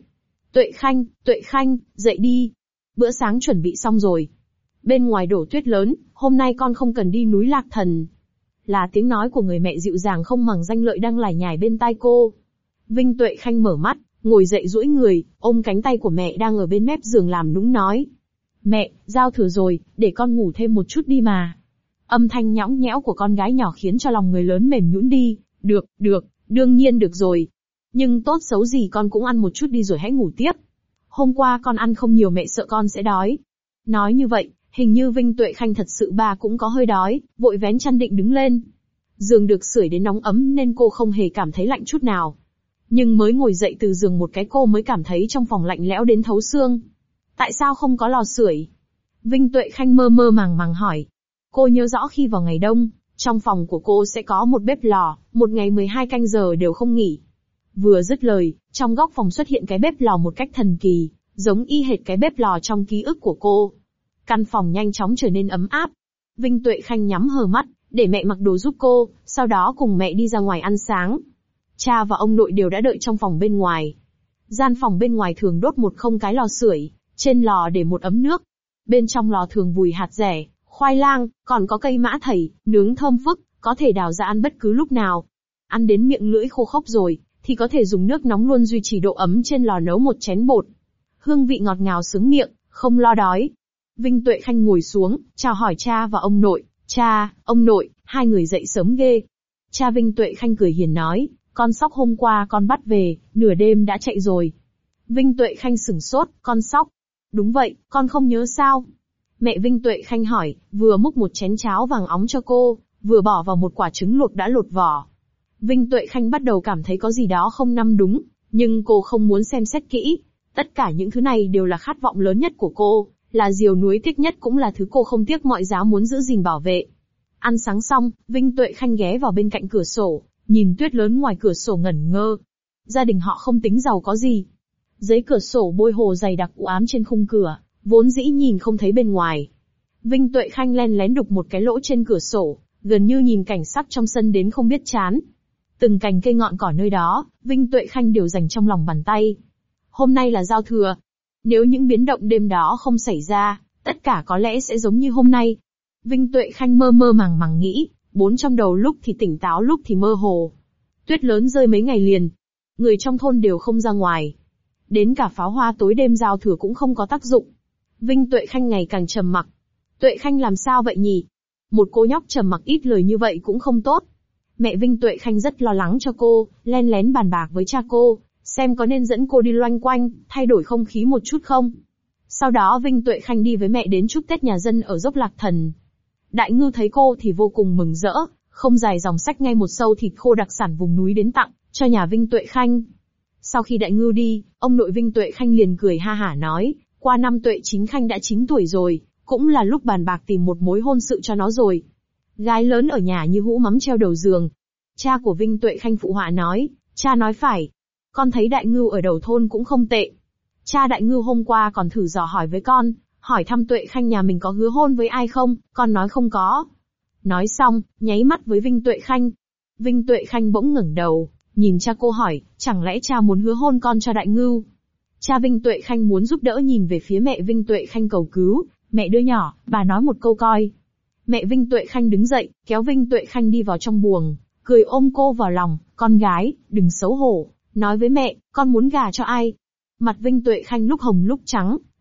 Tuệ Khanh, dậy đi. Bữa sáng chuẩn bị xong rồi. Bên ngoài đổ tuyết lớn, hôm nay con không cần đi núi Lạc Thần. Là tiếng nói của người mẹ dịu dàng không màng danh lợi đang lải nhải bên tai cô. Vinh Tuệ Khanh mở mắt, ngồi dậy duỗi người, ôm cánh tay của mẹ đang ở bên mép giường làm nũng nói. Mẹ, giao thừa rồi, để con ngủ thêm một chút đi mà. Âm thanh nhõng nhẽo của con gái nhỏ khiến cho lòng người lớn mềm nhũn đi. Được, đương nhiên được rồi. Nhưng tốt xấu gì con cũng ăn một chút đi rồi hãy ngủ tiếp. Hôm qua con ăn không nhiều mẹ sợ con sẽ đói. Nói như vậy, hình như Vinh Tuệ Khanh thật sự bà cũng có hơi đói, vội vén chăn định đứng lên. Giường được sưởi đến nóng ấm nên cô không hề cảm thấy lạnh chút nào. Nhưng mới ngồi dậy từ giường một cái cô mới cảm thấy trong phòng lạnh lẽo đến thấu xương. Tại sao không có lò sưởi? Vinh Tuệ Khanh mơ mơ màng màng hỏi. Cô nhớ rõ khi vào ngày đông, trong phòng của cô sẽ có một bếp lò, một ngày 12 canh giờ đều không nghỉ. Vừa dứt lời, trong góc phòng xuất hiện cái bếp lò một cách thần kỳ, giống y hệt cái bếp lò trong ký ức của cô. Căn phòng nhanh chóng trở nên ấm áp. Vinh Tuệ Khanh nhắm hờ mắt, để mẹ mặc đồ giúp cô, sau đó cùng mẹ đi ra ngoài ăn sáng. Cha và ông nội đều đã đợi trong phòng bên ngoài. Gian phòng bên ngoài thường đốt một không cái lò sưởi, trên lò để một ấm nước. Bên trong lò thường vùi hạt dẻ, khoai lang, còn có cây mã thầy, nướng thơm phức, có thể đào ra ăn bất cứ lúc nào. Ăn đến miệng lưỡi khô khốc rồi, thì có thể dùng nước nóng luôn duy trì độ ấm trên lò nấu một chén bột. Hương vị ngọt ngào sướng miệng, không lo đói. Vinh Tuệ Khanh ngồi xuống, chào hỏi cha và ông nội. Cha, ông nội, hai người dậy sớm ghê. Cha Vinh Tuệ Khanh cười hiền nói, con sóc hôm qua con bắt về, nửa đêm đã chạy rồi. Vinh Tuệ Khanh sửng sốt, con sóc. Đúng vậy, con không nhớ sao? Mẹ Vinh Tuệ Khanh hỏi, vừa múc một chén cháo vàng óng cho cô, vừa bỏ vào một quả trứng luộc đã lột vỏ. Vinh Tuệ Khanh bắt đầu cảm thấy có gì đó không nằm đúng, nhưng cô không muốn xem xét kỹ. Tất cả những thứ này đều là khát vọng lớn nhất của cô, là điều nuối tiếc nhất cũng là thứ cô không tiếc mọi giá muốn giữ gìn bảo vệ. Ăn sáng xong, Vinh Tuệ Khanh ghé vào bên cạnh cửa sổ, nhìn tuyết lớn ngoài cửa sổ ngẩn ngơ. Gia đình họ không tính giàu có gì. Giấy cửa sổ bôi hồ dày đặc u ám trên khung cửa, vốn dĩ nhìn không thấy bên ngoài. Vinh Tuệ Khanh len lén đục một cái lỗ trên cửa sổ, gần như nhìn cảnh sắc trong sân đến không biết chán. Từng cành cây ngọn cỏ nơi đó, Vinh Tuệ Khanh đều dành trong lòng bàn tay. Hôm nay là giao thừa. Nếu những biến động đêm đó không xảy ra, tất cả có lẽ sẽ giống như hôm nay. Vinh Tuệ Khanh mơ mơ màng màng nghĩ, trong đầu lúc thì tỉnh táo lúc thì mơ hồ. Tuyết lớn rơi mấy ngày liền. Người trong thôn đều không ra ngoài. Đến cả pháo hoa tối đêm giao thừa cũng không có tác dụng. Vinh Tuệ Khanh ngày càng trầm mặc. Tuệ Khanh làm sao vậy nhỉ? Một cô nhóc trầm mặc ít lời như vậy cũng không tốt. Mẹ Vinh Tuệ Khanh rất lo lắng cho cô, len lén bàn bạc với cha cô, xem có nên dẫn cô đi loanh quanh, thay đổi không khí một chút không. Sau đó Vinh Tuệ Khanh đi với mẹ đến chúc Tết nhà dân ở dốc Lạc Thần. Đại Ngư thấy cô thì vô cùng mừng rỡ, không dài dòng xách ngay một sâu thịt khô đặc sản vùng núi đến tặng cho nhà Vinh Tuệ Khanh. Sau khi Đại Ngư đi, ông nội Vinh Tuệ Khanh liền cười ha hả nói, qua năm Tuệ Chính Khanh đã 9 tuổi rồi, cũng là lúc bàn bạc tìm một mối hôn sự cho nó rồi. Gái lớn ở nhà như hũ mắm treo đầu giường. Cha của Vinh Tuệ Khanh phụ họa nói, cha nói phải. Con thấy Đại Ngưu ở đầu thôn cũng không tệ. Cha Đại Ngưu hôm qua còn thử dò hỏi với con, hỏi thăm Tuệ Khanh nhà mình có hứa hôn với ai không, con nói không có. Nói xong, nháy mắt với Vinh Tuệ Khanh. Vinh Tuệ Khanh bỗng ngẩng đầu, nhìn cha cô hỏi, chẳng lẽ cha muốn hứa hôn con cho Đại Ngưu? Cha Vinh Tuệ Khanh muốn giúp đỡ nhìn về phía mẹ Vinh Tuệ Khanh cầu cứu, mẹ đứa nhỏ, bà nói một câu coi. Mẹ Vinh Tuệ Khanh đứng dậy, kéo Vinh Tuệ Khanh đi vào trong buồng, cười ôm cô vào lòng, con gái, đừng xấu hổ, nói với mẹ, con muốn gả cho ai? Mặt Vinh Tuệ Khanh lúc hồng lúc trắng,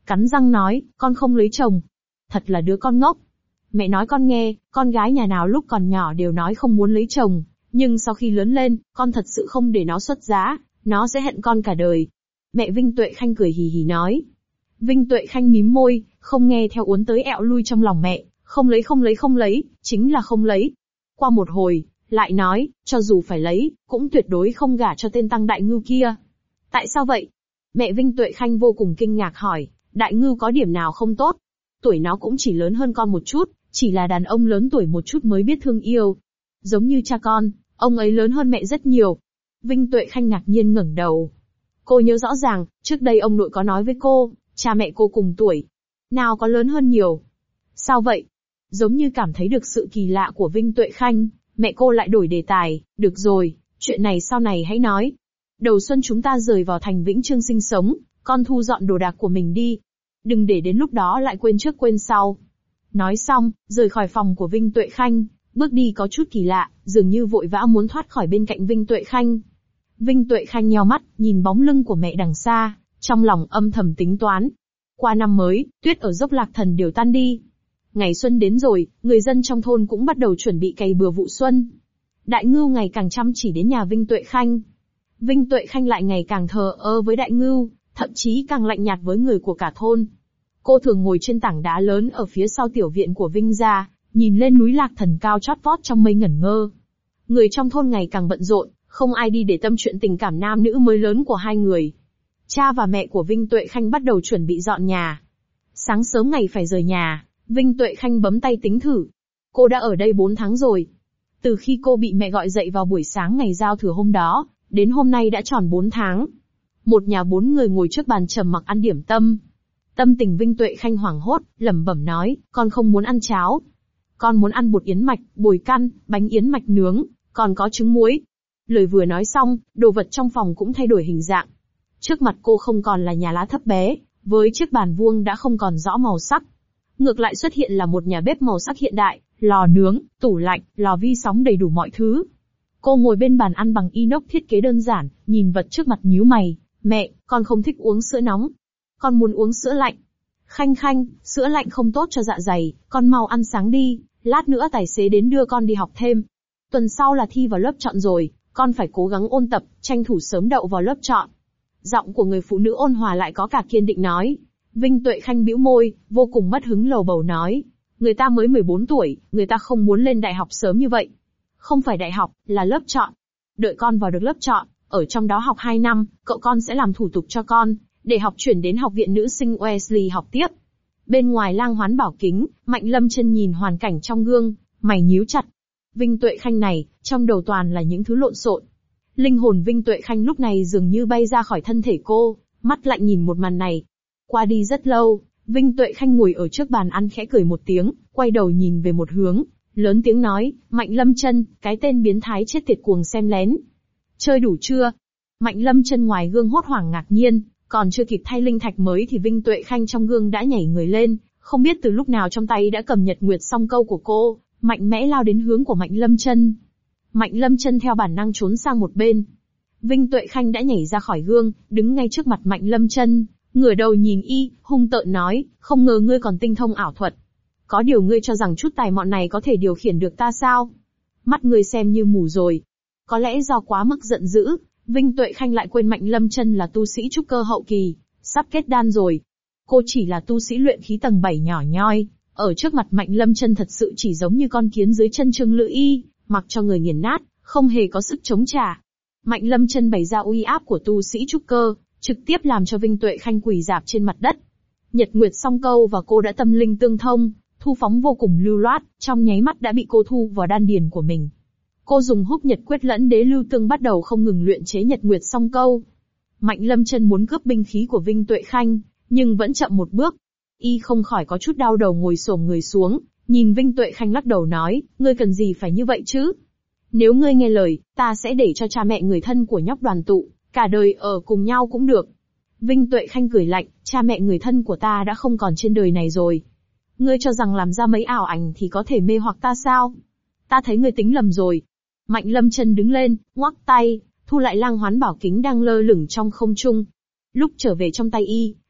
cắn răng nói, con không lấy chồng. Thật là đứa con ngốc. Mẹ nói con nghe, con gái nhà nào lúc còn nhỏ đều nói không muốn lấy chồng, nhưng sau khi lớn lên, con thật sự không để nó xuất giá, nó sẽ hận con cả đời. Mẹ Vinh Tuệ Khanh cười hì hì nói. Vinh Tuệ Khanh mím môi, không nghe theo uốn tới ẹo lui trong lòng mẹ, không lấy, chính là không lấy. Qua một hồi, lại nói, cho dù phải lấy, cũng tuyệt đối không gả cho tên Tăng Đại Ngưu kia. Tại sao vậy? Mẹ Vinh Tuệ Khanh vô cùng kinh ngạc hỏi, Đại Ngưu có điểm nào không tốt? Tuổi nó cũng chỉ lớn hơn con một chút, chỉ là đàn ông lớn tuổi một chút mới biết thương yêu. Giống như cha con, ông ấy lớn hơn mẹ rất nhiều. Vinh Tuệ Khanh ngạc nhiên ngẩng đầu. Cô nhớ rõ ràng, trước đây ông nội có nói với cô, cha mẹ cô cùng tuổi. Nào có lớn hơn nhiều. Sao vậy? Giống như cảm thấy được sự kỳ lạ của Vinh Tuệ Khanh, mẹ cô lại đổi đề tài, được rồi, chuyện này sau này hãy nói. Đầu xuân chúng ta rời vào thành Vĩnh Chương sinh sống, con thu dọn đồ đạc của mình đi. Đừng để đến lúc đó lại quên trước quên sau. Nói xong, rời khỏi phòng của Vinh Tuệ Khanh, bước đi có chút kỳ lạ, dường như vội vã muốn thoát khỏi bên cạnh Vinh Tuệ Khanh. Vinh Tuệ Khanh nheo mắt, nhìn bóng lưng của mẹ đằng xa, trong lòng âm thầm tính toán. Qua năm mới, tuyết ở dốc Lạc Thần đều tan đi. Ngày xuân đến rồi, người dân trong thôn cũng bắt đầu chuẩn bị cày bừa vụ xuân. Đại Ngưu ngày càng chăm chỉ đến nhà Vinh Tuệ Khanh. Vinh Tuệ Khanh lại ngày càng thờ ơ với Đại Ngưu, thậm chí càng lạnh nhạt với người của cả thôn. Cô thường ngồi trên tảng đá lớn ở phía sau tiểu viện của Vinh gia, nhìn lên núi Lạc Thần cao chót vót trong mây ngẩn ngơ. Người trong thôn ngày càng bận rộn, không ai đi để tâm chuyện tình cảm nam nữ mới lớn của hai người. Cha và mẹ của Vinh Tuệ Khanh bắt đầu chuẩn bị dọn nhà. Sáng sớm ngày phải rời nhà, Vinh Tuệ Khanh bấm tay tính thử. Cô đã ở đây 4 tháng rồi. Từ khi cô bị mẹ gọi dậy vào buổi sáng ngày giao thừa hôm đó, đến hôm nay đã tròn 4 tháng. Một nhà 4 người ngồi trước bàn trầm mặc ăn điểm tâm. Tâm tình Vinh Tuệ Khanh hoảng hốt, lẩm bẩm nói, con không muốn ăn cháo. Con muốn ăn bột yến mạch, bồi căn, bánh yến mạch nướng, còn có trứng muối. Lời vừa nói xong, đồ vật trong phòng cũng thay đổi hình dạng. Trước mặt cô không còn là nhà lá thấp bé, với chiếc bàn vuông đã không còn rõ màu sắc. Ngược lại xuất hiện là một nhà bếp màu sắc hiện đại, lò nướng, tủ lạnh, lò vi sóng đầy đủ mọi thứ. Cô ngồi bên bàn ăn bằng inox thiết kế đơn giản, nhìn vật trước mặt nhíu mày. Mẹ, con không thích uống sữa nóng. Con muốn uống sữa lạnh. Khanh Khanh, sữa lạnh không tốt cho dạ dày, con mau ăn sáng đi, lát nữa tài xế đến đưa con đi học thêm. Tuần sau là thi vào lớp chọn rồi, con phải cố gắng ôn tập, tranh thủ sớm đậu vào lớp chọn. Giọng của người phụ nữ ôn hòa lại có cả kiên định nói. Vinh Tuệ Khanh bĩu môi, vô cùng mất hứng lầu bầu nói. Người ta mới 14 tuổi, người ta không muốn lên đại học sớm như vậy. Không phải đại học, là lớp chọn. Đợi con vào được lớp chọn, ở trong đó học 2 năm, cậu con sẽ làm thủ tục cho con, để học chuyển đến học viện nữ sinh Wesley học tiếp. Bên ngoài lang hoán bảo kính, Mạnh Lâm Chân nhìn hoàn cảnh trong gương, mày nhíu chặt. Vinh Tuệ Khanh này, trong đầu toàn là những thứ lộn xộn. Linh hồn Vinh Tuệ Khanh lúc này dường như bay ra khỏi thân thể cô, mắt lạnh nhìn một màn này. Qua đi rất lâu, Vinh Tuệ Khanh ngồi ở trước bàn ăn khẽ cười một tiếng, quay đầu nhìn về một hướng, lớn tiếng nói, Mạnh Lâm Chân, cái tên biến thái chết tiệt cuồng xem lén. Chơi đủ chưa? Mạnh Lâm Chân ngoài gương hốt hoảng ngạc nhiên, còn chưa kịp thay linh thạch mới thì Vinh Tuệ Khanh trong gương đã nhảy người lên, không biết từ lúc nào trong tay đã cầm nhật nguyệt song câu của cô, mạnh mẽ lao đến hướng của Mạnh Lâm Chân. Mạnh Lâm Chân theo bản năng trốn sang một bên. Vinh Tuệ Khanh đã nhảy ra khỏi gương, đứng ngay trước mặt Mạnh Lâm Chân, ngửa đầu nhìn y, hung tợn nói, không ngờ ngươi còn tinh thông ảo thuật. Có điều ngươi cho rằng chút tài mọn này có thể điều khiển được ta sao? Mắt ngươi xem như mù rồi. Có lẽ do quá mức giận dữ, Vinh Tuệ Khanh lại quên Mạnh Lâm Chân là tu sĩ trúc cơ hậu kỳ, sắp kết đan rồi. Cô chỉ là tu sĩ luyện khí tầng 7 nhỏ nhoi, ở trước mặt Mạnh Lâm Chân thật sự chỉ giống như con kiến dưới chân Trương Lữ Y, mặc cho người nghiền nát, không hề có sức chống trả. Mạnh Lâm Chân bày ra uy áp của tu sĩ trúc cơ, trực tiếp làm cho Vinh Tuệ Khanh quỳ rạp trên mặt đất. Nhật Nguyệt song câu và cô đã tâm linh tương thông, thu phóng vô cùng lưu loát, trong nháy mắt đã bị cô thu vào đan điền của mình. Cô dùng húc nhật quyết lẫn đế lưu tương bắt đầu không ngừng luyện chế Nhật Nguyệt song câu. Mạnh Lâm Chân muốn cướp binh khí của Vinh Tuệ Khanh, nhưng vẫn chậm một bước. Y không khỏi có chút đau đầu ngồi xổm người xuống, nhìn Vinh Tuệ Khanh lắc đầu nói, ngươi cần gì phải như vậy chứ? Nếu ngươi nghe lời, ta sẽ để cho cha mẹ người thân của nhóc đoàn tụ, cả đời ở cùng nhau cũng được. Vinh Tuệ Khanh cười lạnh, cha mẹ người thân của ta đã không còn trên đời này rồi. Ngươi cho rằng làm ra mấy ảo ảnh thì có thể mê hoặc ta sao? Ta thấy ngươi tính lầm rồi. Mạnh Lâm Chân đứng lên, ngoắc tay, thu lại lang hoán bảo kính đang lơ lửng trong không trung. Lúc trở về trong tay y,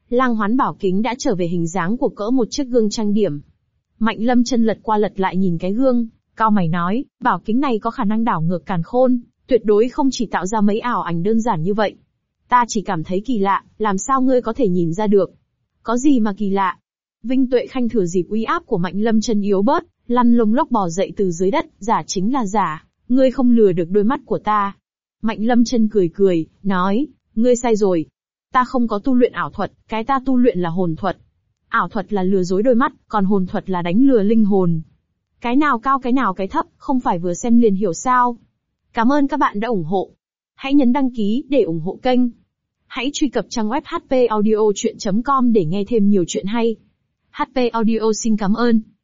Lang Hoán bảo kính đã trở về hình dáng của cỡ một chiếc gương trang điểm. Mạnh Lâm Chân lật qua lật lại nhìn cái gương, cau mày nói, bảo kính này có khả năng đảo ngược càn khôn, tuyệt đối không chỉ tạo ra mấy ảo ảnh đơn giản như vậy. Ta chỉ cảm thấy kỳ lạ, làm sao ngươi có thể nhìn ra được? Có gì mà kỳ lạ? Vinh Tuệ Khanh thừa dịp uy áp của Mạnh Lâm Chân yếu bớt, lăn lông lốc bò dậy từ dưới đất, giả chính là giả, ngươi không lừa được đôi mắt của ta. Mạnh Lâm Chân cười cười, nói, ngươi sai rồi. Ta không có tu luyện ảo thuật, cái ta tu luyện là hồn thuật. Ảo thuật là lừa dối đôi mắt, còn hồn thuật là đánh lừa linh hồn. Cái nào cao cái nào cái thấp, không phải vừa xem liền hiểu sao. Cảm ơn các bạn đã ủng hộ. Hãy nhấn đăng ký để ủng hộ kênh. Hãy truy cập trang web hpaudiochuyen.com để nghe thêm nhiều chuyện hay. HP Audio xin cảm ơn.